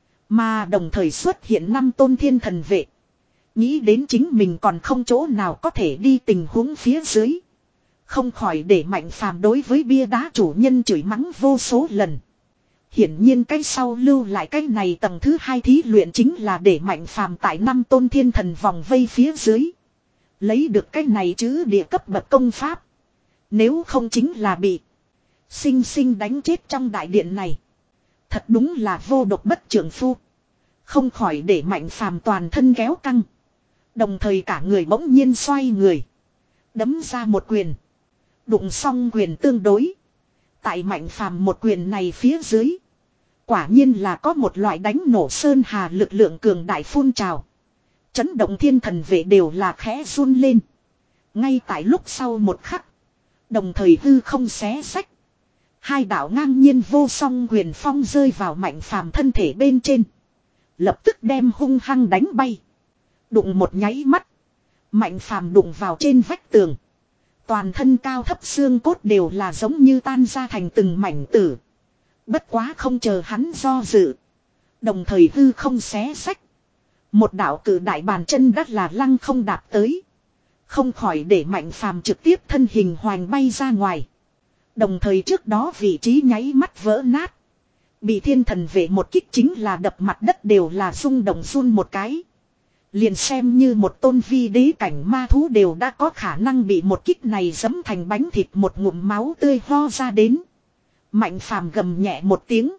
Mà đồng thời xuất hiện năm tôn thiên thần vệ. Nghĩ đến chính mình còn không chỗ nào có thể đi tình huống phía dưới. Không khỏi để Mạnh Phàm đối với bia đá chủ nhân chửi mắng vô số lần. Hiển nhiên cái sau lưu lại cái này tầng thứ hai thí luyện chính là để Mạnh Phàm tại năm tôn thiên thần vòng vây phía dưới. Lấy được cái này chứ địa cấp bậc công pháp. Nếu không chính là bị sinh sinh đánh chết trong đại điện này. Thật đúng là vô độc bất trưởng phu. Không khỏi để Mạnh Phàm toàn thân kéo căng. Đồng thời cả người bỗng nhiên xoay người. Đấm ra một quyền. Đụng xong quyền tương đối. Tại Mạnh Phàm một quyền này phía dưới. Quả nhiên là có một loại đánh nổ sơn hà lực lượng cường đại phun trào. Chấn động thiên thần vệ đều là khẽ run lên. Ngay tại lúc sau một khắc. Đồng thời hư không xé sách. Hai đạo ngang nhiên vô song quyền phong rơi vào Mạnh Phàm thân thể bên trên. Lập tức đem hung hăng đánh bay. Đụng một nháy mắt. Mạnh Phàm đụng vào trên vách tường. Toàn thân cao thấp xương cốt đều là giống như tan ra thành từng mảnh tử. Bất quá không chờ hắn do dự. Đồng thời hư không xé sách. Một đạo cử đại bàn chân đắt là lăng không đạp tới. Không khỏi để Mạnh Phàm trực tiếp thân hình hoành bay ra ngoài. Đồng thời trước đó vị trí nháy mắt vỡ nát. Bị thiên thần vệ một kích chính là đập mặt đất đều là rung động run một cái. Liền xem như một tôn vi đế cảnh ma thú đều đã có khả năng bị một kích này giẫm thành bánh thịt, một ngụm máu tươi ho ra đến. Mạnh phàm gầm nhẹ một tiếng.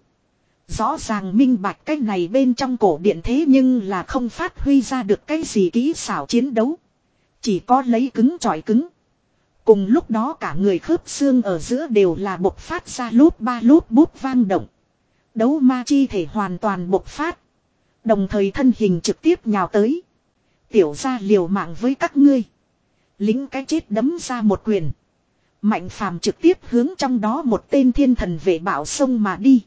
Rõ ràng minh bạch cái này bên trong cổ điện thế nhưng là không phát huy ra được cái gì kỹ xảo chiến đấu. Chỉ có lấy cứng chọi cứng. Cùng lúc đó cả người khớp xương ở giữa đều là bộc phát ra lốp ba lốp bút vang động. Đấu ma chi thể hoàn toàn bộc phát. Đồng thời thân hình trực tiếp nhào tới. Tiểu ra liều mạng với các ngươi. Lính cái chết đấm ra một quyền. Mạnh phàm trực tiếp hướng trong đó một tên thiên thần vệ bảo sông mà đi.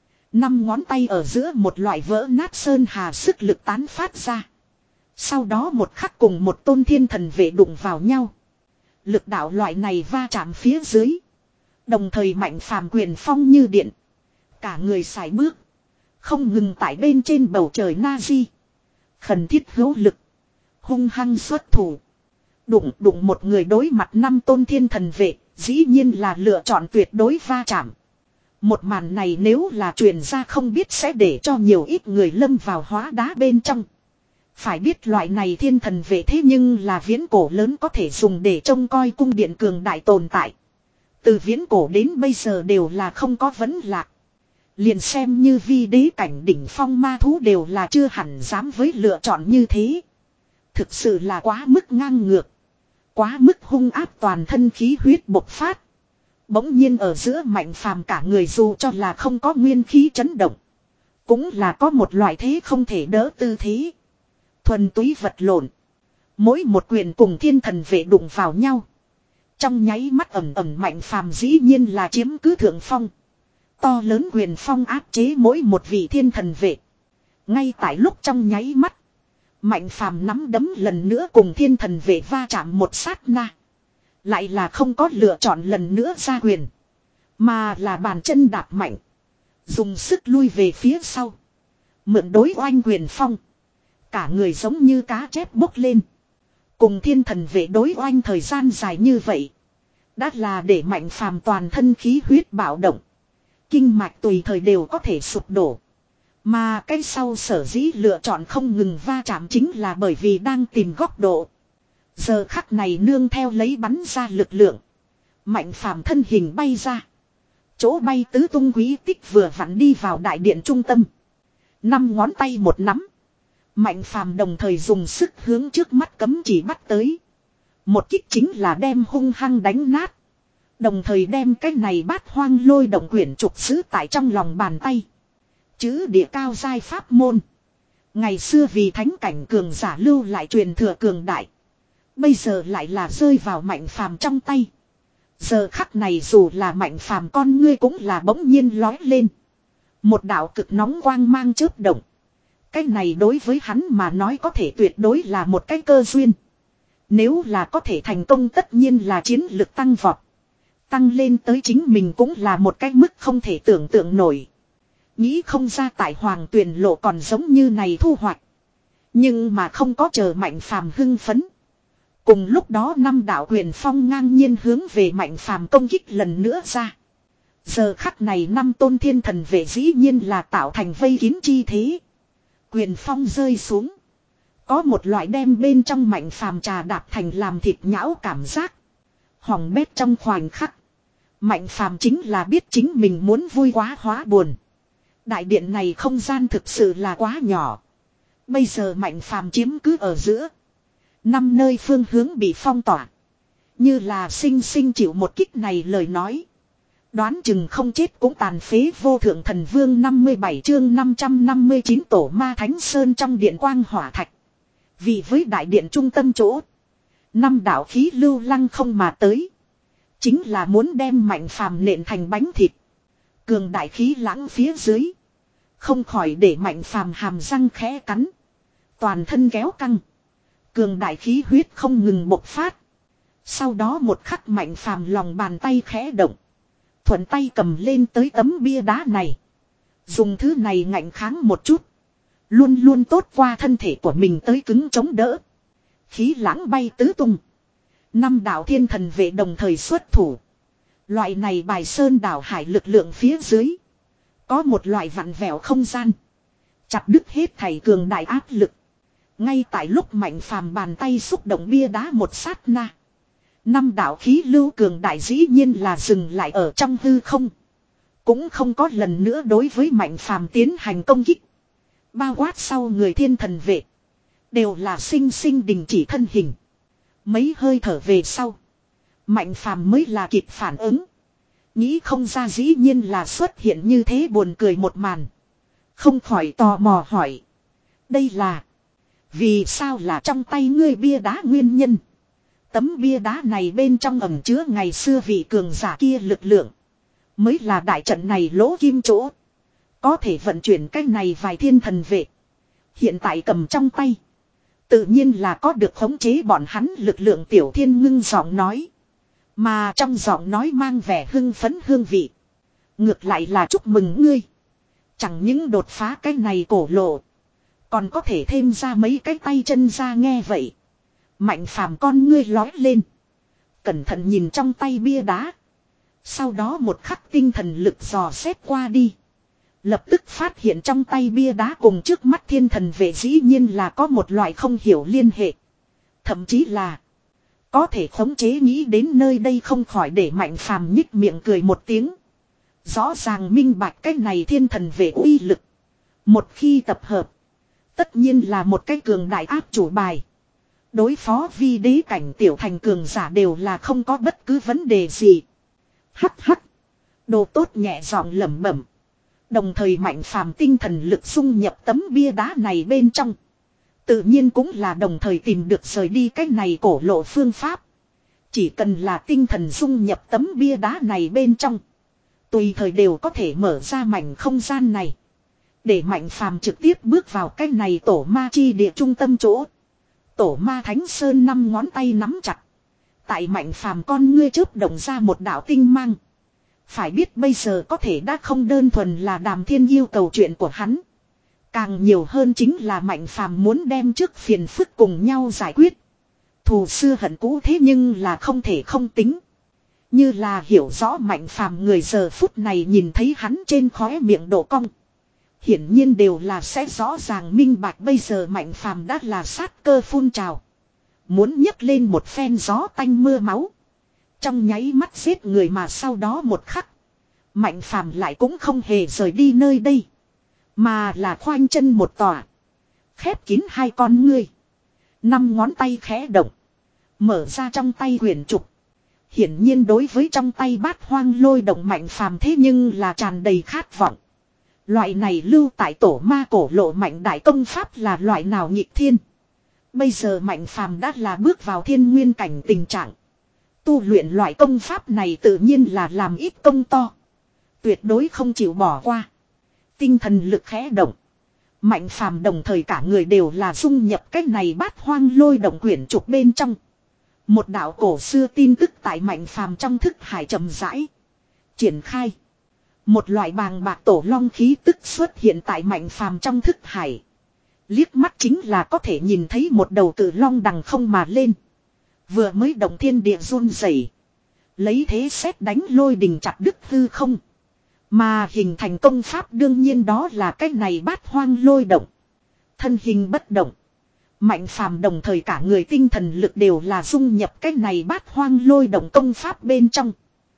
Năm ngón tay ở giữa một loại vỡ nát sơn hà sức lực tán phát ra. Sau đó một khắc cùng một tôn thiên thần vệ đụng vào nhau. Lực đạo loại này va chạm phía dưới. Đồng thời mạnh phàm quyền phong như điện. Cả người sải bước. Không ngừng tại bên trên bầu trời Nazi. Khẩn thiết hữu lực. Hung hăng xuất thủ. Đụng đụng một người đối mặt năm tôn thiên thần vệ. Dĩ nhiên là lựa chọn tuyệt đối va chạm. Một màn này nếu là truyền ra không biết sẽ để cho nhiều ít người lâm vào hóa đá bên trong. Phải biết loại này thiên thần vệ thế nhưng là viễn cổ lớn có thể dùng để trông coi cung điện cường đại tồn tại. Từ viễn cổ đến bây giờ đều là không có vấn lạc. Liền xem như vi đế cảnh đỉnh phong ma thú đều là chưa hẳn dám với lựa chọn như thế. Thực sự là quá mức ngang ngược. Quá mức hung áp, toàn thân khí huyết bộc phát. Bỗng nhiên ở giữa mạnh phàm cả người dù cho là không có nguyên khí chấn động. Cũng là có một loại thế không thể đỡ tư thế. Thuần túy vật lộn. Mỗi một quyền cùng thiên thần vệ đụng vào nhau. Trong nháy mắt ẩm ẩm mạnh phàm dĩ nhiên là chiếm cứ thượng phong. To lớn quyền phong áp chế mỗi một vị thiên thần vệ. Ngay tại lúc trong nháy mắt. Mạnh phàm nắm đấm lần nữa cùng thiên thần vệ va chạm một sát na. Lại là không có lựa chọn lần nữa ra quyền. Mà là bàn chân đạp mạnh. Dùng sức lui về phía sau. Mượn đối oanh quyền phong. Cả người giống như cá chép bốc lên. Cùng thiên thần vệ đối oanh thời gian dài như vậy. Đã là để mạnh phàm toàn thân khí huyết bạo động. Kinh mạch tùy thời đều có thể sụp đổ. Mà cái sau sở dĩ lựa chọn không ngừng va chạm chính là bởi vì đang tìm góc độ. Giờ khắc này nương theo lấy bắn ra lực lượng. Mạnh phàm thân hình bay ra. Chỗ bay tứ tung quý tích vừa vặn đi vào đại điện trung tâm. Năm ngón tay một nắm. Mạnh phàm đồng thời dùng sức hướng trước mắt cấm chỉ bắt tới. Một kích chính là đem hung hăng đánh nát. Đồng thời đem cái này bát hoang lôi động quyển trục giữ tại trong lòng bàn tay. Chữ địa cao giai pháp môn. Ngày xưa vì thánh cảnh cường giả lưu lại truyền thừa cường đại. Bây giờ lại là rơi vào mạnh phàm trong tay. Giờ khắc này dù là mạnh phàm con ngươi cũng là bỗng nhiên lói lên. Một đạo cực nóng quang mang chớp động. Cái này đối với hắn mà nói có thể tuyệt đối là một cái cơ duyên. Nếu là có thể thành công tất nhiên là chiến lực tăng vọt. Tăng lên tới chính mình cũng là một cái mức không thể tưởng tượng nổi. Nghĩ không ra tại Hoàng Tuyền Lộ còn giống như này thu hoạch. Nhưng mà không có chờ mạnh phàm hưng phấn. Cùng lúc đó năm đạo quyền phong ngang nhiên hướng về mạnh phàm công kích lần nữa ra. Giờ khắc này năm tôn thiên thần vệ dĩ nhiên là tạo thành vây kín chi thế. Quyền phong rơi xuống. Có một loại đem bên trong mạnh phàm trà đạp thành làm thịt nhão cảm giác. Hỏng bét trong khoảnh khắc. Mạnh phàm chính là biết chính mình muốn vui quá hóa buồn. Đại điện này không gian thực sự là quá nhỏ. Bây giờ mạnh phàm chiếm cứ ở giữa. Năm nơi phương hướng bị phong tỏa. Như là sinh sinh chịu một kích này lời nói. Đoán chừng không chết cũng tàn phế vô thượng thần vương năm mươi bảy chương năm trăm năm mươi chín tổ ma thánh sơn trong điện quang hỏa thạch. Vì với đại điện trung tâm chỗ. Năm đạo khí lưu lăng không mà tới. Chính là muốn đem mạnh phàm nện thành bánh thịt. Cường đại khí lãng phía dưới. Không khỏi để mạnh phàm hàm răng khẽ cắn. Toàn thân kéo căng. Cường đại khí huyết không ngừng bộc phát. Sau đó một khắc mạnh phàm lòng bàn tay khẽ động. Thuận tay cầm lên tới tấm bia đá này. Dùng thứ này ngạnh kháng một chút. Luôn luôn tốt qua thân thể của mình tới cứng chống đỡ. Khí lãng bay tứ tung. Năm đạo thiên thần vệ đồng thời xuất thủ. Loại này bài sơn đảo hải lực lượng phía dưới. Có một loại vặn vẹo không gian. Chặt đứt hết thảy cường đại áp lực. Ngay tại lúc Mạnh Phàm bàn tay xúc động bia đá một sát na. Năm đạo khí lưu cường đại dĩ nhiên là dừng lại ở trong hư không. Cũng không có lần nữa đối với Mạnh Phàm tiến hành công kích. Bao quát sau người thiên thần vệ. Đều là sinh sinh đình chỉ thân hình. Mấy hơi thở về sau. Mạnh Phàm mới là kịp phản ứng. Nghĩ không ra dĩ nhiên là xuất hiện như thế buồn cười một màn. Không khỏi tò mò hỏi. Đây là. Vì sao là trong tay ngươi bia đá nguyên nhân. Tấm bia đá này bên trong ẩn chứa ngày xưa vị cường giả kia lực lượng. Mới là đại trận này lỗ kim chỗ. Có thể vận chuyển cái này vài thiên thần vệ. Hiện tại cầm trong tay. Tự nhiên là có được khống chế bọn hắn lực lượng Tiểu Thiên ngưng giọng nói. Mà trong giọng nói mang vẻ hưng phấn hương vị. Ngược lại là chúc mừng ngươi. Chẳng những đột phá cái này cổ lộ. Còn có thể thêm ra mấy cái tay chân ra nghe vậy. Mạnh Phàm con ngươi lói lên. Cẩn thận nhìn trong tay bia đá. Sau đó một khắc tinh thần lực dò xét qua đi. Lập tức phát hiện trong tay bia đá cùng trước mắt thiên thần vệ dĩ nhiên là có một loại không hiểu liên hệ. Thậm chí là có thể khống chế nghĩ đến nơi đây không khỏi để Mạnh Phàm nhích miệng cười một tiếng. Rõ ràng minh bạch cái này thiên thần vệ uy lực. Một khi tập hợp. Tất nhiên là một cái cường đại áp chủ bài. Đối phó vi đế cảnh tiểu thành cường giả đều là không có bất cứ vấn đề gì. Hắc hắc. Đồ tốt nhẹ giọng lẩm bẩm. Đồng thời Mạnh Phàm tinh thần lực xung nhập tấm bia đá này bên trong. Tự nhiên cũng là đồng thời tìm được rời đi cái này cổ lộ phương pháp. Chỉ cần là tinh thần xung nhập tấm bia đá này bên trong. Tùy thời đều có thể mở ra mảnh không gian này. Để Mạnh Phàm trực tiếp bước vào cái này tổ ma chi địa trung tâm chỗ. Tổ ma Thánh Sơn năm ngón tay nắm chặt. Tại Mạnh Phàm con ngươi chớp động ra một đạo tinh mang. Phải biết bây giờ có thể đã không đơn thuần là Đàm Thiên yêu cầu chuyện của hắn. Càng nhiều hơn chính là Mạnh Phàm muốn đem trước phiền phức cùng nhau giải quyết. Thù xưa hận cũ thế nhưng là không thể không tính. Như là hiểu rõ Mạnh Phàm người giờ phút này nhìn thấy hắn trên khóe miệng độ cong. Hiển nhiên đều là sẽ rõ ràng minh bạch bây giờ Mạnh Phàm đã là sát cơ phun trào. Muốn nhấc lên một phen gió tanh mưa máu. Trong nháy mắt giết người mà sau đó một khắc. Mạnh Phàm lại cũng không hề rời đi nơi đây. Mà là khoanh chân một tòa. Khép kín hai con ngươi. Năm ngón tay khẽ động. Mở ra trong tay quyển trục. Hiển nhiên đối với trong tay bát hoang lôi động Mạnh Phàm thế nhưng là tràn đầy khát vọng. Loại này lưu tại tổ ma cổ lộ mạnh đại công pháp là loại nào nghịch thiên. Bây giờ Mạnh Phàm đã là bước vào thiên nguyên cảnh tình trạng. Tu luyện loại công pháp này tự nhiên là làm ít công to. Tuyệt đối không chịu bỏ qua. Tinh thần lực khẽ động. Mạnh Phàm đồng thời cả người đều là dung nhập cái này bát hoang lôi động quyển trục bên trong. Một đạo cổ xưa tin tức tại Mạnh Phàm trong thức hải chậm rãi triển khai. Một loại bàng bạc tổ long khí tức xuất hiện tại Mạnh Phàm trong thức hải. Liếc mắt chính là có thể nhìn thấy một đầu cự long đằng không mà lên. Vừa mới động thiên địa run rẩy, lấy thế sét đánh lôi đình chặt đứt hư không. Mà hình thành công pháp đương nhiên đó là cái này bát hoang lôi động. Thân hình bất động. Mạnh Phàm đồng thời cả người tinh thần lực đều là dung nhập cái này bát hoang lôi động công pháp bên trong.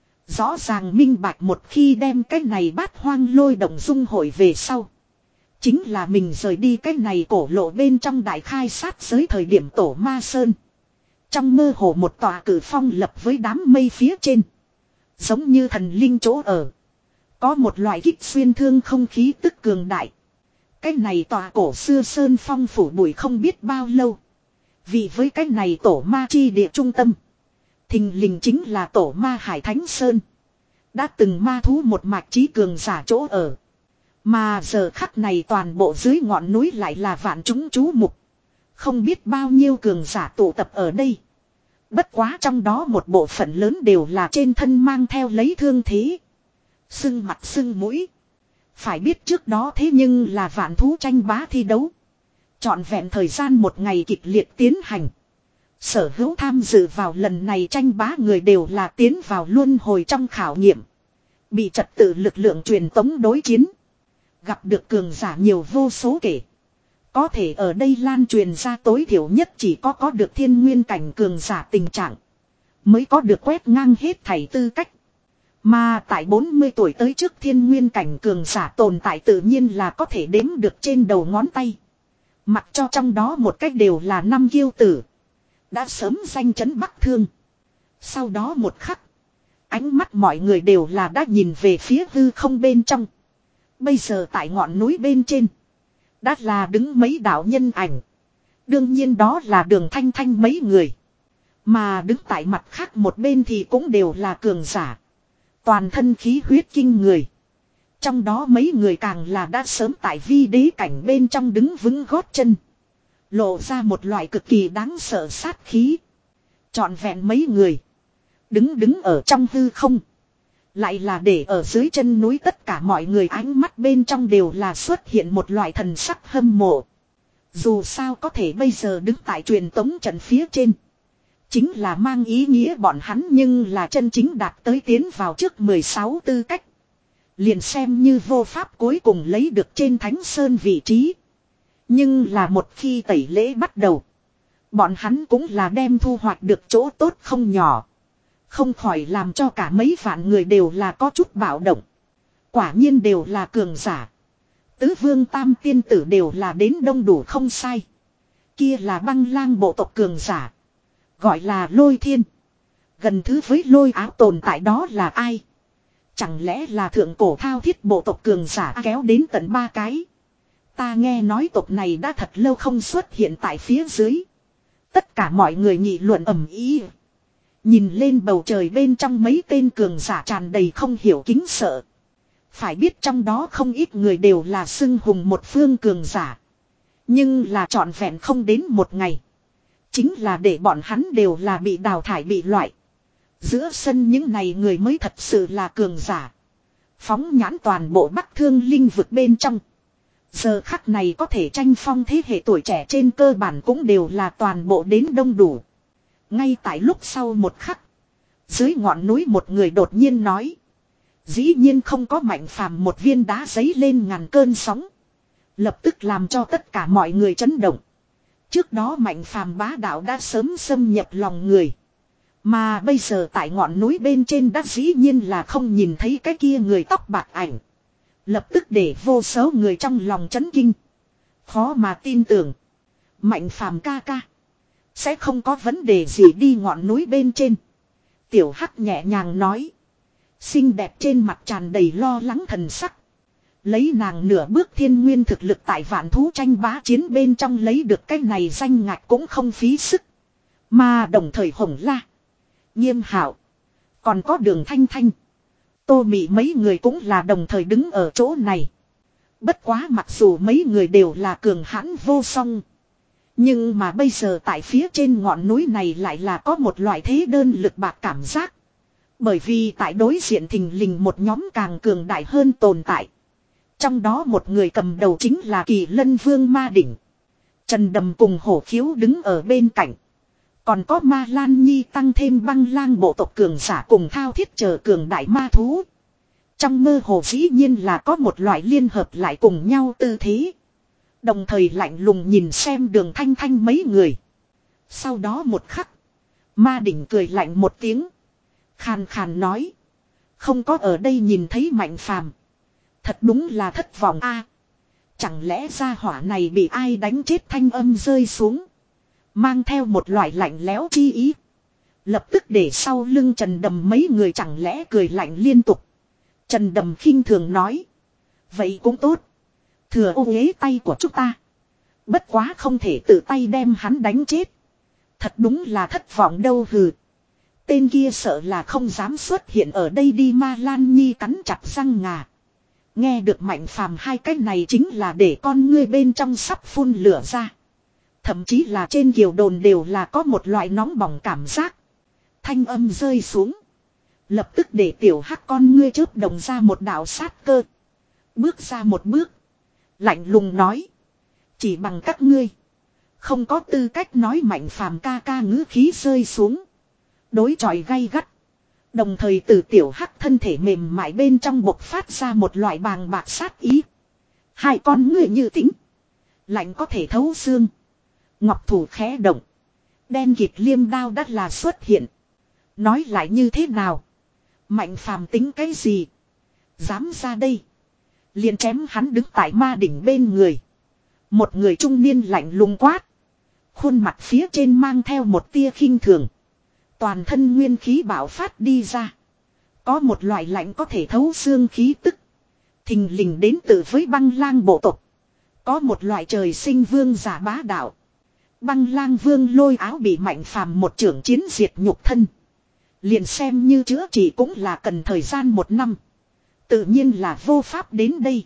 Rõ ràng minh bạch một khi đem cái này bát hoang lôi động dung hội về sau. Chính là mình rời đi cái này cổ lộ bên trong đại khai sát giới thời điểm tổ ma sơn. Trong mơ hồ một tòa cử phong lập với đám mây phía trên. Giống như thần linh chỗ ở. Có một loại kích xuyên thương không khí tức cường đại. Cái này tòa cổ xưa sơn phong phủ bụi không biết bao lâu. Vì với cái này tổ ma chi địa trung tâm. Thình lình chính là tổ ma Hải Thánh Sơn. Đã từng ma thú một mạch trí cường giả chỗ ở. Mà giờ khắc này toàn bộ dưới ngọn núi lại là vạn chúng chú mục. Không biết bao nhiêu cường giả tụ tập ở đây. Bất quá trong đó một bộ phận lớn đều là trên thân mang theo lấy thương thế. Sưng mặt sưng mũi. Phải biết trước đó thế nhưng là vạn thú tranh bá thi đấu. Trọn vẹn thời gian một ngày kịch liệt tiến hành. Sở hữu tham dự vào lần này tranh bá người đều là tiến vào luân hồi trong khảo nghiệm. Bị trật tự lực lượng truyền tống đối chiến. Gặp được cường giả nhiều vô số kể. Có thể ở đây lan truyền ra tối thiểu nhất chỉ có có được thiên nguyên cảnh cường giả tình trạng. Mới có được quét ngang hết thảy tư cách. Mà tại bốn mươi tuổi tới trước thiên nguyên cảnh cường giả tồn tại tự nhiên là có thể đếm được trên đầu ngón tay. Mặc cho trong đó một cách đều là năm kiêu tử. Đã sớm danh chấn Bắc Thương. Sau đó một khắc. Ánh mắt mọi người đều là đã nhìn về phía hư không bên trong. Bây giờ tại ngọn núi bên trên. Đã là đứng mấy đạo nhân ảnh. Đương nhiên đó là Đường Thanh Thanh mấy người. Mà đứng tại mặt khác một bên thì cũng đều là cường giả. Toàn thân khí huyết kinh người. Trong đó mấy người càng là đã sớm tại vi đế cảnh bên trong đứng vững gót chân. Lộ ra một loại cực kỳ đáng sợ sát khí. Trọn vẹn mấy người. Đứng đứng ở trong hư không. Lại là để ở dưới chân núi tất cả mọi người ánh mắt bên trong đều là xuất hiện một loại thần sắc hâm mộ. Dù sao có thể bây giờ đứng tại truyền tống trận phía trên. Chính là mang ý nghĩa bọn hắn nhưng là chân chính đạt tới tiến vào trước mười sáu tư cách. Liền xem như vô pháp cuối cùng lấy được trên Thánh Sơn vị trí. Nhưng là một khi tẩy lễ bắt đầu. Bọn hắn cũng là đem thu hoạch được chỗ tốt không nhỏ. Không khỏi làm cho cả mấy vạn người đều là có chút bạo động. Quả nhiên đều là cường giả. Tứ vương tam tiên tử đều là đến đông đủ không sai. Kia là băng lang bộ tộc cường giả. Gọi là Lôi Thiên. Gần thứ với Lôi Áo tồn tại đó là ai? Chẳng lẽ là thượng cổ thao thiết bộ tộc cường giả kéo đến tận ba cái? Ta nghe nói tộc này đã thật lâu không xuất hiện tại phía dưới. Tất cả mọi người nghị luận ầm ĩ. Nhìn lên bầu trời bên trong mấy tên cường giả tràn đầy không hiểu kính sợ. Phải biết trong đó không ít người đều là xưng hùng một phương cường giả. Nhưng là trọn vẹn không đến một ngày. Chính là để bọn hắn đều là bị đào thải bị loại. Giữa sân những này người mới thật sự là cường giả. Phóng nhãn toàn bộ Bắc Thương linh vực bên trong. Giờ khắc này có thể tranh phong thế hệ tuổi trẻ trên cơ bản cũng đều là toàn bộ đến đông đủ. Ngay tại lúc sau một khắc. Dưới ngọn núi một người đột nhiên nói. Dĩ nhiên không có Mạnh Phàm một viên đá giấy lên ngàn cơn sóng. Lập tức làm cho tất cả mọi người chấn động. Trước đó Mạnh Phàm bá đạo đã sớm xâm nhập lòng người. Mà bây giờ tại ngọn núi bên trên đã dĩ nhiên là không nhìn thấy cái kia người tóc bạc ảnh. Lập tức để vô số người trong lòng chấn kinh. Khó mà tin tưởng. Mạnh Phàm ca ca. Sẽ không có vấn đề gì đi ngọn núi bên trên. Tiểu Hắc nhẹ nhàng nói. Xinh đẹp trên mặt tràn đầy lo lắng thần sắc. Lấy nàng nửa bước thiên nguyên thực lực tại vạn thú tranh bá chiến bên trong lấy được cái này danh ngạch cũng không phí sức. Mà đồng thời Hồng La, Nghiêm Hạo, còn có Đường Thanh Thanh, Tô Mị mấy người cũng là đồng thời đứng ở chỗ này. Bất quá mặc dù mấy người đều là cường hãn vô song. Nhưng mà bây giờ tại phía trên ngọn núi này lại là có một loại thế đơn lực bạc cảm giác. Bởi vì tại đối diện thình lình một nhóm càng cường đại hơn tồn tại. Trong đó một người cầm đầu chính là Kỳ Lân Vương Ma Đỉnh. Trần Đầm cùng Hổ Khiếu đứng ở bên cạnh. Còn có Ma Lan Nhi tăng thêm băng lang bộ tộc cường giả cùng thao thiết chờ cường đại ma thú. Trong mơ hồ dĩ nhiên là có một loại liên hợp lại cùng nhau tư thế. Đồng thời lạnh lùng nhìn xem Đường Thanh Thanh mấy người. Sau đó một khắc. Ma Đỉnh cười lạnh một tiếng. Khàn khàn nói. Không có ở đây nhìn thấy Mạnh Phàm. Thật đúng là thất vọng a. Chẳng lẽ gia hỏa này bị ai đánh chết thanh âm rơi xuống. Mang theo một loại lạnh lẽo chi ý. Lập tức để sau lưng Trần Đầm mấy người chẳng lẽ cười lạnh liên tục. Trần Đầm khinh thường nói. Vậy cũng tốt. Thừa ô uế tay của chúng ta. Bất quá không thể tự tay đem hắn đánh chết. Thật đúng là thất vọng đâu hừ. Tên kia sợ là không dám xuất hiện ở đây đi. Ma Lan Nhi cắn chặt răng ngà. Nghe được Mạnh Phàm hai cái này chính là để con ngươi bên trong sắp phun lửa ra. Thậm chí là trên kiều đồn đều là có một loại nóng bỏng cảm giác. Thanh âm rơi xuống. Lập tức để Tiểu Hắc con ngươi chớp đồng ra một đạo sát cơ. Bước ra một bước. Lạnh lùng nói. Chỉ bằng các ngươi. Không có tư cách nói Mạnh Phàm ca ca ngữ khí rơi xuống. Đối chọi gay gắt. Đồng thời từ Tiểu Hắc thân thể mềm mại bên trong bộc phát ra một loại bàng bạc sát ý. Hai con người như tĩnh. Lạnh có thể thấu xương. Ngọc thủ khẽ động. Đen kịt liêm đao đắt là xuất hiện. Nói lại như thế nào? Mạnh phàm tính cái gì? Dám ra đây. Liền chém hắn đứng tại ma đỉnh bên người. Một người trung niên lạnh lùng quát. Khuôn mặt phía trên mang theo một tia khinh thường. Toàn thân nguyên khí bạo phát đi ra. Có một loại lạnh có thể thấu xương khí tức. Thình lình đến từ với băng lang bộ tộc. Có một loại trời sinh vương giả bá đạo. Băng lang vương lôi áo bị Mạnh phàm một trưởng chiến diệt nhục thân. Liền xem như chữa trị cũng là cần thời gian một năm. Tự nhiên là vô pháp đến đây.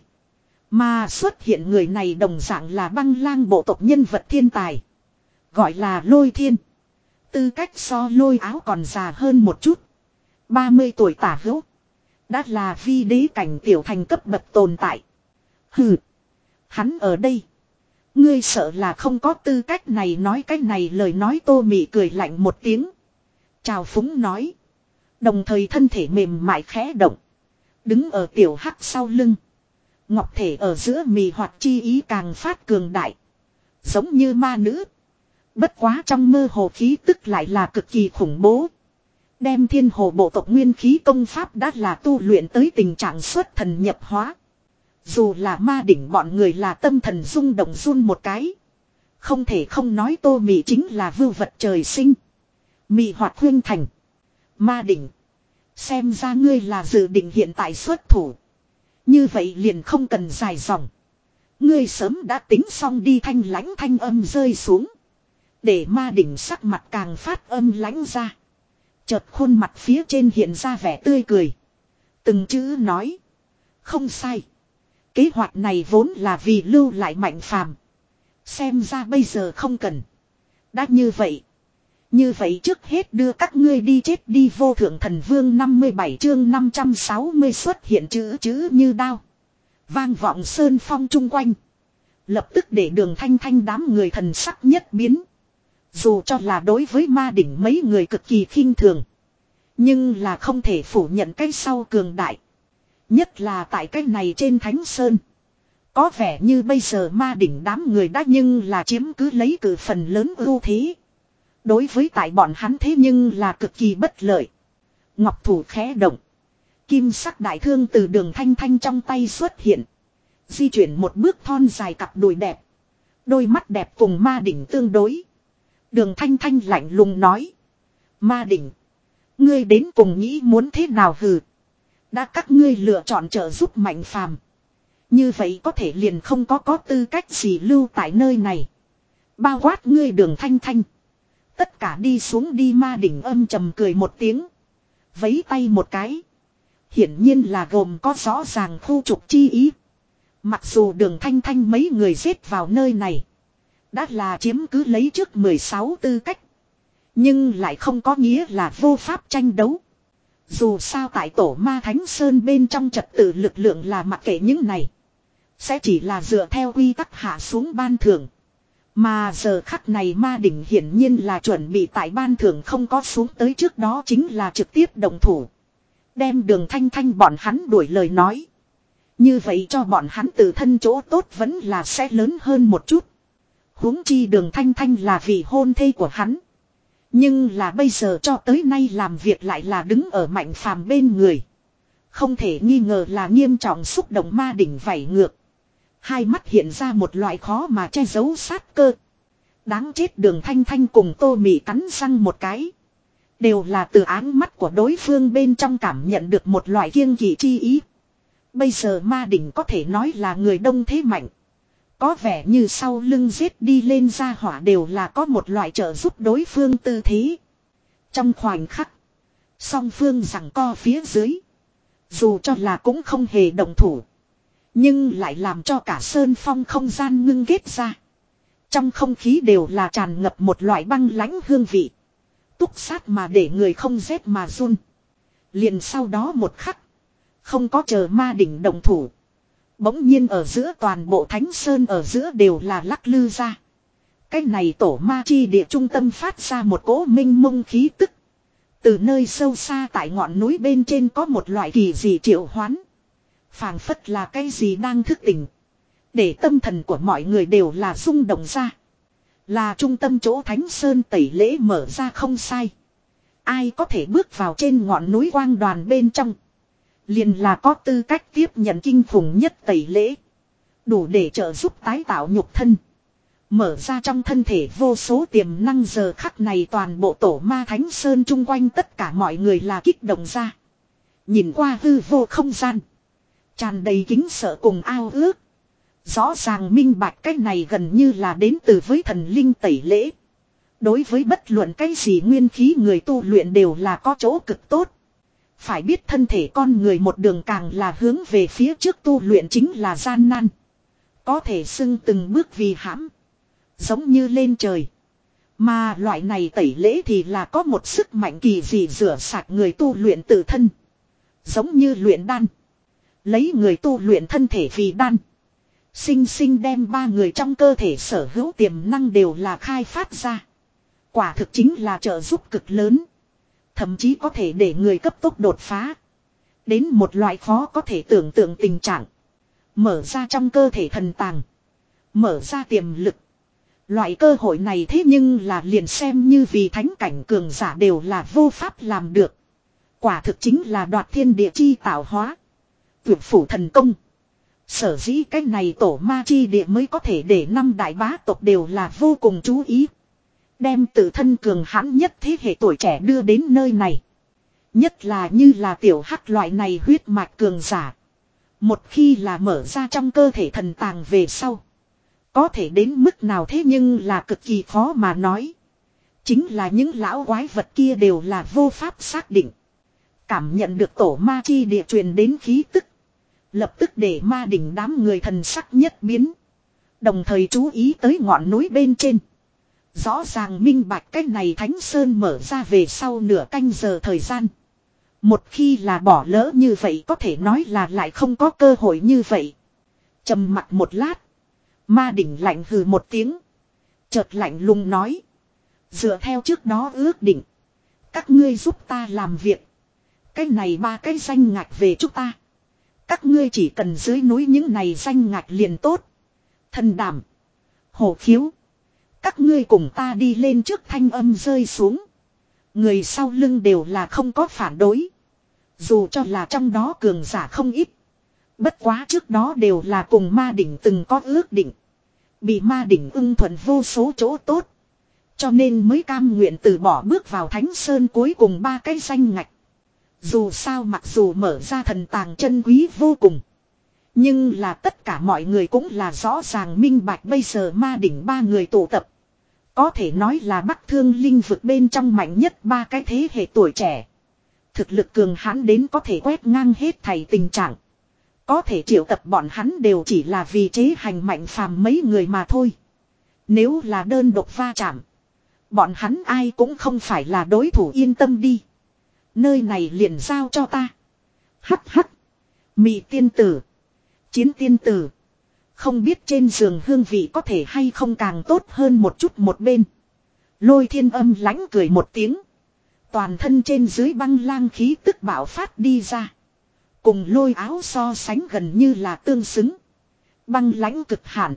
Mà xuất hiện người này đồng dạng là băng lang bộ tộc nhân vật thiên tài. Gọi là Lôi Thiên. Tư cách so lôi áo còn già hơn một chút. ba mươi tuổi tả hữu. Đã là vi đế cảnh tiểu thành cấp bậc tồn tại. Hừ. Hắn ở đây. Ngươi sợ là không có tư cách này nói cái này lời nói Tô Mị cười lạnh một tiếng. Chào phúng nói. Đồng thời thân thể mềm mại khẽ động. Đứng ở tiểu hắc sau lưng. Ngọc thể ở giữa mì hoạt chi ý càng phát cường đại. Giống như ma nữ. Bất quá trong mơ hồ khí tức lại là cực kỳ khủng bố. Đem thiên hồ bộ tộc nguyên khí công pháp đã là tu luyện tới tình trạng xuất thần nhập hóa. Dù là ma đỉnh bọn người là tâm thần rung động run một cái. Không thể không nói Tô Mị chính là vưu vật trời sinh. Mị hoạt huyên thành. Ma đỉnh. Xem ra ngươi là dự định hiện tại xuất thủ. Như vậy liền không cần dài dòng. Ngươi sớm đã tính xong đi thanh lãnh thanh âm rơi xuống. Để ma đỉnh sắc mặt càng phát âm lãnh ra. Chợt khuôn mặt phía trên hiện ra vẻ tươi cười. Từng chữ nói. Không sai. Kế hoạch này vốn là vì lưu lại Mạnh phàm. Xem ra bây giờ không cần. Đã như vậy. Như vậy trước hết đưa các ngươi đi chết đi vô thượng thần vương năm mươi bảy chương năm trăm sáu mươi xuất hiện chữ chữ như đao. Vang vọng sơn phong chung quanh. Lập tức để Đường Thanh Thanh đám người thần sắc nhất biến. Dù cho là đối với ma đỉnh mấy người cực kỳ khinh thường. Nhưng là không thể phủ nhận cái sau cường đại. Nhất là tại cái này trên Thánh Sơn. Có vẻ như bây giờ ma đỉnh đám người đã nhưng là chiếm cứ lấy cử phần lớn ưu thế. Đối với tại bọn hắn thế nhưng là cực kỳ bất lợi. Ngọc thủ khẽ động. Kim sắc đại thương từ Đường Thanh Thanh trong tay xuất hiện. Di chuyển một bước thon dài cặp đùi đẹp. Đôi mắt đẹp cùng ma đỉnh tương đối. Đường Thanh Thanh lạnh lùng nói. Ma đỉnh. Ngươi đến cùng nghĩ muốn thế nào hừ. Đã các ngươi lựa chọn trợ giúp Mạnh phàm. Như vậy có thể liền không có có tư cách gì lưu tại nơi này. Bao quát ngươi Đường Thanh Thanh. Tất cả đi xuống đi ma đỉnh âm trầm cười một tiếng. Vấy tay một cái. Hiển nhiên là gồm có rõ ràng khu trục chi ý. Mặc dù Đường Thanh Thanh mấy người giết vào nơi này. Đã là chiếm cứ lấy trước mười sáu tư cách. Nhưng lại không có nghĩa là vô pháp tranh đấu. Dù sao tại tổ ma Thánh Sơn bên trong trật tự lực lượng là mặc kệ những này. Sẽ chỉ là dựa theo quy tắc hạ xuống ban thưởng. Mà giờ khắc này ma đỉnh hiển nhiên là chuẩn bị tại ban thưởng không có xuống tới trước đó chính là trực tiếp động thủ. Đem Đường Thanh Thanh bọn hắn đuổi lời nói. Như vậy cho bọn hắn tự thân chỗ tốt vẫn là sẽ lớn hơn một chút. Huống chi Đường Thanh Thanh là vị hôn thê của hắn. Nhưng là bây giờ cho tới nay làm việc lại là đứng ở Mạnh phàm bên người. Không thể nghi ngờ là nghiêm trọng xúc động ma đỉnh vảy ngược. Hai mắt hiện ra một loại khó mà che giấu sát cơ. Đáng chết Đường Thanh Thanh cùng Tô Mị cắn răng một cái. Đều là từ áng mắt của đối phương bên trong cảm nhận được một loại kiêng kỵ chi ý. Bây giờ ma đỉnh có thể nói là người đông thế mạnh. Có vẻ như sau lưng giết đi lên ra hỏa đều là có một loại trợ giúp đối phương tư thế. Trong khoảnh khắc. Song phương giằng co phía dưới. Dù cho là cũng không hề động thủ. Nhưng lại làm cho cả sơn phong không gian ngưng ghét ra. Trong không khí đều là tràn ngập một loại băng lãnh hương vị. Túc sát mà để người không rét mà run. Liền sau đó một khắc. Không có chờ ma đỉnh động thủ. Bỗng nhiên ở giữa toàn bộ Thánh Sơn ở giữa đều là lắc lư ra. Cái này tổ ma chi địa trung tâm phát ra một cỗ minh mông khí tức. Từ nơi sâu xa tại ngọn núi bên trên có một loại kỳ dị triệu hoán. Phảng phất là cái gì đang thức tỉnh. Để tâm thần của mọi người đều là rung động ra. Là trung tâm chỗ Thánh Sơn tẩy lễ mở ra không sai. Ai có thể bước vào trên ngọn núi quang đoàn bên trong. Liền là có tư cách tiếp nhận kinh khủng nhất tẩy lễ. Đủ để trợ giúp tái tạo nhục thân. Mở ra trong thân thể vô số tiềm năng giờ khắc này toàn bộ tổ ma Thánh Sơn chung quanh tất cả mọi người là kích động ra. Nhìn qua hư vô không gian. Tràn đầy kính sợ cùng ao ước. Rõ ràng minh bạch cái này gần như là đến từ với thần linh tẩy lễ. Đối với bất luận cái gì nguyên khí người tu luyện đều là có chỗ cực tốt. Phải biết thân thể con người một đường càng là hướng về phía trước tu luyện chính là gian nan. Có thể xưng từng bước vì hãm. Giống như lên trời. Mà loại này tẩy lễ thì là có một sức mạnh kỳ dị rửa sạch người tu luyện tự thân. Giống như luyện đan. Lấy người tu luyện thân thể vì đan. Sinh sinh đem ba người trong cơ thể sở hữu tiềm năng đều là khai phát ra. Quả thực chính là trợ giúp cực lớn. Thậm chí có thể để người cấp tốc đột phá. Đến một loại khó có thể tưởng tượng tình trạng. Mở ra trong cơ thể thần tàng. Mở ra tiềm lực. Loại cơ hội này thế nhưng là liền xem như vì thánh cảnh cường giả đều là vô pháp làm được. Quả thực chính là đoạt thiên địa chi tạo hóa. Tuyệt phủ thần công. Sở dĩ cái này tổ ma chi địa mới có thể để năm đại bá tộc đều là vô cùng chú ý. Đem tự thân cường hãn nhất thế hệ tuổi trẻ đưa đến nơi này. Nhất là như là tiểu hắc loại này huyết mạch cường giả. Một khi là mở ra trong cơ thể thần tàng về sau. Có thể đến mức nào thế nhưng là cực kỳ khó mà nói. Chính là những lão quái vật kia đều là vô pháp xác định. Cảm nhận được tổ ma chi địa truyền đến khí tức. Lập tức để ma đỉnh đám người thần sắc nhất biến. Đồng thời chú ý tới ngọn núi bên trên. Rõ ràng minh bạch cách này Thánh Sơn mở ra về sau nửa canh giờ thời gian. Một khi là bỏ lỡ như vậy có thể nói là lại không có cơ hội như vậy. Trầm mặt một lát. Ma đỉnh lạnh hừ một tiếng. Chợt lạnh lùng nói. Dựa theo trước đó ước định. Các ngươi giúp ta làm việc. Cái này ba cái danh ngạch về chúng ta. Các ngươi chỉ cần dưới núi những này danh ngạch liền tốt. Thần đảm. Hổ khiếu. Các ngươi cùng ta đi lên trước thanh âm rơi xuống. Người sau lưng đều là không có phản đối. Dù cho là trong đó cường giả không ít. Bất quá trước đó đều là cùng ma đỉnh từng có ước định. Bị ma đỉnh ưng thuận vô số chỗ tốt. Cho nên mới cam nguyện từ bỏ bước vào Thánh Sơn cuối cùng ba cái danh ngạch. Dù sao mặc dù mở ra thần tàng chân quý vô cùng. Nhưng là tất cả mọi người cũng là rõ ràng minh bạch bây giờ ma đỉnh ba người tụ tập. Có thể nói là Bắc Thương Linh vực bên trong mạnh nhất ba cái thế hệ tuổi trẻ. Thực lực cường hãn đến có thể quét ngang hết thảy tình trạng. Có thể triệu tập bọn hắn đều chỉ là vì chế hành mạnh phàm mấy người mà thôi. Nếu là đơn độc va chạm. Bọn hắn ai cũng không phải là đối thủ yên tâm đi. Nơi này liền giao cho ta. Hắc hắc. Mị tiên tử. Chiến tiên tử. Không biết trên giường hương vị có thể hay không càng tốt hơn một chút một bên. Lôi thiên âm lãnh cười một tiếng. Toàn thân trên dưới băng lang khí tức bạo phát đi ra. Cùng lôi áo so sánh gần như là tương xứng. Băng lãnh cực hạn.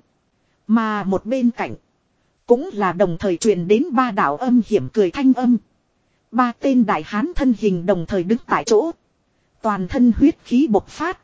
Mà một bên cạnh. Cũng là đồng thời truyền đến ba đạo âm hiểm cười thanh âm. Ba tên đại hán thân hình đồng thời đứng tại chỗ. Toàn thân huyết khí bộc phát.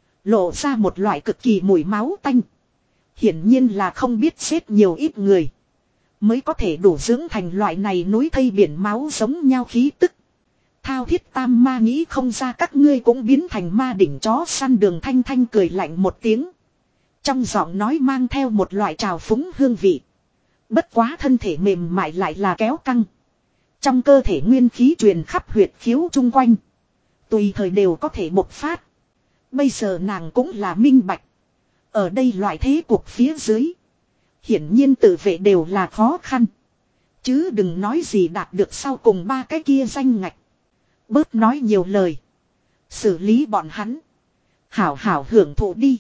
Lộ ra một loại cực kỳ mùi máu tanh. Hiển nhiên là không biết xếp nhiều ít người. Mới có thể đủ dưỡng thành loại này núi thây biển máu giống nhau khí tức. Thao thiết tam ma nghĩ không ra các ngươi cũng biến thành ma đỉnh chó săn Đường Thanh Thanh cười lạnh một tiếng. Trong giọng nói mang theo một loại trào phúng hương vị. Bất quá thân thể mềm mại lại là kéo căng. Trong cơ thể nguyên khí truyền khắp huyệt khiếu chung quanh. Tùy thời đều có thể bộc phát. Bây giờ nàng cũng là minh bạch. Ở đây loại thế cuộc phía dưới. Hiển nhiên tự vệ đều là khó khăn. Chứ đừng nói gì đạt được sau cùng ba cái kia danh ngạch. Bớt nói nhiều lời. Xử lý bọn hắn. Hảo hảo hưởng thụ đi.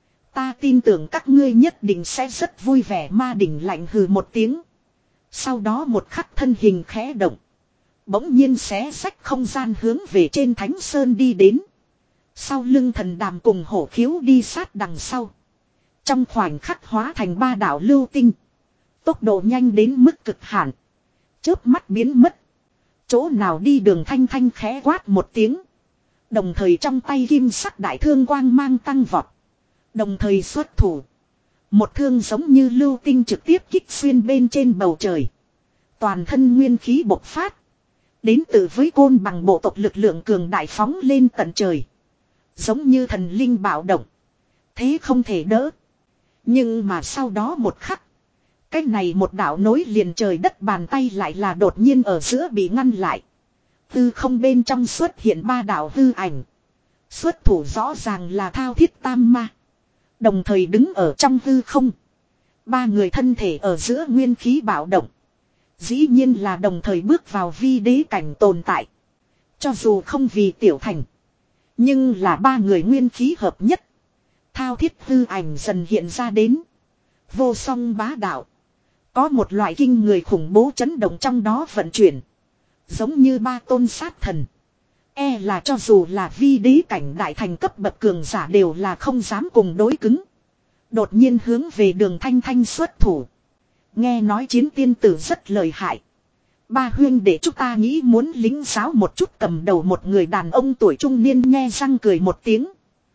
Ta tin tưởng các ngươi nhất định sẽ rất vui vẻ. Ma đỉnh lạnh hừ một tiếng. Sau đó một khắc thân hình khẽ động. Bỗng nhiên xé xách không gian hướng về trên Thánh Sơn đi đến. Sau lưng thần đàm cùng hổ khiếu đi sát đằng sau. Trong khoảnh khắc hóa thành ba đạo lưu tinh. Tốc độ nhanh đến mức cực hạn. Chớp mắt biến mất. Chỗ nào đi Đường Thanh Thanh khẽ quát một tiếng. Đồng thời trong tay kim sắc đại thương quang mang tăng vọt. Đồng thời xuất thủ. Một thương giống như lưu tinh trực tiếp kích xuyên bên trên bầu trời. Toàn thân nguyên khí bộc phát. Đến từ với côn bằng bộ tộc lực lượng cường đại phóng lên tận trời. Giống như thần linh bạo động. Thế không thể đỡ. Nhưng mà sau đó một khắc. Cái này một đạo nối liền trời đất bàn tay lại là đột nhiên ở giữa bị ngăn lại. Hư không bên trong xuất hiện ba đạo hư ảnh. Xuất thủ rõ ràng là Thao Thiết Tam Ma. Đồng thời đứng ở trong hư không. Ba người thân thể ở giữa nguyên khí bạo động. Dĩ nhiên là đồng thời bước vào vi đế cảnh tồn tại. Cho dù không vì tiểu thành. Nhưng là ba người nguyên khí hợp nhất. Thao thiết hư ảnh dần hiện ra đến. Vô song bá đạo. Có một loại kinh người khủng bố chấn động trong đó vận chuyển. Giống như ba tôn sát thần. E là cho dù là vi đế cảnh đại thành cấp bậc cường giả đều là không dám cùng đối cứng. Đột nhiên hướng về Đường Thanh Thanh xuất thủ. Nghe nói chiến tiên tử rất lợi hại. Ba huyên để chúng ta nghĩ muốn lính giáo một chút. Cầm đầu một người đàn ông tuổi trung niên nghe răng cười một tiếng.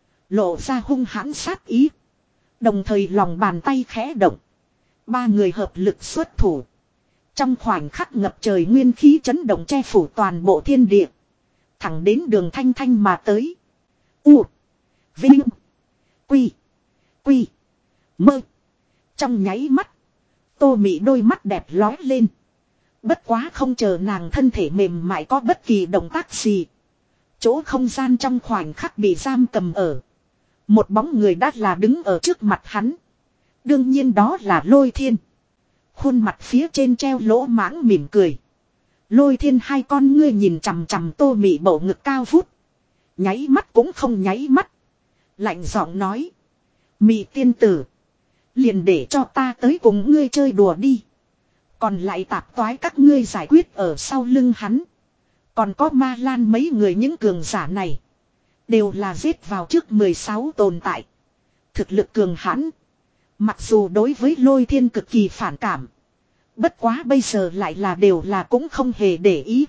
Lộ ra hung hãn sát ý. Đồng thời lòng bàn tay khẽ động. Ba người hợp lực xuất thủ. Trong khoảnh khắc ngập trời nguyên khí chấn động che phủ toàn bộ thiên địa. Thẳng đến Đường Thanh Thanh mà tới. U. Vinh. Quy. Quy. Mơ. Trong nháy mắt. Tô Mị đôi mắt đẹp lói lên. Bất quá không chờ nàng thân thể mềm mại có bất kỳ động tác gì. Chỗ không gian trong khoảnh khắc bị giam cầm ở. Một bóng người đã là đứng ở trước mặt hắn. Đương nhiên đó là Lôi Thiên. Khuôn mặt phía trên treo lỗ mãng mỉm cười. Lôi Thiên hai con ngươi nhìn chằm chằm Tô Mị bầu ngực cao vút. Nháy mắt cũng không nháy mắt. Lạnh giọng nói. Mị tiên tử. Liền để cho ta tới cùng ngươi chơi đùa đi. Còn lại tạp toái các ngươi giải quyết ở sau lưng hắn. Còn có Ma Lan mấy người những cường giả này. Đều là giết vào trước mười sáu tồn tại. Thực lực cường hãn. Mặc dù đối với Lôi Thiên cực kỳ phản cảm. Bất quá bây giờ lại là đều là cũng không hề để ý.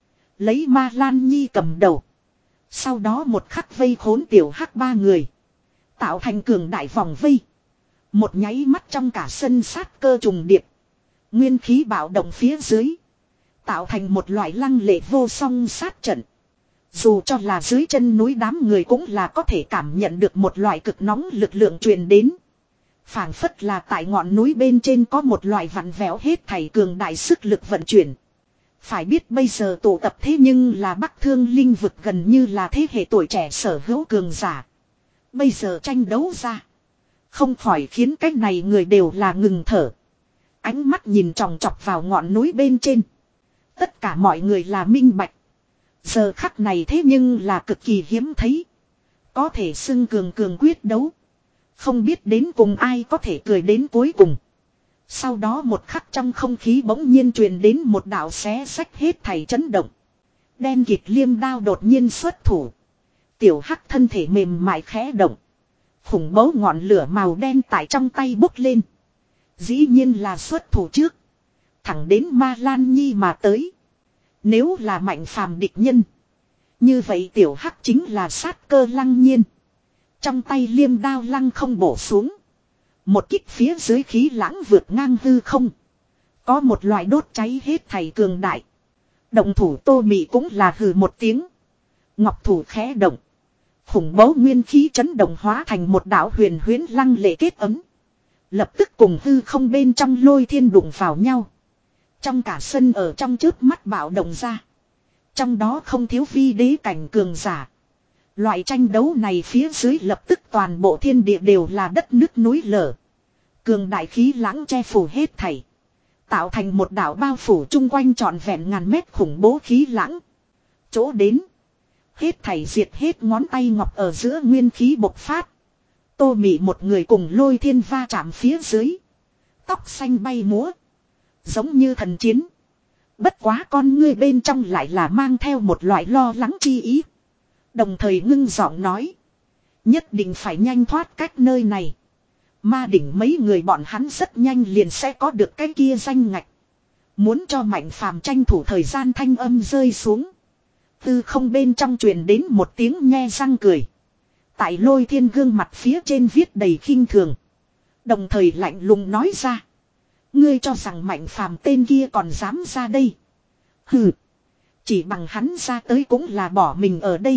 Lấy Ma Lan Nhi cầm đầu. Sau đó một khắc vây khốn tiểu hắc ba người. Tạo thành cường đại vòng vây. Một nháy mắt trong cả sân sát cơ trùng điệp. Nguyên khí bạo động phía dưới. Tạo thành một loại lăng lệ vô song sát trận. Dù cho là dưới chân núi đám người cũng là có thể cảm nhận được một loại cực nóng lực lượng truyền đến. Phảng phất là tại ngọn núi bên trên có một loại vặn vẹo hết thảy cường đại sức lực vận chuyển. Phải biết bây giờ tụ tập thế nhưng là Bắc Thương linh vực gần như là thế hệ tuổi trẻ sở hữu cường giả. Bây giờ tranh đấu ra. Không khỏi khiến cái này người đều là ngừng thở. Ánh mắt nhìn tròng trọc vào ngọn núi bên trên. Tất cả mọi người là minh bạch. Giờ khắc này thế nhưng là cực kỳ hiếm thấy. Có thể xưng cường cường quyết đấu. Không biết đến cùng ai có thể cười đến cuối cùng. Sau đó một khắc trong không khí bỗng nhiên truyền đến một đạo xé sách hết thảy chấn động. Đen kịt liêm đao đột nhiên xuất thủ. Tiểu hắc thân thể mềm mại khẽ động. Khủng bố ngọn lửa màu đen tại trong tay bốc lên. Dĩ nhiên là xuất thủ trước. Thẳng đến Ma Lan Nhi mà tới. Nếu là mạnh phàm địch nhân. Như vậy tiểu hắc chính là sát cơ lăng nhiên. Trong tay liêm đao lăng không bổ xuống. Một kích phía dưới khí lãng vượt ngang hư không. Có một loại đốt cháy hết thảy cường đại. Động thủ Tô Mị cũng là hừ một tiếng. Ngọc thủ khẽ động. Khủng bố nguyên khí chấn động hóa thành một đạo huyền huyễn lăng lệ kết ấm. Lập tức cùng hư không bên trong Lôi Thiên đụng vào nhau. Trong cả sân ở trong chớp mắt bạo động ra. Trong đó không thiếu vi đế cảnh cường giả. Loại tranh đấu này phía dưới lập tức toàn bộ thiên địa đều là đất nước núi lở. Cường đại khí lãng che phủ hết thảy. Tạo thành một đảo bao phủ chung quanh trọn vẹn ngàn mét khủng bố khí lãng. Chỗ đến. Hết thảy diệt hết ngón tay ngọc ở giữa nguyên khí bộc phát. Tô Mị một người cùng Lôi Thiên va chạm phía dưới. Tóc xanh bay múa. Giống như thần chiến. Bất quá con ngươi bên trong lại là mang theo một loại lo lắng chi ý. Đồng thời ngưng giọng nói. Nhất định phải nhanh thoát cách nơi này. Ma đỉnh mấy người bọn hắn rất nhanh liền sẽ có được cái kia danh ngạch. Muốn cho Mạnh Phàm tranh thủ thời gian thanh âm rơi xuống. Tư không bên trong truyền đến một tiếng nhe răng cười. Tại Lôi Thiên gương mặt phía trên viết đầy khinh thường. Đồng thời lạnh lùng nói ra. Ngươi cho rằng Mạnh Phàm tên kia còn dám ra đây. Hừ. Chỉ bằng hắn ra tới cũng là bỏ mình ở đây.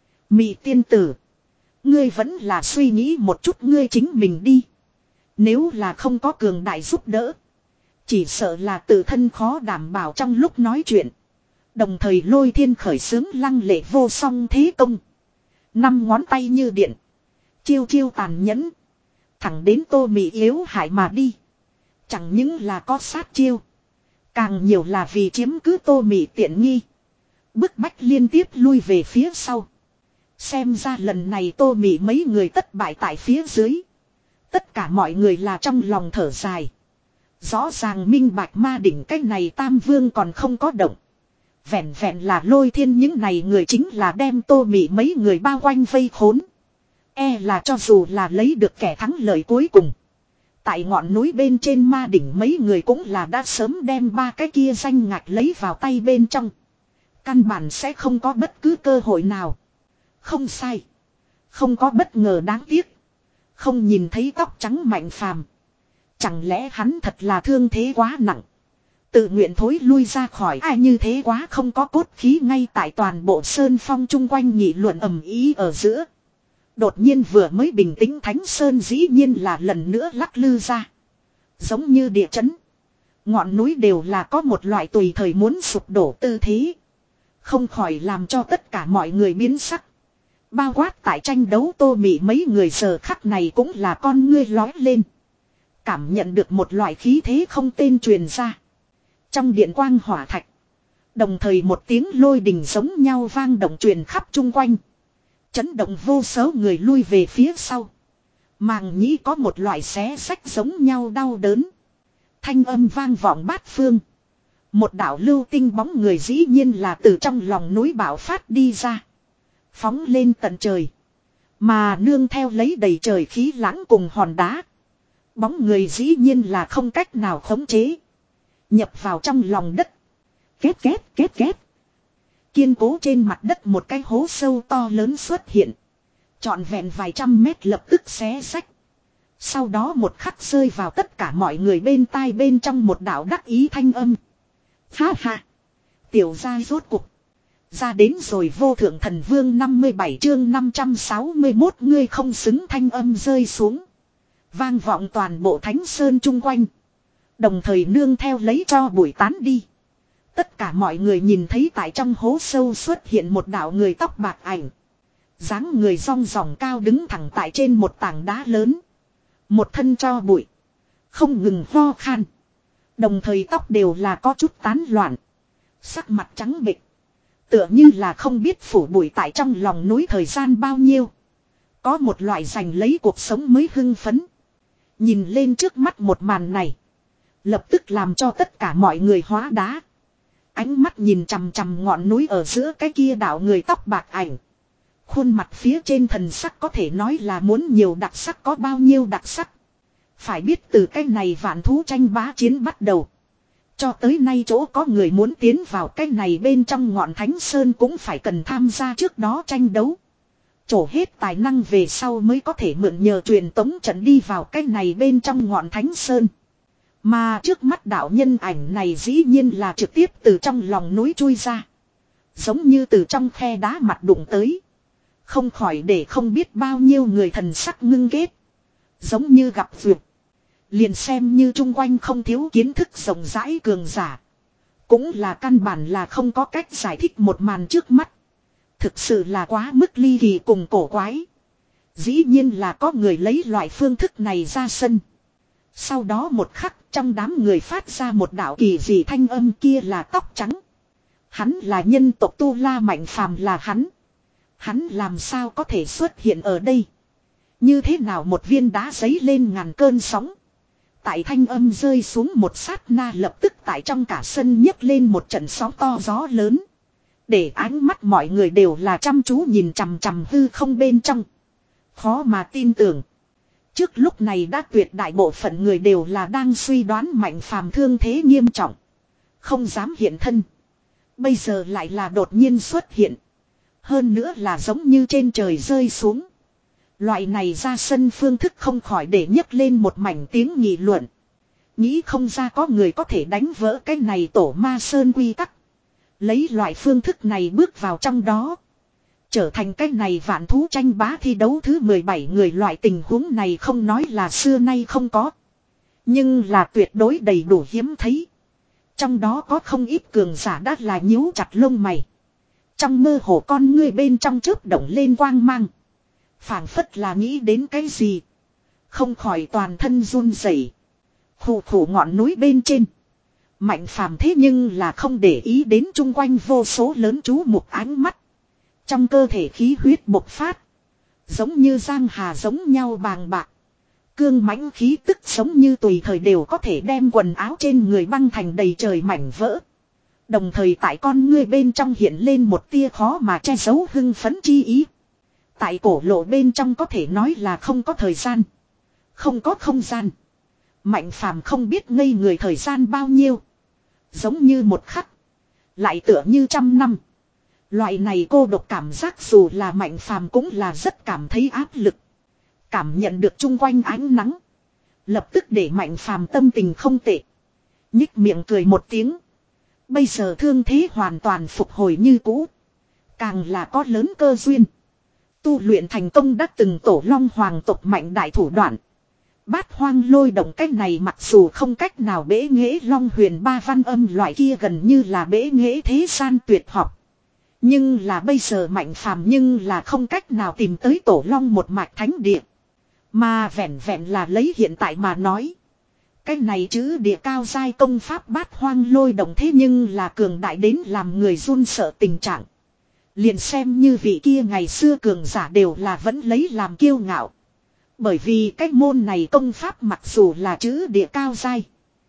Mị tiên tử. Ngươi vẫn là suy nghĩ một chút ngươi chính mình đi. Nếu là không có cường đại giúp đỡ. Chỉ sợ là tự thân khó đảm bảo trong lúc nói chuyện. Đồng thời Lôi Thiên khởi xướng lăng lệ vô song thế công. Năm ngón tay như điện. Chiêu chiêu tàn nhẫn. Thẳng đến Tô Mị yếu hại mà đi. Chẳng những là có sát chiêu. Càng nhiều là vì chiếm cứ Tô Mị tiện nghi. Bức bách liên tiếp lui về phía sau. Xem ra lần này Tô Mị mấy người tất bại tại phía dưới. Tất cả mọi người là trong lòng thở dài. Rõ ràng minh bạch ma đỉnh cái này Tam Vương còn không có động. Vẹn vẹn là Lôi Thiên những này người chính là đem Tô Mị mấy người bao quanh vây khốn. E là cho dù là lấy được kẻ thắng lợi cuối cùng. Tại ngọn núi bên trên ma đỉnh mấy người cũng là đã sớm đem ba cái kia danh ngạch lấy vào tay bên trong. Căn bản sẽ không có bất cứ cơ hội nào. Không sai. Không có bất ngờ đáng tiếc. Không nhìn thấy tóc trắng Mạnh Phàm. Chẳng lẽ hắn thật là thương thế quá nặng. Tự nguyện thối lui ra khỏi ai như thế quá không có cốt khí ngay tại toàn bộ sơn phong chung quanh nghị luận ầm ý ở giữa. Đột nhiên vừa mới bình tĩnh Thánh Sơn dĩ nhiên là lần nữa lắc lư ra. Giống như địa chấn. Ngọn núi đều là có một loại tùy thời muốn sụp đổ tư thế. Không khỏi làm cho tất cả mọi người biến sắc. Bao quát tại tranh đấu Tô Mị mấy người giờ khắc này cũng là con ngươi lói lên. Cảm nhận được một loại khí thế không tên truyền ra. Trong điện quang hỏa thạch. Đồng thời một tiếng lôi đình giống nhau vang động truyền khắp chung quanh. Chấn động vô số người lui về phía sau. Màng nhĩ có một loại xé sách giống nhau đau đớn. Thanh âm vang vọng bát phương. Một đạo lưu tinh bóng người dĩ nhiên là từ trong lòng núi bạo phát đi ra. Phóng lên tận trời. Mà nương theo lấy đầy trời khí lãng cùng hòn đá. Bóng người dĩ nhiên là không cách nào khống chế. Nhập vào trong lòng đất. Két két két két. Kiên cố trên mặt đất một cái hố sâu to lớn xuất hiện. Trọn vẹn vài trăm mét lập tức xé sách. Sau đó một khắc rơi vào tất cả mọi người bên tai bên trong một đạo đắc ý thanh âm. Ha ha. Tiểu gia rốt cục. Ra đến rồi vô thượng thần vương năm mươi bảy chương năm trăm sáu mươi mốt ngươi không xứng thanh âm rơi xuống. Vang vọng toàn bộ Thánh Sơn chung quanh. Đồng thời nương theo lấy cho bụi tán đi. Tất cả mọi người nhìn thấy tại trong hố sâu xuất hiện một đạo người tóc bạc ảnh. Dáng người rong ròng cao đứng thẳng tại trên một tảng đá lớn. Một thân cho bụi. Không ngừng ho khan. Đồng thời tóc đều là có chút tán loạn. Sắc mặt trắng bệch. Tựa như là không biết phủ bụi tại trong lòng núi thời gian bao nhiêu. Có một loại giành lấy cuộc sống mới hưng phấn. Nhìn lên trước mắt một màn này. Lập tức làm cho tất cả mọi người hóa đá. Ánh mắt nhìn chằm chằm ngọn núi ở giữa cái kia đảo người tóc bạc ảnh. Khuôn mặt phía trên thần sắc có thể nói là muốn nhiều đặc sắc có bao nhiêu đặc sắc. Phải biết từ cái này vạn thú tranh bá chiến bắt đầu. Cho tới nay chỗ có người muốn tiến vào cái này bên trong ngọn Thánh Sơn cũng phải cần tham gia trước đó tranh đấu. Trổ hết tài năng về sau mới có thể mượn nhờ truyền tống trận đi vào cái này bên trong ngọn Thánh Sơn. Mà trước mắt đạo nhân ảnh này dĩ nhiên là trực tiếp từ trong lòng núi chui ra. Giống như từ trong khe đá mặt đụng tới. Không khỏi để không biết bao nhiêu người thần sắc ngưng kết. Giống như gặp vượt. Liền xem như chung quanh không thiếu kiến thức rộng rãi cường giả. Cũng là căn bản là không có cách giải thích một màn trước mắt. Thực sự là quá mức ly kỳ cùng cổ quái. Dĩ nhiên là có người lấy loại phương thức này ra sân. Sau đó một khắc trong đám người phát ra một đạo kỳ dị thanh âm kia là tóc trắng. Hắn là nhân tộc Tu La Mạnh Phàm là hắn. Hắn làm sao có thể xuất hiện ở đây. Như thế nào một viên đá giấy lên ngàn cơn sóng. Tại thanh âm rơi xuống một sát na lập tức tại trong cả sân nhấc lên một trận sóng to gió lớn. Để ánh mắt mọi người đều là chăm chú nhìn chằm chằm hư không bên trong. Khó mà tin tưởng. Trước lúc này đã tuyệt đại bộ phận người đều là đang suy đoán Mạnh Phàm thương thế nghiêm trọng, không dám hiện thân. Bây giờ lại là đột nhiên xuất hiện. Hơn nữa là giống như trên trời rơi xuống. Loại này ra sân phương thức không khỏi để nhấc lên một mảnh tiếng nghị luận. Nghĩ không ra có người có thể đánh vỡ cái này tổ ma sơn quy tắc. Lấy loại phương thức này bước vào trong đó. Trở thành cái này vạn thú tranh bá thi đấu thứ mười bảy người, loại tình huống này không nói là xưa nay không có. Nhưng là tuyệt đối đầy đủ hiếm thấy. Trong đó có không ít cường giả đã là nhíu chặt lông mày. Trong mơ hồ con ngươi bên trong chớp động lên quang mang. Phảng phất là nghĩ đến cái gì. Không khỏi toàn thân run rẩy. Khủ khủ ngọn núi bên trên. Mạnh Phàm thế nhưng là không để ý đến chung quanh vô số lớn chú mục ánh mắt. Trong cơ thể khí huyết bộc phát. Giống như giang hà giống nhau bàng bạc. Cương mãnh khí tức giống như tùy thời đều có thể đem quần áo trên người băng thành đầy trời mảnh vỡ. Đồng thời tại con ngươi bên trong hiện lên một tia khó mà che giấu hưng phấn chi ý. Tại cổ lộ bên trong có thể nói là không có thời gian. Không có không gian. Mạnh Phàm không biết ngây người thời gian bao nhiêu. Giống như một khắc. Lại tựa như trăm năm. Loại này cô độc cảm giác dù là Mạnh Phàm cũng là rất cảm thấy áp lực. Cảm nhận được chung quanh ánh nắng. Lập tức để Mạnh Phàm tâm tình không tệ. Nhích miệng cười một tiếng. Bây giờ thương thế hoàn toàn phục hồi như cũ. Càng là có lớn cơ duyên. Tu luyện thành công đã từng tổ long hoàng tộc mạnh đại thủ đoạn. Bát hoang lôi động cách này mặc dù không cách nào bế nghệ long huyền ba văn âm loại kia gần như là bế nghệ thế gian tuyệt học. Nhưng là bây giờ Mạnh Phàm nhưng là không cách nào tìm tới tổ long một mạch thánh địa. Mà vẹn vẹn là lấy hiện tại mà nói. Cái này chứ địa cao giai công pháp bát hoang lôi động thế nhưng là cường đại đến làm người run sợ tình trạng. Liền xem như vị kia ngày xưa cường giả đều là vẫn lấy làm kiêu ngạo. Bởi vì cái môn này công pháp mặc dù là chữ địa cao giai.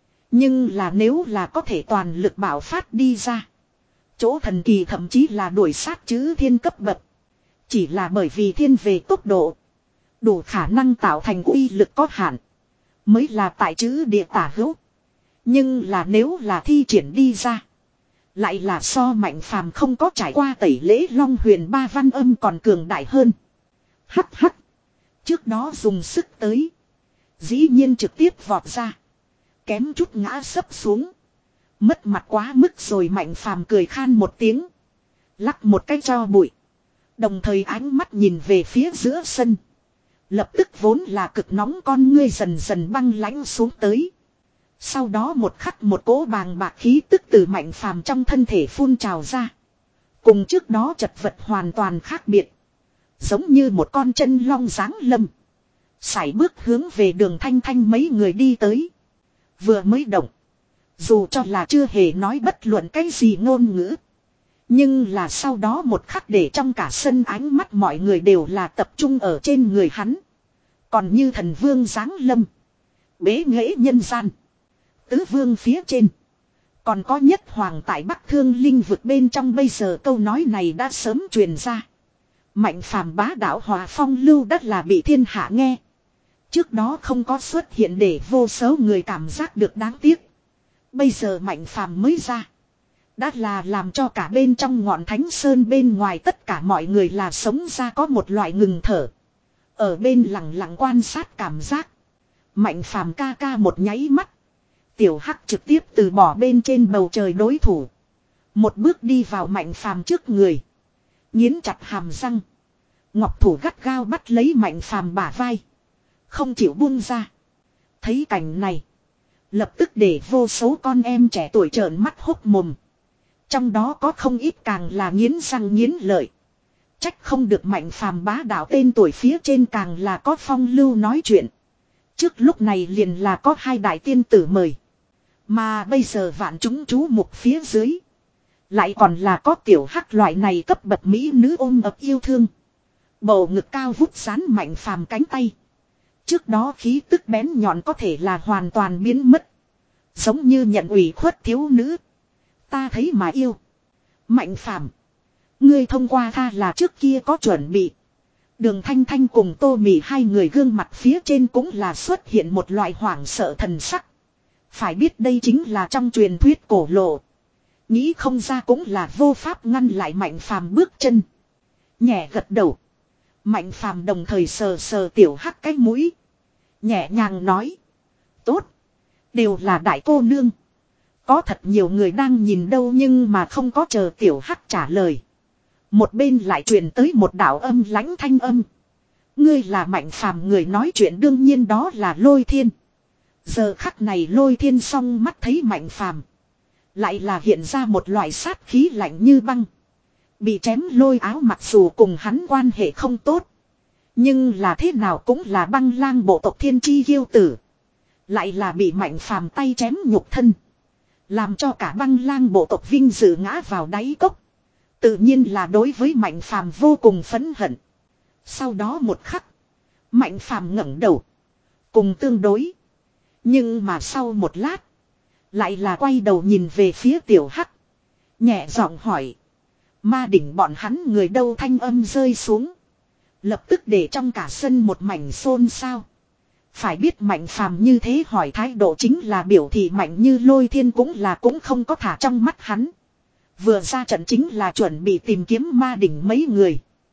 Nhưng là nếu là có thể toàn lực bảo phát đi ra. Chỗ thần kỳ thậm chí là đuổi sát chữ thiên cấp bậc. Chỉ là bởi vì thiên về tốc độ. Đủ khả năng tạo thành uy lực có hạn. Mới là tại chữ địa tả hữu. Nhưng là nếu là thi triển đi ra. Lại là so Mạnh Phàm không có trải qua tẩy lễ long huyền ba văn âm còn cường đại hơn. Hắc hắc. Trước đó dùng sức tới. Dĩ nhiên trực tiếp vọt ra. Kém chút ngã sấp xuống. Mất mặt quá mức rồi, Mạnh Phàm cười khan một tiếng. Lắc một cái cho bụi. Đồng thời ánh mắt nhìn về phía giữa sân. Lập tức vốn là cực nóng con ngươi dần dần băng lãnh xuống tới. Sau đó một khắc một cỗ bàng bạc khí tức từ Mạnh Phàm trong thân thể phun trào ra. Cùng trước đó chật vật hoàn toàn khác biệt. Giống như một con chân long giáng lâm. Sải bước hướng về Đường Thanh Thanh mấy người đi tới. Vừa mới động. Dù cho là chưa hề nói bất luận cái gì ngôn ngữ. Nhưng là sau đó một khắc để trong cả sân ánh mắt mọi người đều là tập trung ở trên người hắn. Còn như thần vương giáng lâm. Bế nghệ nhân gian. Tứ vương phía trên. Còn có nhất hoàng tại Bắc Thương Linh vực bên trong, bây giờ câu nói này đã sớm truyền ra. Mạnh Phàm bá đạo hòa phong lưu đất là bị thiên hạ nghe. Trước đó không có xuất hiện để vô số người cảm giác được đáng tiếc. Bây giờ Mạnh Phàm mới ra. Đã là làm cho cả bên trong ngọn Thánh Sơn bên ngoài tất cả mọi người là sống ra có một loại ngừng thở. Ở bên lặng lặng quan sát cảm giác. Mạnh Phàm ca ca một nháy mắt. Tiểu Hắc trực tiếp từ bỏ bên trên bầu trời đối thủ. Một bước đi vào Mạnh Phàm trước người. Nghiến chặt hàm răng. Ngọc thủ gắt gao bắt lấy Mạnh Phàm bả vai. Không chịu buông ra. Thấy cảnh này. Lập tức để vô số con em trẻ tuổi trợn mắt hốc mồm. Trong đó có không ít càng là nghiến răng nghiến lợi. Trách không được Mạnh Phàm bá đạo tên tuổi phía trên càng là có phong lưu nói chuyện. Trước lúc này liền là có hai đại tiên tử mời. Mà bây giờ vạn chúng chú mục phía dưới. Lại còn là có Tiểu Hắc loại này cấp bậc mỹ nữ ôm ập yêu thương. Bầu ngực cao vút sán Mạnh Phàm cánh tay. Trước đó khí tức bén nhọn có thể là hoàn toàn biến mất. Giống như nhận ủy khuất thiếu nữ. Ta thấy mà yêu. Mạnh Phàm, ngươi thông qua tha là trước kia có chuẩn bị. Đường Thanh Thanh cùng Tô Mị hai người gương mặt phía trên cũng là xuất hiện một loại hoảng sợ thần sắc. Phải biết đây chính là trong truyền thuyết cổ lộ. Nghĩ không ra cũng là vô pháp ngăn lại Mạnh Phàm bước chân. Nhẹ gật đầu. Mạnh Phàm đồng thời sờ sờ tiểu hắc cái mũi. Nhẹ nhàng nói. Tốt. Đều là đại cô nương. Có thật nhiều người đang nhìn đâu nhưng mà không có chờ tiểu hắc trả lời. Một bên lại truyền tới một đạo âm lãnh thanh âm. Ngươi là Mạnh Phàm, người nói chuyện đương nhiên đó là Lôi Thiên. Giờ khắc này Lôi Thiên song mắt thấy Mạnh Phàm, lại là hiện ra một loại sát khí lạnh như băng. Bị chém lôi áo mặc dù cùng hắn quan hệ không tốt, nhưng là thế nào cũng là băng lang bộ tộc Thiên Chi Kiêu Tử. Lại là bị Mạnh Phàm tay chém nhục thân, làm cho cả băng lang bộ tộc vinh dự ngã vào đáy cốc. Tự nhiên là đối với Mạnh Phàm vô cùng phẫn hận. Sau đó một khắc, Mạnh Phàm ngẩng đầu, cùng tương đối. Nhưng mà sau một lát, lại là quay đầu nhìn về phía tiểu hắc, nhẹ giọng hỏi. Ma đỉnh bọn hắn người đâu? Thanh âm rơi xuống, lập tức để trong cả sân một mảnh xôn xao. Phải biết Mạnh Phàm như thế hỏi thái độ chính là biểu thị Mạnh như Lôi Thiên cũng là cũng không có thả trong mắt hắn. Vừa ra trận chính là chuẩn bị tìm kiếm ma đỉnh mấy người.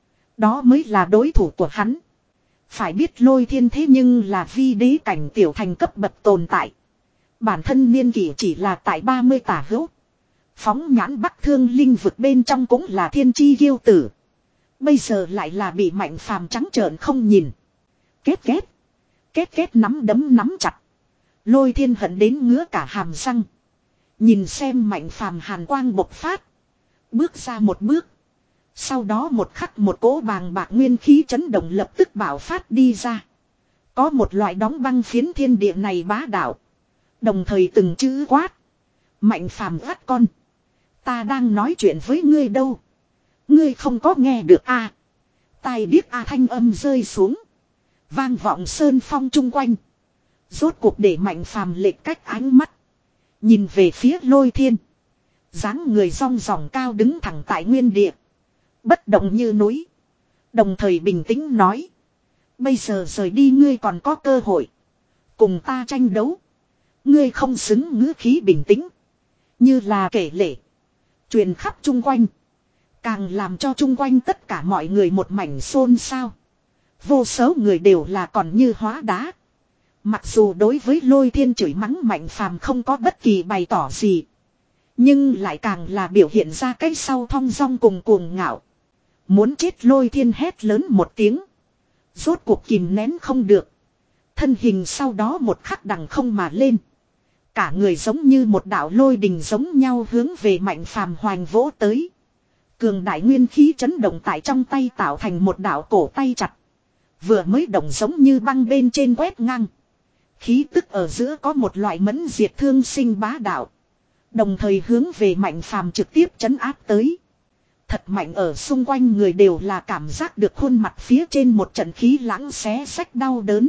Đó mới là đối thủ của hắn. Phải biết Lôi Thiên thế nhưng là vi đế cảnh tiểu thành cấp bậc tồn tại. Bản thân niên kỷ chỉ là tại ba mươi tả hữu. Phóng nhãn Bắc Thương linh vực bên trong cũng là thiên chi kiêu tử. Bây giờ lại là bị Mạnh Phàm trắng trợn không nhìn. Kết kết. Kết kết nắm đấm nắm chặt. Lôi Thiên hận đến ngứa cả hàm răng. Nhìn xem Mạnh Phàm hàn quang bộc phát. Bước ra một bước. Sau đó một khắc một cỗ bàng bạc nguyên khí chấn động lập tức bạo phát đi ra. Có một loại đóng băng phiến thiên địa này bá đạo. Đồng thời từng chữ quát. Mạnh Phàm gắt con. Ta đang nói chuyện với ngươi đâu. Ngươi không có nghe được a? À? Tai điếc a, thanh âm rơi xuống. Vang vọng sơn phong chung quanh. Rốt cuộc để Mạnh Phàm lệch cách ánh mắt. Nhìn về phía Lôi Thiên. Dáng người rong ròng cao đứng thẳng tại nguyên địa. Bất động như núi. Đồng thời bình tĩnh nói. Bây giờ rời đi ngươi còn có cơ hội. Cùng ta tranh đấu. Ngươi không xứng. Ngữ khí bình tĩnh. Như là kể lể. Truyền khắp chung quanh. Càng làm cho chung quanh tất cả mọi người một mảnh xôn xao. Vô số người đều là còn như hóa đá. Mặc dù đối với Lôi Thiên chửi mắng Mạnh Phàm không có bất kỳ bày tỏ gì. Nhưng lại càng là biểu hiện ra cái sau thong dong cùng cuồng ngạo. Muốn chết Lôi Thiên hét lớn một tiếng. Rốt cuộc kìm nén không được. Thân hình sau đó một khắc đằng không mà lên. Cả người giống như một đạo lôi đình giống nhau hướng về Mạnh Phàm hoành vỗ tới. Cường đại nguyên khí chấn động tại trong tay tạo thành một đạo cổ tay chặt. Vừa mới động giống như băng bên trên quét ngang. Khí tức ở giữa có một loại mẫn diệt thương sinh bá đạo. Đồng thời hướng về Mạnh Phàm trực tiếp trấn áp tới. Thật mạnh, ở xung quanh người đều là cảm giác được khuôn mặt phía trên một trận khí lãng xé xách đau đớn.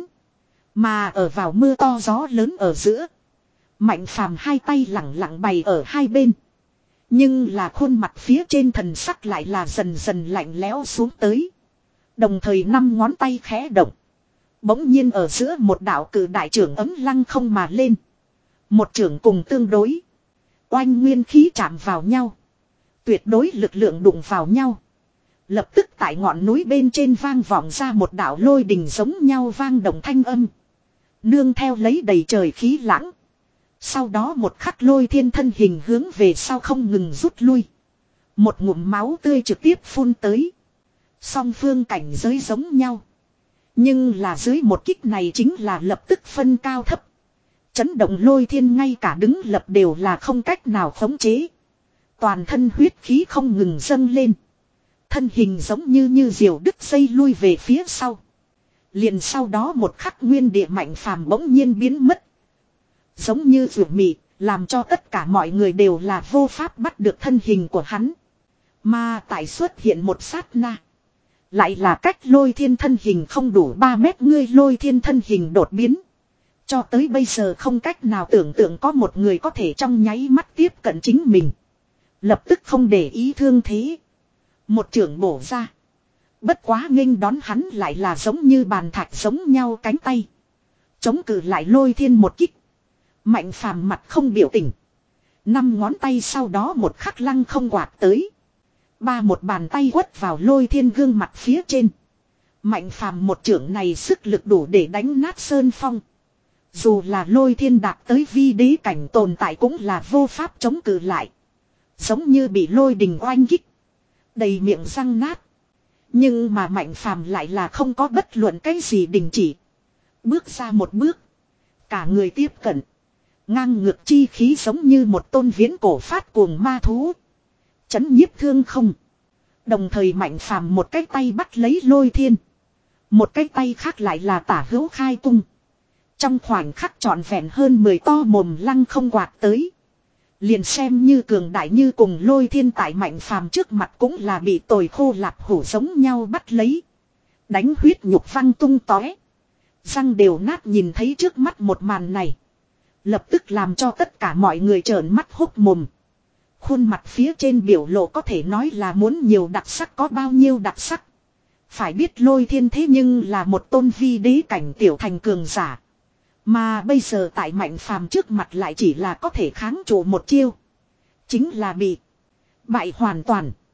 Mà ở vào mưa to gió lớn ở giữa. Mạnh Phàm hai tay lẳng lặng bày ở hai bên. Nhưng là khuôn mặt phía trên thần sắc lại là dần dần lạnh lẽo xuống tới. Đồng thời năm ngón tay khẽ động. Bỗng nhiên ở giữa một đạo cử đại trưởng ấm lăng không mà lên. Một trưởng cùng tương đối. Oanh nguyên khí chạm vào nhau. Tuyệt đối lực lượng đụng vào nhau. Lập tức tại ngọn núi bên trên vang vọng ra một đạo lôi đình giống nhau vang đồng thanh âm. Nương theo lấy đầy trời khí lãng. Sau đó một khắc Lôi Thiên thân hình hướng về sau không ngừng rút lui. Một ngụm máu tươi trực tiếp phun tới. Song phương cảnh giới giống nhau. Nhưng là dưới một kích này chính là lập tức phân cao thấp. Chấn động Lôi Thiên ngay cả đứng lập đều là không cách nào khống chế. Toàn thân huyết khí không ngừng dâng lên. Thân hình giống như như diều đứt dây lui về phía sau. Liền sau đó một khắc nguyên địa Mạnh Phàm bỗng nhiên biến mất. Giống như ruột mị, làm cho tất cả mọi người đều là vô pháp bắt được thân hình của hắn. Mà tại xuất hiện một sát na. Lại là cách Lôi Thiên thân hình không đủ ba mét, ngươi Lôi Thiên thân hình đột biến. Cho tới bây giờ không cách nào tưởng tượng có một người có thể trong nháy mắt tiếp cận chính mình. Lập tức không để ý thương thế. Một chưởng bổ ra. Bất quá nghênh đón hắn lại là giống như bàn thạch giống nhau cánh tay. Chống cự lại Lôi Thiên một kích. Mạnh Phàm mặt không biểu tình. Năm ngón tay sau đó một khắc lăng không quạt tới. Ba một bàn tay quất vào Lôi Thiên gương mặt phía trên. Mạnh Phàm một chưởng này sức lực đủ để đánh nát sơn phong. Dù là Lôi Thiên đạt tới vi đế cảnh tồn tại cũng là vô pháp chống cự lại. Giống như bị lôi đình oanh kích. Đầy miệng răng nát. Nhưng mà Mạnh Phàm lại là không có bất luận cái gì đình chỉ. Bước ra một bước. Cả người tiếp cận. Ngang ngược chi khí giống như một tôn viễn cổ phát cuồng ma thú. Chấn nhiếp thương không. Đồng thời Mạnh Phàm một cái tay bắt lấy Lôi Thiên. Một cái tay khác lại là tả hữu khai tung. Trong khoảnh khắc trọn vẹn hơn mười to mồm lăng không quạt tới. Liền xem như cường đại như cùng Lôi Thiên tại Mạnh Phàm trước mặt cũng là bị tồi khô lạp hủ giống nhau bắt lấy. Đánh huyết nhục văng tung tóe. Răng đều nát nhìn thấy trước mắt một màn này. Lập tức làm cho tất cả mọi người trợn mắt hốc mồm. Khuôn mặt phía trên biểu lộ có thể nói là muốn nhiều đặc sắc có bao nhiêu đặc sắc. Phải biết Lôi Thiên thế nhưng là một tôn vi đế cảnh tiểu thành cường giả. Mà bây giờ tại Mạnh Phàm trước mặt lại chỉ là có thể kháng trụ một chiêu. Chính là bị bại hoàn toàn.